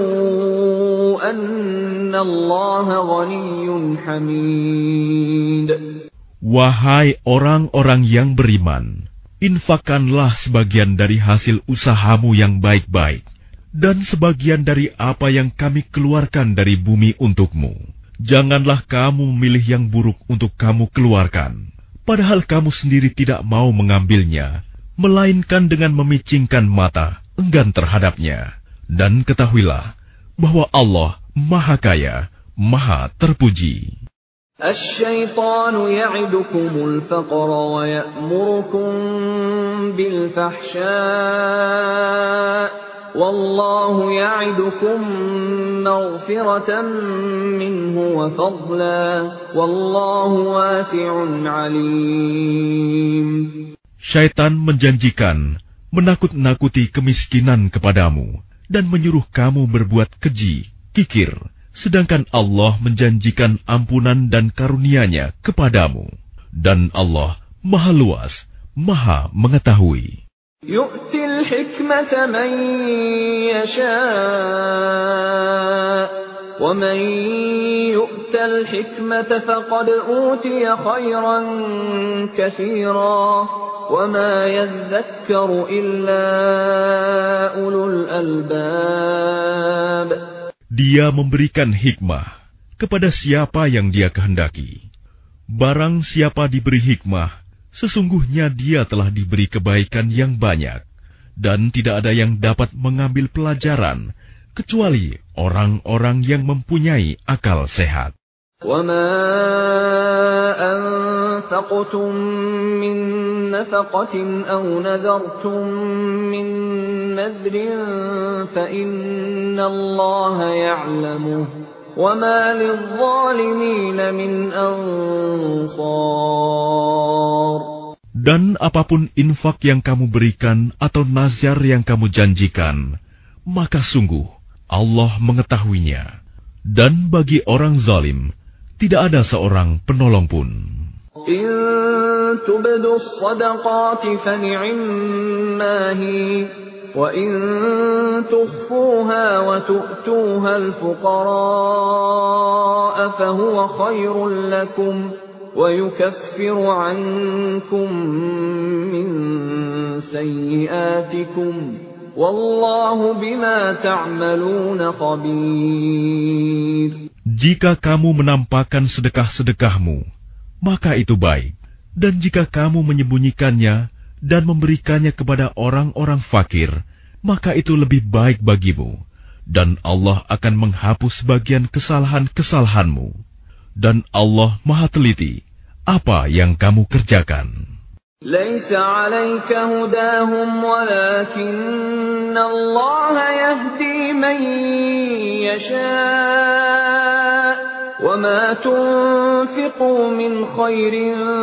أن الله غني حميد. Wahai orang-orang yang beriman, infakkanlah sebagian dari hasil usahamu yang baik-baik, dan sebagian dari apa yang kami keluarkan dari bumi untukmu. Janganlah kamu memilih yang buruk untuk kamu keluarkan, padahal kamu sendiri tidak mau mengambilnya, melainkan dengan memicingkan mata, enggan terhadapnya. Dan ketahuilah bahwa Allah Maha Kaya, Maha Terpuji. Asy-syaitanu ya'idukumul faqra wa ya'murukum bil fahsya'. Wallahu ya'idukum maghfiratan minhu wa fadla wallahu wasi'un 'alim. Syaitan menjanjikan menakut-nakuti kemiskinan kepadamu dan menyuruh kamu berbuat keji, kikir, sedangkan Allah menjanjikan ampunan dan karunia-Nya kepadamu, dan Allah Maha Luas, Maha Mengetahui. يؤتي الحكمة من يشاء ومن يؤت الحكمة فقد أوتي خيرا كثيرا وما يذكر إلا أولو الألباب. Dia memberikan hikmah kepada siapa yang Dia kehendaki. Barang siapa diberi hikmah, sesungguhnya dia telah diberi kebaikan yang banyak, dan tidak ada yang dapat mengambil pelajaran kecuali orang-orang yang mempunyai akal sehat. وَمَا أَنفَقْتُم مِّن نَّفَقَةٍ أَوْ نَذَرْتُم مِّن نَّذْرٍ فَإِنَّ اللَّهَ يَعْلَمُهُ وَمَا لِلظَّالِمِينَ مِنْ أَنصَارٍ. Dan apapun infak yang kamu berikan atau nazar yang kamu janjikan, maka sungguh Allah mengetahuinya. Dan bagi orang zalim, tidak ada seorang penolong pun. إِن تُبْدُوا الصَّدَقَاتِ فَنِعِمَّا هِيَ وَإِن تُخْفُوهَا وَتُؤْتُوهَا الْفُقَرَاءَ فَهُوَ خَيْرٌ لَكُمْ وَيُكَفِّرُ عَنكُم مِّن سَيِّئَاتِكُمْ وَاللَّهُ بِمَا تَعْمَلُونَ خَبِيرٌ. Jika kamu menampakkan sedekah-sedekahmu, maka itu baik. Dan jika kamu menyembunyikannya dan memberikannya kepada orang-orang fakir, maka itu lebih baik bagimu. Dan Allah akan menghapus sebagian kesalahan-kesalahanmu. Dan Allah Maha Teliti apa yang kamu kerjakan. لَيْسَ عَلَيْكَ هُدَاهُمْ وَلَكِنَّ اللَّهَ يَهْدِي مَن يَشَاءُ وَمَا تُنْفِقُوا مِنْ خَيْرٍ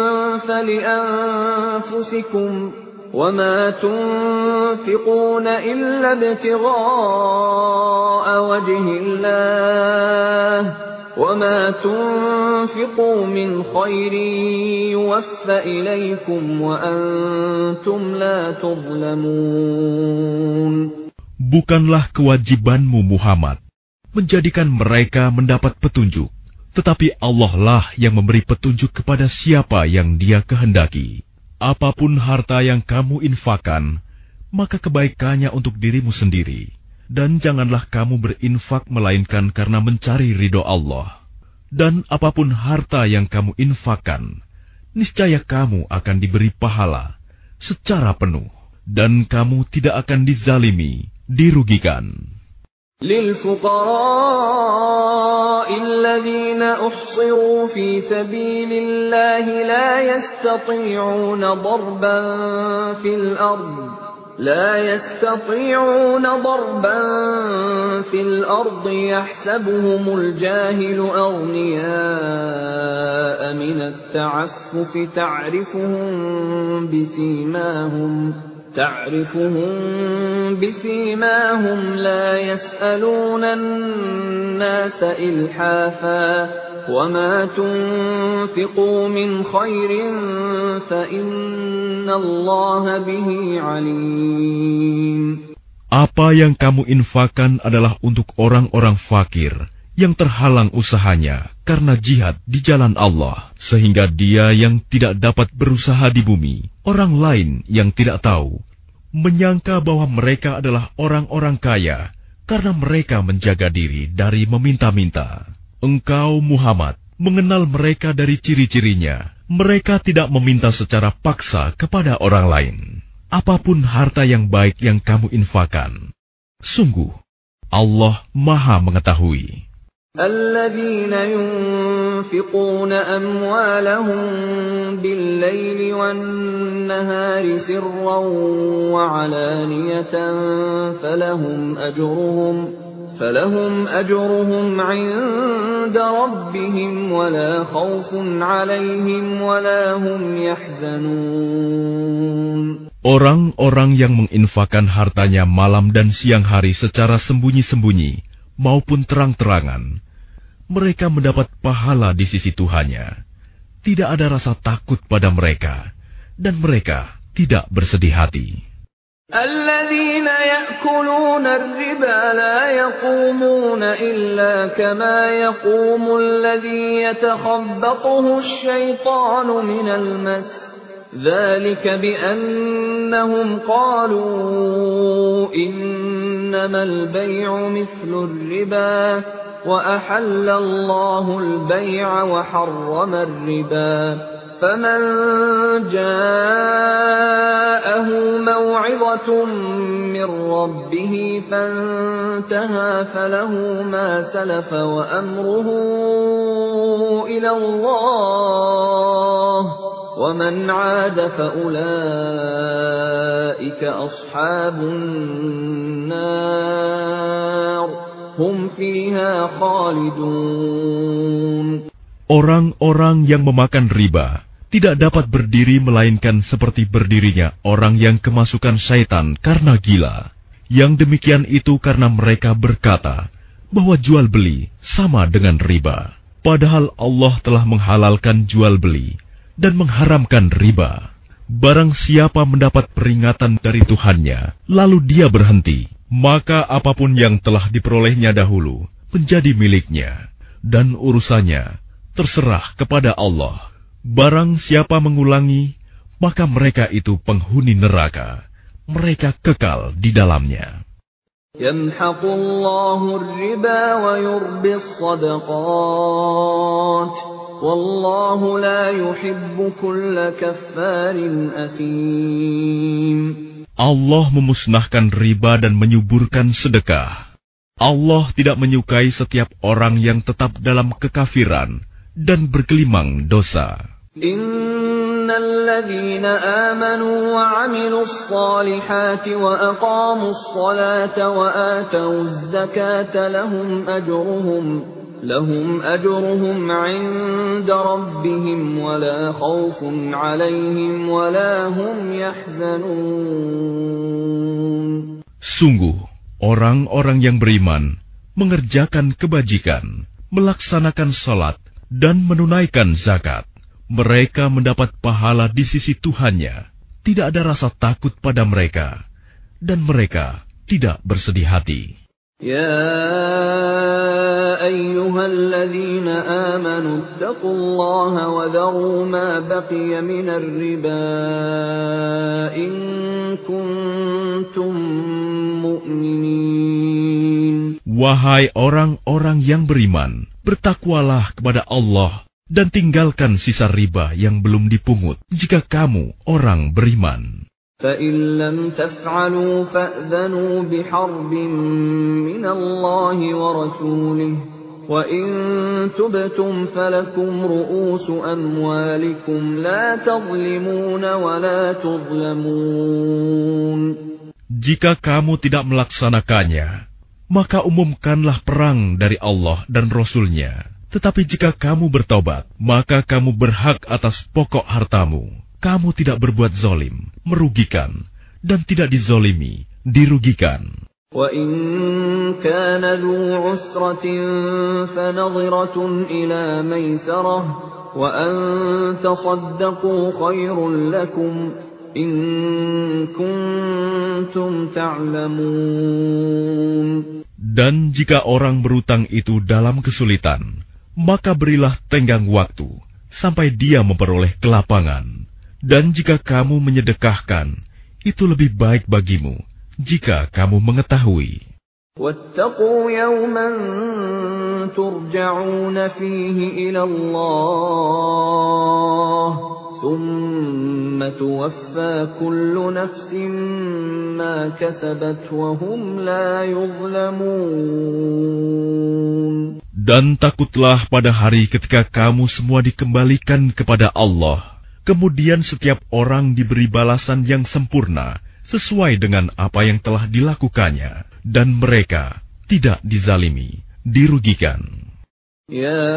فَلِأَنْفُسِكُمْ وَمَا تُنْفِقُونَ إِلَّا ابْتِغَاءَ وَجْهِ اللَّهِ وَمَا تُنْفِقُوا مِنْ خَيْرٍ يُوَفَّ إِلَيْكُمْ وَأَنْتُمْ لَا تُظْلَمُونَ. Bukanlah kewajibanmu Muhammad menjadikan mereka mendapat petunjuk, tetapi Allah lah yang memberi petunjuk kepada siapa yang Dia kehendaki. Apapun harta yang kamu infakkan, maka kebaikannya untuk dirimu sendiri. Dan janganlah kamu berinfak melainkan karena mencari ridho Allah. Dan apapun harta yang kamu infakkan, niscaya kamu akan diberi pahala secara penuh. Dan kamu tidak akan dizalimi, dirugikan. للفقراء الذين أحصروا في سبيل الله لا يستطيعون ضربا في الأرض لا يستطيعون ضربا في الأرض يحسبهم الجاهل أغنياء من التعفف تعرفهم بسيماهم تعرفهم بسيماهم لا يسألون الناس إلحافا وما تنفقوا من خير فإن الله به عليم. Apa yang kamu infakkan adalah untuk orang-orang fakir yang terhalang usahanya karena jihad di jalan Allah, sehingga dia yang tidak dapat berusaha di bumi, orang lain yang tidak tahu, menyangka bahwa mereka adalah orang-orang kaya karena mereka menjaga diri dari meminta-minta. Engkau Muhammad mengenal mereka dari ciri-cirinya. Mereka tidak meminta secara paksa kepada orang lain. Apapun harta yang baik yang kamu infakkan, sungguh Allah Maha mengetahui. الذين ينفقون أموالهم بالليل والنهار سرا وعلانية فلهم أجرهم فلهم أجرهم عند ربهم ولا خوف عليهم ولا هم يحزنون. Orang-orang yang menginfakkan hartanya malam dan siang hari secara sembunyi-sembunyi maupun terang-terangan, mereka mendapat pahala di sisi Tuhannya. Tidak ada rasa takut pada mereka, dan mereka tidak bersedih hati. الذين يأكلون الربا لا يقومون إلا كما يقوم الذي يتخبطه الشيطان من المس ذلك بأنهم قالوا إنما البيع مثل الربا وأحل الله البيع وحرم الربا فمن جاءه موعظة من ربه فانتهى فله ما سلف وأمره إلى الله ومن عاد فأولئك أصحاب النار هم فيها خالدون. Orang-orang yang memakan riba tidak dapat berdiri melainkan seperti berdirinya orang yang kemasukan syaitan karena gila. Yang demikian itu karena mereka berkata bahwa jual beli sama dengan riba. Padahal Allah telah menghalalkan jual beli dan mengharamkan riba. Barang siapa mendapat peringatan dari Tuhannya, lalu dia berhenti, maka apapun yang telah diperolehnya dahulu menjadi miliknya, dan urusannya terserah kepada Allah. Barang siapa mengulangi, maka mereka itu penghuni neraka. Mereka kekal di dalamnya. Yamhaqullahu ar-riba wa yurbis sadaqat. Wallahu la yuhibbu kulla kaffarin athim. Allah memusnahkan riba dan menyuburkan sedekah. Allah tidak menyukai setiap orang yang tetap dalam kekafiran dan bergelimang dosa. Innal ladzina amanu wa 'amilus shalihati wa aqamus salata wa atawuz zakata lahum ajruhum لهم أجرهم عند ربهم ولا خوف عليهم ولا هم يحزنون. Sungguh, orang-orang yang beriman mengerjakan kebajikan, melaksanakan salat, dan menunaikan zakat. Mereka mendapat pahala di sisi Tuhannya. Tidak ada rasa takut pada mereka, dan mereka tidak bersedih hati. Ya ayyuhalladzina amanu ittaqullaha wa dharu ma baqiya minar riba in kuntum mu'minin. Wahai orang-orang yang beriman, bertakwalah kepada Allah dan tinggalkan sisa riba yang belum dipungut jika kamu orang beriman. فَإِن لَّمْ تَفْعَلُوا فَأْذَنُوا بِحَرْبٍ مِّنَ اللَّهِ وَرَسُولِهِ وَإِن تُبْتُمْ فَلَكُمْ رُءُوسُ أَمْوَالِكُمْ لَا تَظْلِمُونَ وَلَا تُظْلَمُونَ. Jika kamu tidak melaksanakannya, maka umumkanlah perang dari Allah dan Rasul-Nya. Tetapi jika kamu bertobat, maka kamu berhak atas pokok hartamu. Kamu tidak berbuat zalim, merugikan, dan tidak dizolimi, dirugikan. وَإِن كَانَ ذُو عُسْرَةٍ فَنَظِرَةٌ إِلَى مَيْسَرَةٍ وَأَن تَصَدَّقُوا خَيْرٌ لَّكُمْ إِن كُنتُمْ تَعْلَمُونَ. Dan jika orang berutang itu dalam kesulitan, maka berilah tenggang waktu sampai dia memperoleh kelapangan. Dan jika kamu menyedekahkan, itu lebih baik bagimu jika kamu mengetahui. وَاتَّقُوا يَوْمًا تُرْجَعُونَ فِيهِ إِلَى اللَّهِ ثُمَّ تُوَفَّى كُلُّ نَفْسٍ مَا كَسَبَتْ وَهُمْ لَا يُظْلَمُونَ. Dan takutlah pada hari ketika kamu semua dikembalikan kepada Allah. Kemudian setiap orang diberi balasan yang sempurna sesuai dengan apa yang telah dilakukannya, dan mereka tidak dizalimi, dirugikan. Ya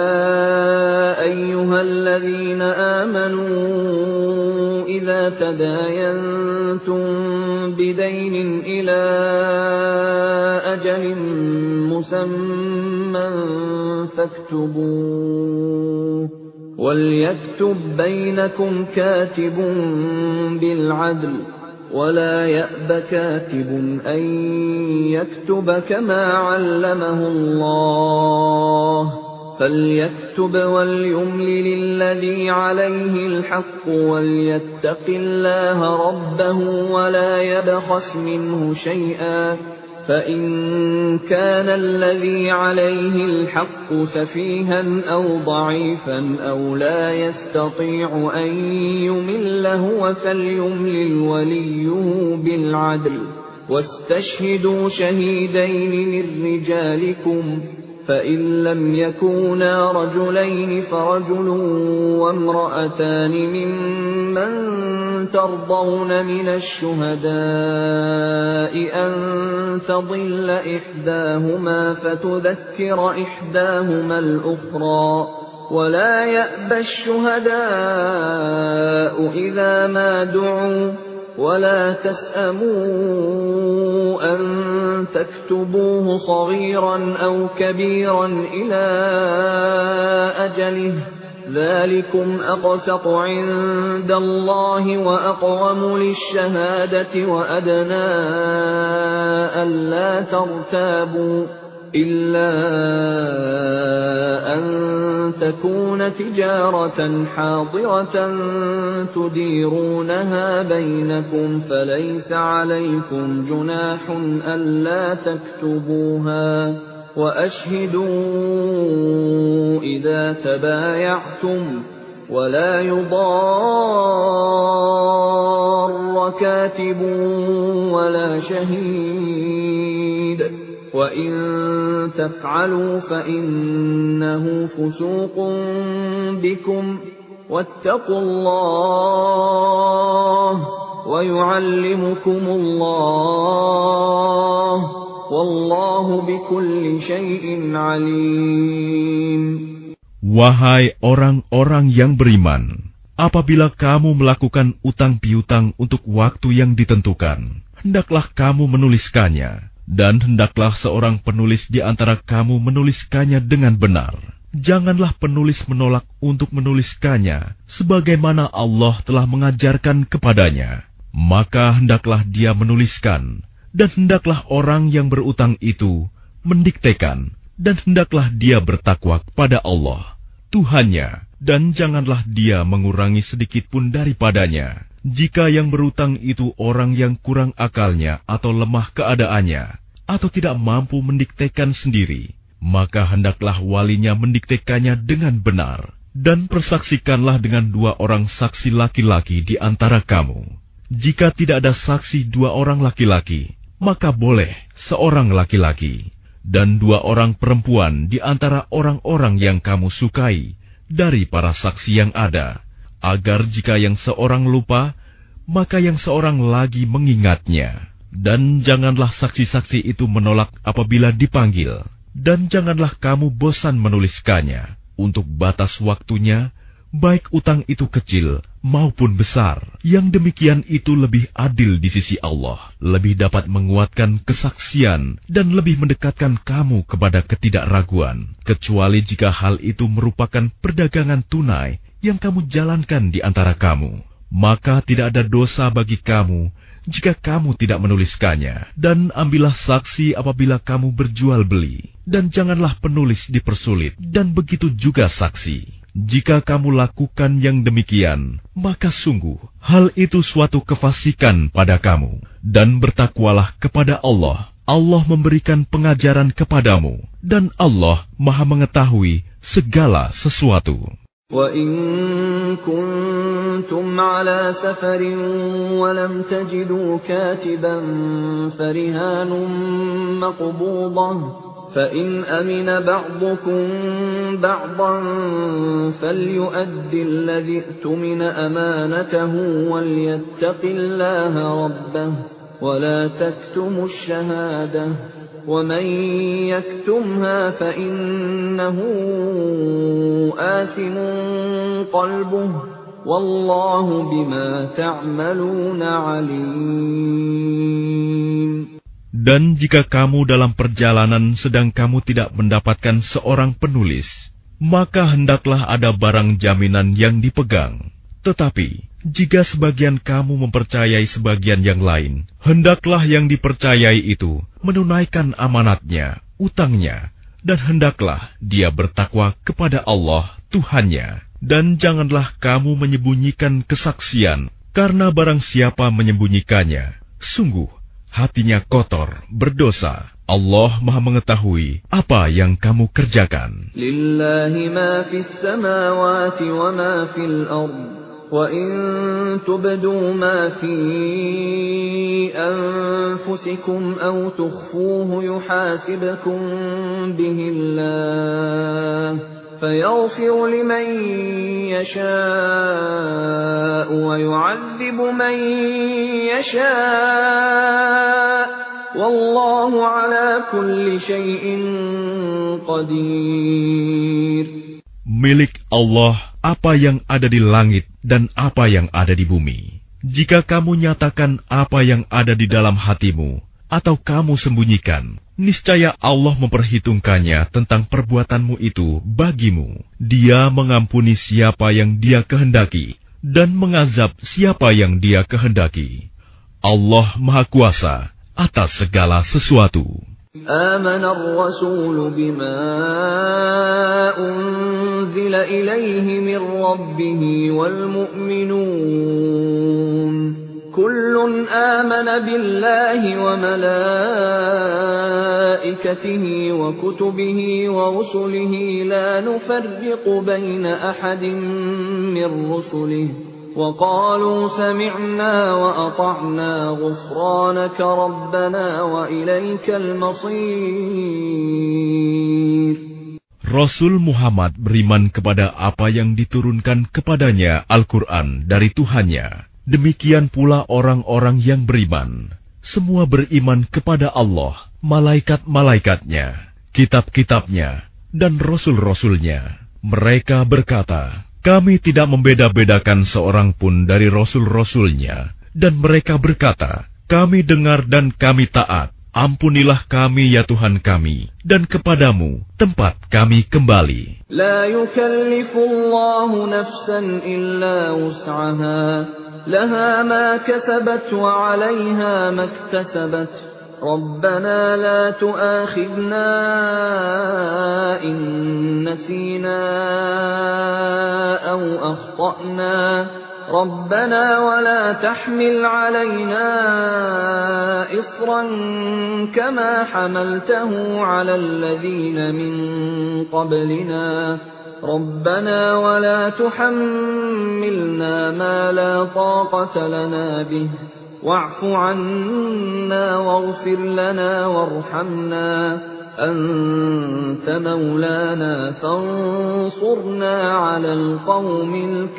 ayyuhalladzina amanu idza tadayantum bidaynin ila ajalin musamman faktubuh. وَلْيَكْتُبْ بَيْنَكُمْ كَاتِبٌ بِالْعَدْلِ وَلَا يَأْبَ كَاتِبٌ أَن يَكْتُبَ كَمَا عَلَّمَهُ اللَّهُ فَلْيَكْتُبْ وَلْيُمْلِلِ الَّذِي عَلَيْهِ الْحَقُّ وَلْيَتَّقِ اللَّهَ رَبَّهُ وَلَا يَبْخَسْ مِنْهُ شَيْئًا فَإِن كَانَ الَّذِي عَلَيْهِ الْحَقُّ سَفِيهًا أَوْ ضَعِيفًا أَوْ لَا يَسْتَطِيعُ أَن يُمِلَّ هُوَ فَلْيُمْلِلْ وَلِيُّهُ بِالْعَدْلِ وَاسْتَشْهِدُوا شَهِيدَيْنِ مِن رِّجَالِكُمْ فَإِن لَّمْ يَكُونَا رَجُلَيْنِ فَرَجُلٌ وَامْرَأَتَانِ مِمَّن تَرْضَوْنَ مِنَ الشُّهَدَاءِ أَن تَضِلَّ إِحْدَاهُمَا فَتُذَكِّرَ إِحْدَاهُمَا الْأُخْرَىٰ وَلَا يَأْبَ الشُّهَدَاءُ إِذَا مَا دُعُوا وَلَا تَسْأَمُوا أَن تَكْتُبُوهُ صَغِيرًا أَوْ كَبِيرًا إِلَى أَجَلِهِ ذَلِكُمْ أَقْسَطُ عِندَ اللَّهِ وَأَقْوَمُ لِلشَّهَادَةِ وَأَدْنَىٰ أَلَّا تَرْتَابُوا إِلَّا أَن تَكُونَ تِجَارَةً حَاضِرَةً تُدِيرُونَهَا بَيْنَكُمْ فَلَيْسَ عَلَيْكُمْ جُنَاحٌ أَلَّا تَكْتُبُوهَا وَأَشْهِدُوا إِذَا تَبَايَعْتُمْ وَلَا يُضَارَّ كَاتِبٌ وَلَا شَهِيدٌ وَإِن تَفْعَلُوا فَإِنَّهُ فُسُوقٌ بِكُمْ وَاتَّقُوا اللَّهَ وَيُعَلِّمُكُمُ اللَّهُ wallahu bikulli syai'in alim. Wahai orang-orang yang beriman, apabila kamu melakukan utang piutang untuk waktu yang ditentukan, hendaklah kamu menuliskannya, dan hendaklah seorang penulis di antara kamu menuliskannya dengan benar. Janganlah penulis menolak untuk menuliskannya, sebagaimana Allah telah mengajarkan kepadanya. Maka hendaklah dia menuliskan, dan hendaklah orang yang berutang itu mendiktekan, dan hendaklah dia bertakwa kepada Allah, Tuhannya, dan janganlah dia mengurangi sedikit pun daripadanya. Jika yang berutang itu orang yang kurang akalnya atau lemah keadaannya, atau tidak mampu mendiktekan sendiri, maka hendaklah walinya mendiktekannya dengan benar, dan persaksikanlah dengan dua orang saksi laki-laki di antara kamu. Jika tidak ada saksi dua orang laki-laki, maka boleh seorang laki-laki, dan dua orang perempuan di antara orang-orang yang kamu sukai dari para saksi yang ada, agar jika yang seorang lupa, maka yang seorang lagi mengingatnya. Dan janganlah saksi-saksi itu menolak apabila dipanggil, dan janganlah kamu bosan menuliskannya untuk batas waktunya, baik utang itu kecil maupun besar. Yang demikian itu lebih adil di sisi Allah, lebih dapat menguatkan kesaksian dan lebih mendekatkan kamu kepada ketidakraguan, kecuali jika hal itu merupakan perdagangan tunai yang kamu jalankan di antara kamu. Maka tidak ada dosa bagi kamu jika kamu tidak menuliskannya. Dan ambillah saksi apabila kamu berjual beli, dan janganlah penulis dipersulit, dan begitu juga saksi. Jika kamu lakukan yang demikian, maka sungguh hal itu suatu kefasikan pada kamu. Dan bertakwalah kepada Allah. Allah memberikan pengajaran kepadamu, dan Allah Maha mengetahui segala sesuatu. وَإِن كُنتُمْ عَلَى سَفَرٍ وَلَمْ تَجِدُوا كَاتِبًا فَرِهَانٌ مَّقْبُوضَةٌ فَإِنْ أَمِنَ بَعْضُكُم بَعْضًا فَلْيُؤَدِّ الَّذِي اؤْتُمِنَ أَمَانَتَهُ وَلْيَتَّقِ اللَّهَ رَبَّهُ وَلَا تَكْتُمُوا الشَّهَادَةَ وَمَن يَكْتُمْهَا فَإِنَّهُ آثِمٌ قَلْبُهُ وَاللَّهُ بِمَا تَعْمَلُونَ عَلِيمٌ. Dan jika kamu dalam perjalanan sedang kamu tidak mendapatkan seorang penulis, maka hendaklah ada barang jaminan yang dipegang. Tetapi jika sebagian kamu mempercayai sebagian yang lain, hendaklah yang dipercayai itu menunaikan amanatnya, utangnya, dan hendaklah dia bertakwa kepada Allah, Tuhannya. Dan janganlah kamu menyembunyikan kesaksian, karena barang siapa menyembunyikannya, sungguh hatinya kotor, berdosa. Allah Maha mengetahui apa yang kamu kerjakan. Lillahi ma fis samawati wa ma fil ardh. وَإِن تُبْدُوا مَا فِي أَنفُسِكُمْ أَوْ تُخْفُوهُ يُحَاسِبْكُم بِهِ اللَّهُ فَيَغْفِرُ لِمَن يَشَاءُ وَيُعَذِّبُ مَن يَشَاءُ وَاللَّهُ عَلَى كُلِّ شَيْءٍ قَدِيرٌ. Milik Allah apa yang ada di langit dan apa yang ada di bumi. Jika kamu nyatakan apa yang ada di dalam hatimu, atau kamu sembunyikan, niscaya Allah memperhitungkannya tentang perbuatanmu itu bagimu. Dia mengampuni siapa yang Dia kehendaki, dan mengazab siapa yang Dia kehendaki. Allah Maha Kuasa atas segala sesuatu. آمن الرسول بما أنزل إليه من ربه والمؤمنون كل آمن بالله وملائكته وكتبه ورسله لا نفرق بين أحد من رسله وقالوا سمعنا وأطعنا غفرانك ربنا وإليك المصير. Rasul Muhammad beriman kepada apa yang diturunkan kepadanya Al-Quran dari Tuhannya. Demikian pula orang-orang yang beriman. Semua beriman kepada Allah malaikat-malaikatnya, kitab-kitabnya, dan rasul-rasulnya. Mereka berkata, kami tidak membeda-bedakan seorang pun dari rasul-rasulnya. Dan mereka berkata, kami dengar dan kami taat. Ampunilah kami ya Tuhan kami, dan kepadamu tempat kami kembali. La yukallifullahu nafsan illa wus'aha, laha ma kasabat wa 'alayha ma iktasabat. Rabbana la tu'akhidna in nasina aw akhta'na. ربنا ولا تحمل علينا إصرا كما حملته على الذين من قبلنا ربنا ولا تحملنا ما لا طاقة لنا به واعف عنا واغفر لنا وارحمنا أنت مولانا فانصرنا على القوم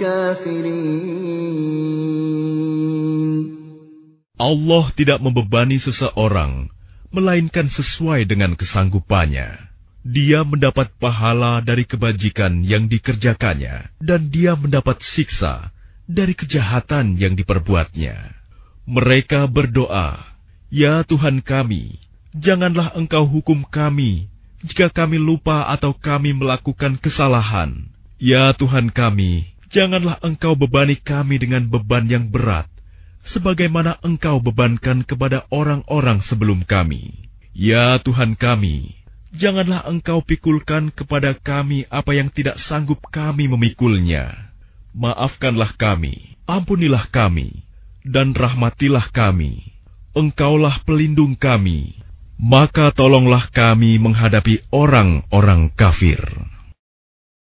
الكافرين. Allah tidak membebani seseorang, melainkan sesuai dengan kesanggupannya. Dia mendapat pahala dari kebajikan yang dikerjakannya, dan dia mendapat siksa dari kejahatan yang diperbuatnya. Mereka berdoa, ya Tuhan kami, janganlah Engkau hukum kami jika kami lupa atau kami melakukan kesalahan. Ya Tuhan kami, janganlah Engkau bebani kami dengan beban yang berat, sebagaimana Engkau bebankan kepada orang-orang sebelum kami. Ya Tuhan kami, janganlah Engkau pikulkan kepada kami apa yang tidak sanggup kami memikulnya. Maafkanlah kami, ampunilah kami, dan rahmatilah kami. Engkaulah pelindung kami. Maka tolonglah kami menghadapi orang-orang kafir.